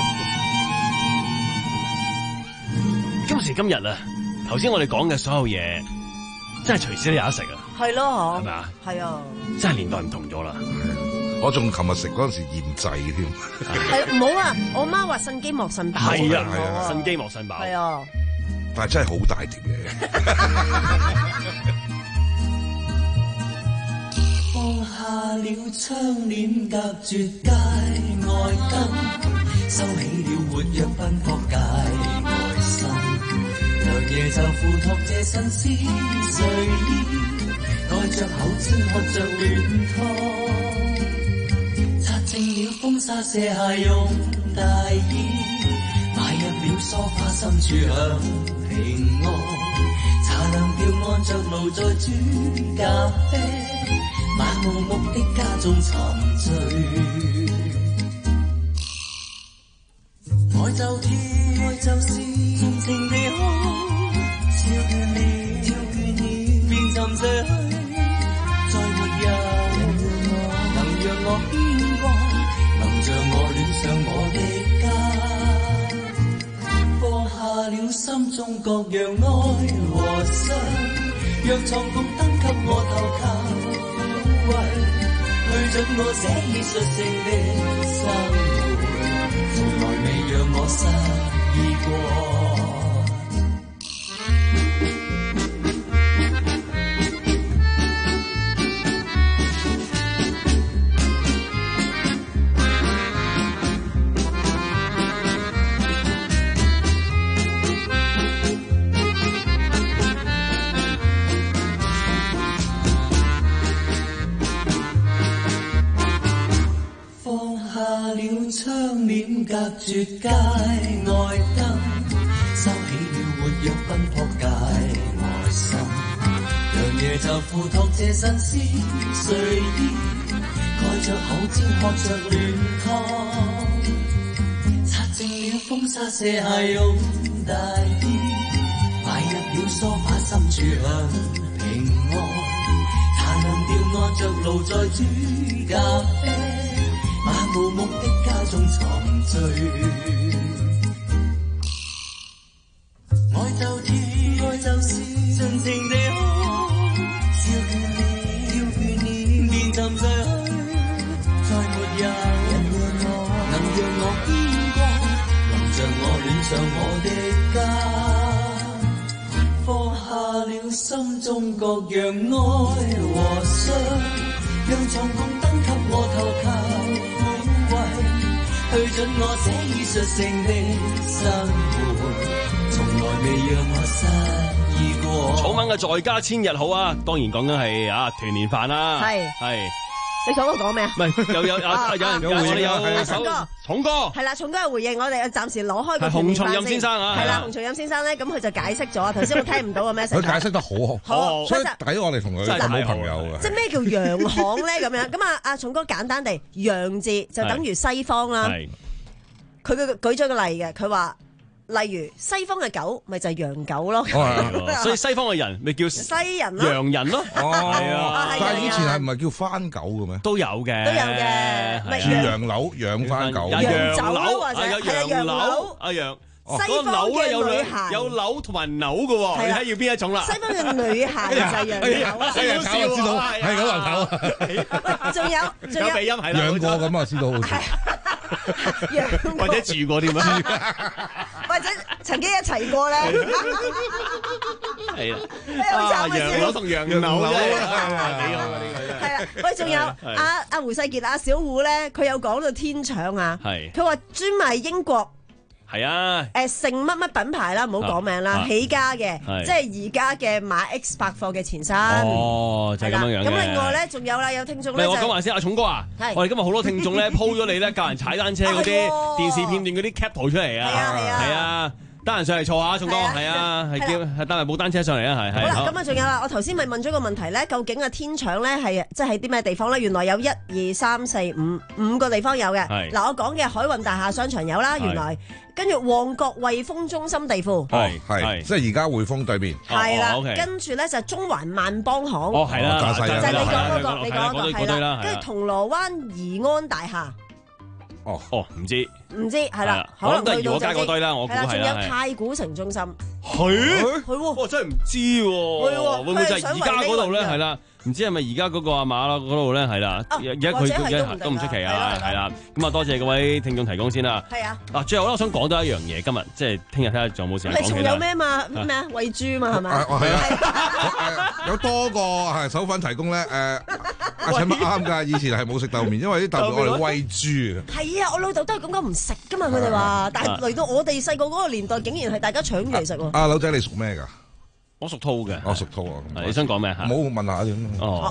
今時今日啊，頭先我哋講嘅所有嘢，真係隨時都有得食啊！ 係咯， 係咪啊？ 係啊！ 真係年代唔同咗啦。 我仲琴日食嗰陣時現製添。 係唔好啊！我媽話腎機莫腎飽。 係啊係啊，腎機莫腎飽。 係啊。 但係真係好大碟嘅。 放下了窗簾，隔絕街外燈，收起了活躍奔波界外心。良夜就附託這新絲睡衣，蓋着口氈喝着暖湯，擦淨了風沙卸下用大衣，買入了梳化深處享平安，茶涼掉按着爐在煮咖啡，漫無目的家中沉醉。愛就跳，愛就是盡情地哭，笑倦了，跳倦了，便沉睡去。再沒人能讓我牽掛，能像我戀上我的家。放下了心中各樣愛和傷，讓床鋪燈給我投靠，去盡我寫意率性的生活。從來未讓我失意過。隔絕街外燈，收起了活躍奔波界外心，良夜夜就付託這身絲睡衣，蓋着口尖喝着暖湯，擦淨了風沙卸下用大衣，擺入了梳化深處很平安，殘能掉按着路在煮咖啡，漫無目的家中沉醉。愛就跳，愛就笑，盡情地哭，笑倦了，笑倦了，便沉睡去，再沒有能讓我牽掛，能像我戀上我的家，放下了心中各樣愛和傷，讓床共燈給我投靠撫慰，去盡我這藝術性的生活。 草蜢嘅在家千日好啊，當然講緊係啊團年飯啦， 係係。 你想我講咩啊？ 唔係有有啊有人有我哋有重哥，重哥係啦，重哥嘅回應，我哋暫時攞開個洪松蔭先生啊， 係啦，洪松蔭先生咧，咁佢就解釋咗，頭先我聽唔到個 message。 佢解釋得好好，所以抵我哋同佢咁好朋友嘅。 即係咩叫洋行咧？咁樣咁啊，阿重哥簡單地，洋字就等於西方啦。佢佢舉咗個例嘅，佢話。例如西方嘅狗咪就係洋狗咯， 所以西方嘅人咪叫西人咯， 洋人咯，係啊。 但係以前係唔係叫番狗嘅咩？ 都有嘅， 都有嘅。 住洋樓養番狗， 洋酒或者係啊洋樓，啊洋。 西方嘅女孩有扭同埋扭嘅喎，你睇要邊一種啦？ 西方嘅女孩就係洋狗啊， 係啊，知道係咁話頭啊。 仲有仲有鼻音係啦， 養過咁啊，知道好似。 或者住過添啊， 或者曾經一齊過咧， 係啊，洋樓同洋扭啫，幾好啊呢個。 係啦，喂，仲有阿阿胡世傑、阿小虎咧，佢有講到天搶啊，佢話專賣英國。 係啊， 誒成乜乜品牌啦，唔好講名啦，起家嘅，即係而家嘅馬 X 百貨嘅前身。 哦，就係咁樣樣嘅。 咁另外咧，仲有啦，有聽眾咧就， 我講埋先，阿重哥啊，我哋今日好多聽眾咧 po 咗你咧教人踩單車嗰啲電視片段嗰啲 cap 圖出嚟啊，係啊。得閒上嚟坐下，重哥，係啊，係叫係但係冇單車上嚟啊，係係。 好啦，咁啊，仲有啦，我頭先咪問咗個問題咧，究竟啊天搶咧係即係啲咩地方咧？原來有一二三四五五個地方有嘅。嗱，我講嘅海運大廈商場有啦，原來跟住旺角惠豐中心地庫， 係係，即係而家匯豐對面。 係啦，跟住咧就中環萬邦行。 哦，係啦， 就係你講嗰個，你講嗰個係啦，跟住銅鑼灣怡安大廈。 哦哦，唔知唔知係啦，可能去到就知。 堆啦，我估係啦。 仲有太古城中心， 係係喎， 我真係唔知喎，會唔會就係而家嗰度咧？係啦，唔知係咪而家嗰個阿馬啦嗰度咧？係啦，而家佢而家都唔出奇啊，係啦。咁啊，多謝各位聽眾提供先啦。 係啊。 嗱，最後咧，我想講多一樣嘢，今日即係聽日睇下仲有冇時間講其他。 你仲有咩嘛？咩啊？餵豬嘛係咪？ 係啊，有多個係手粉提供咧，誒。阿陳乜啱㗎？以前係冇食豆麵，因為啲豆麵我哋餵豬。 係啊，我老豆都係咁講唔食㗎嘛，佢哋話。但係嚟到我哋細個嗰個年代，竟然係大家搶嚟食喎。 阿柳仔，你屬咩㗎？ 我屬兔嘅。 我屬兔啊！ 你想講咩嚇？ 冇問下點。 哦。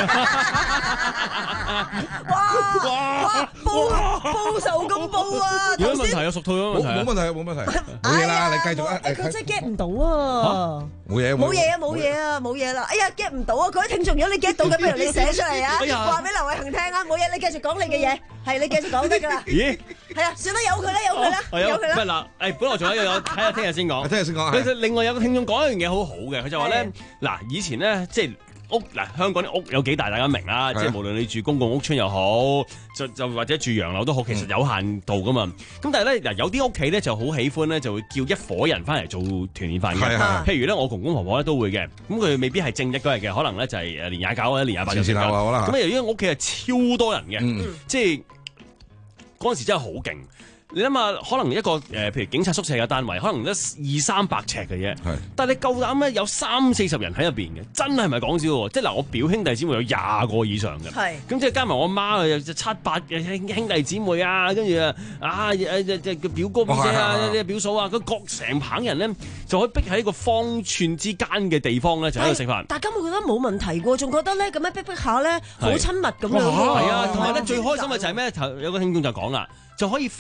哇哇！報報仇咁報啊！ 有乜問題啊？屬兔有乜問題？ 冇問題啊！冇問題。冇嘢啦，你繼續啊！ 佢真係 get 唔到啊！ 冇嘢冇嘢啊！冇嘢啊！冇嘢啦！哎呀 get 唔到啊！各位聽眾，如果你 get 到嘅，不如你寫出嚟啊！話俾劉偉恒聽啊！冇嘢，你繼續講你嘅嘢，係你繼續講得㗎啦。咦？係啊，算啦，由佢啦，由佢啦，由佢啦。 咩嗱？誒，本來仲有一樣，睇下聽日先講。 聽日先講。 佢另外有個聽眾講一樣嘢好好嘅，佢就話咧，嗱，以前咧即係。屋嗱，香港啲屋有幾大，大家明啦。即係無論你住公共屋邨又好，就就或者住洋樓都好，其實有限度噶嘛。咁但係咧，嗱有啲屋企咧就好喜歡咧，就會叫一夥人翻嚟做團年飯嘅。譬如咧，我公公婆婆咧都會嘅。咁佢未必係正日嗰日嘅，可能咧就係誒年廿九或者年廿八就食啦。咁由於屋企係超多人嘅，嗯、即係嗰陣時真係好勁。你諗下，可能一個誒、呃，譬如警察宿舍嘅單位，可能得二三百尺嘅啫。係，但係你夠膽咧有三四十人喺入邊嘅，真係唔係講笑喎！即係嗱，我表兄弟姊妹有廿個以上嘅。係，咁即係加埋我媽有七八嘅兄弟姊妹啊，跟住啊啊誒誒表哥表姐啊，啲表嫂啊，佢各成棚人咧，就可以逼喺一個方寸之間嘅地方咧，就喺度食飯。 大家會覺得冇問題喎，仲覺得咧咁樣逼逼下咧好親密咁樣。 係啊，同埋咧最開心嘅就係咩？頭有個聽眾就講啦。就可以分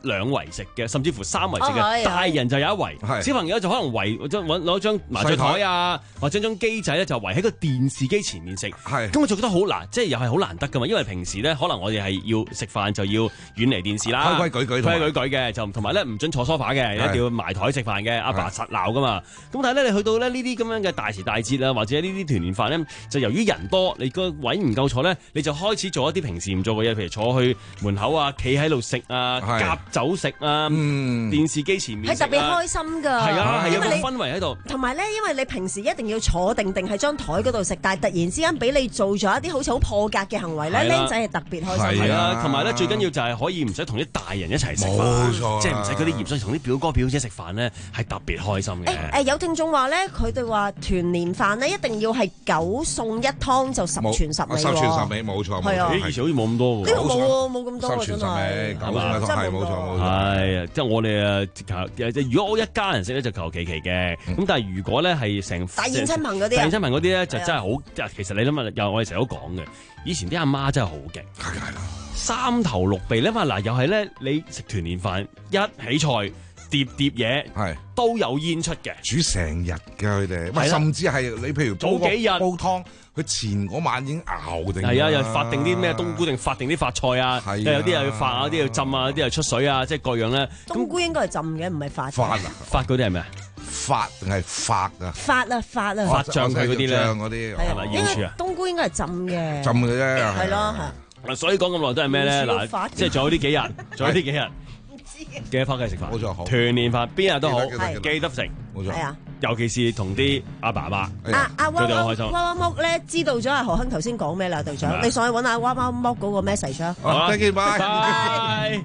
兩圍食嘅，甚至乎三圍食嘅， 哦係大人就有一圍，小朋友就可能圍將揾攞張麻雀台啊，或者張機仔咧就圍喺個電視機前面食。 係， 咁我就覺得好難，即係又係好難得噶嘛，因為平時咧可能我哋係要食飯就要遠離電視啦， 規規矩矩， 規規矩矩嘅，就同埋咧唔准坐梳化嘅，一定要埋台食飯嘅，阿爸實鬧噶嘛。咁但係咧你去到咧呢啲咁樣嘅大時大節啊，或者呢啲團年飯咧，就由於人多，你個位唔夠坐咧，你就開始做一啲平時唔做嘅嘢，譬如坐去門口啊，企喺度食啊，夾酒食啊，電視機前面係特別開心㗎。 係啊，係有個因為你氛圍喺度。 同埋咧，因為你平時一定要坐定定喺張台嗰度食，但係突然之間俾你做咗一啲好似好破格嘅行為咧，僆仔係特別開心。 係啊，同埋咧最緊要就係可以唔使同啲大人一齊食飯， 冇錯， 即係唔使嗰啲嚴肅同啲表哥表姐食飯咧，係特別開心嘅。 誒有聽眾話咧，佢哋話團年飯咧一定要係九餸一湯就十全十美喎。 十全十美冇錯， 係啊， 以前好似冇咁多喎。 呢個冇喎，冇咁多喎，真係。 係嘛？係冇錯冇錯。 係即係我哋啊求，如果我一家人食咧就求其其嘅，咁但係如果咧係成大宴親朋嗰啲， 大宴親朋嗰啲咧就真係好，即係其實你諗下，又我哋成日都講嘅，以前啲阿媽真係好勁，三頭六臂咧嘛，嗱又係咧，你食團年飯一起菜。碟碟嘢係都有煙出嘅， 煮成日㗎佢哋，喂甚至係你譬如早幾日煲湯，佢前嗰晚已經熬定。 係啊，又發定啲咩冬菇定發定啲發菜啊，又有啲又要發啊，啲要浸啊，啲又出水啊，即係各樣咧。 冬菇應該係浸嘅，唔係發。 發啊！ 發嗰啲係咩啊？ 發定係發啊？ 發啊發啊！ 發醬佢嗰啲咧， 嗰啲係咪要處啊？ 冬菇應該係浸嘅。 浸嘅啫。 係咯係。所以講咁耐都係咩咧？嗱，即係仲有呢幾日，仲有呢幾日。記得翻屋企食飯， 冇錯，好團年飯邊日都好， 記得食， 冇錯， 係啊， 尤其是同啲阿爸阿媽， 阿阿佢哋好開心。 娃娃屋咧知道咗阿何亨頭先講咩啦，隊長，你上去揾阿娃娃屋嗰個 message 啊， 好，再見，拜拜。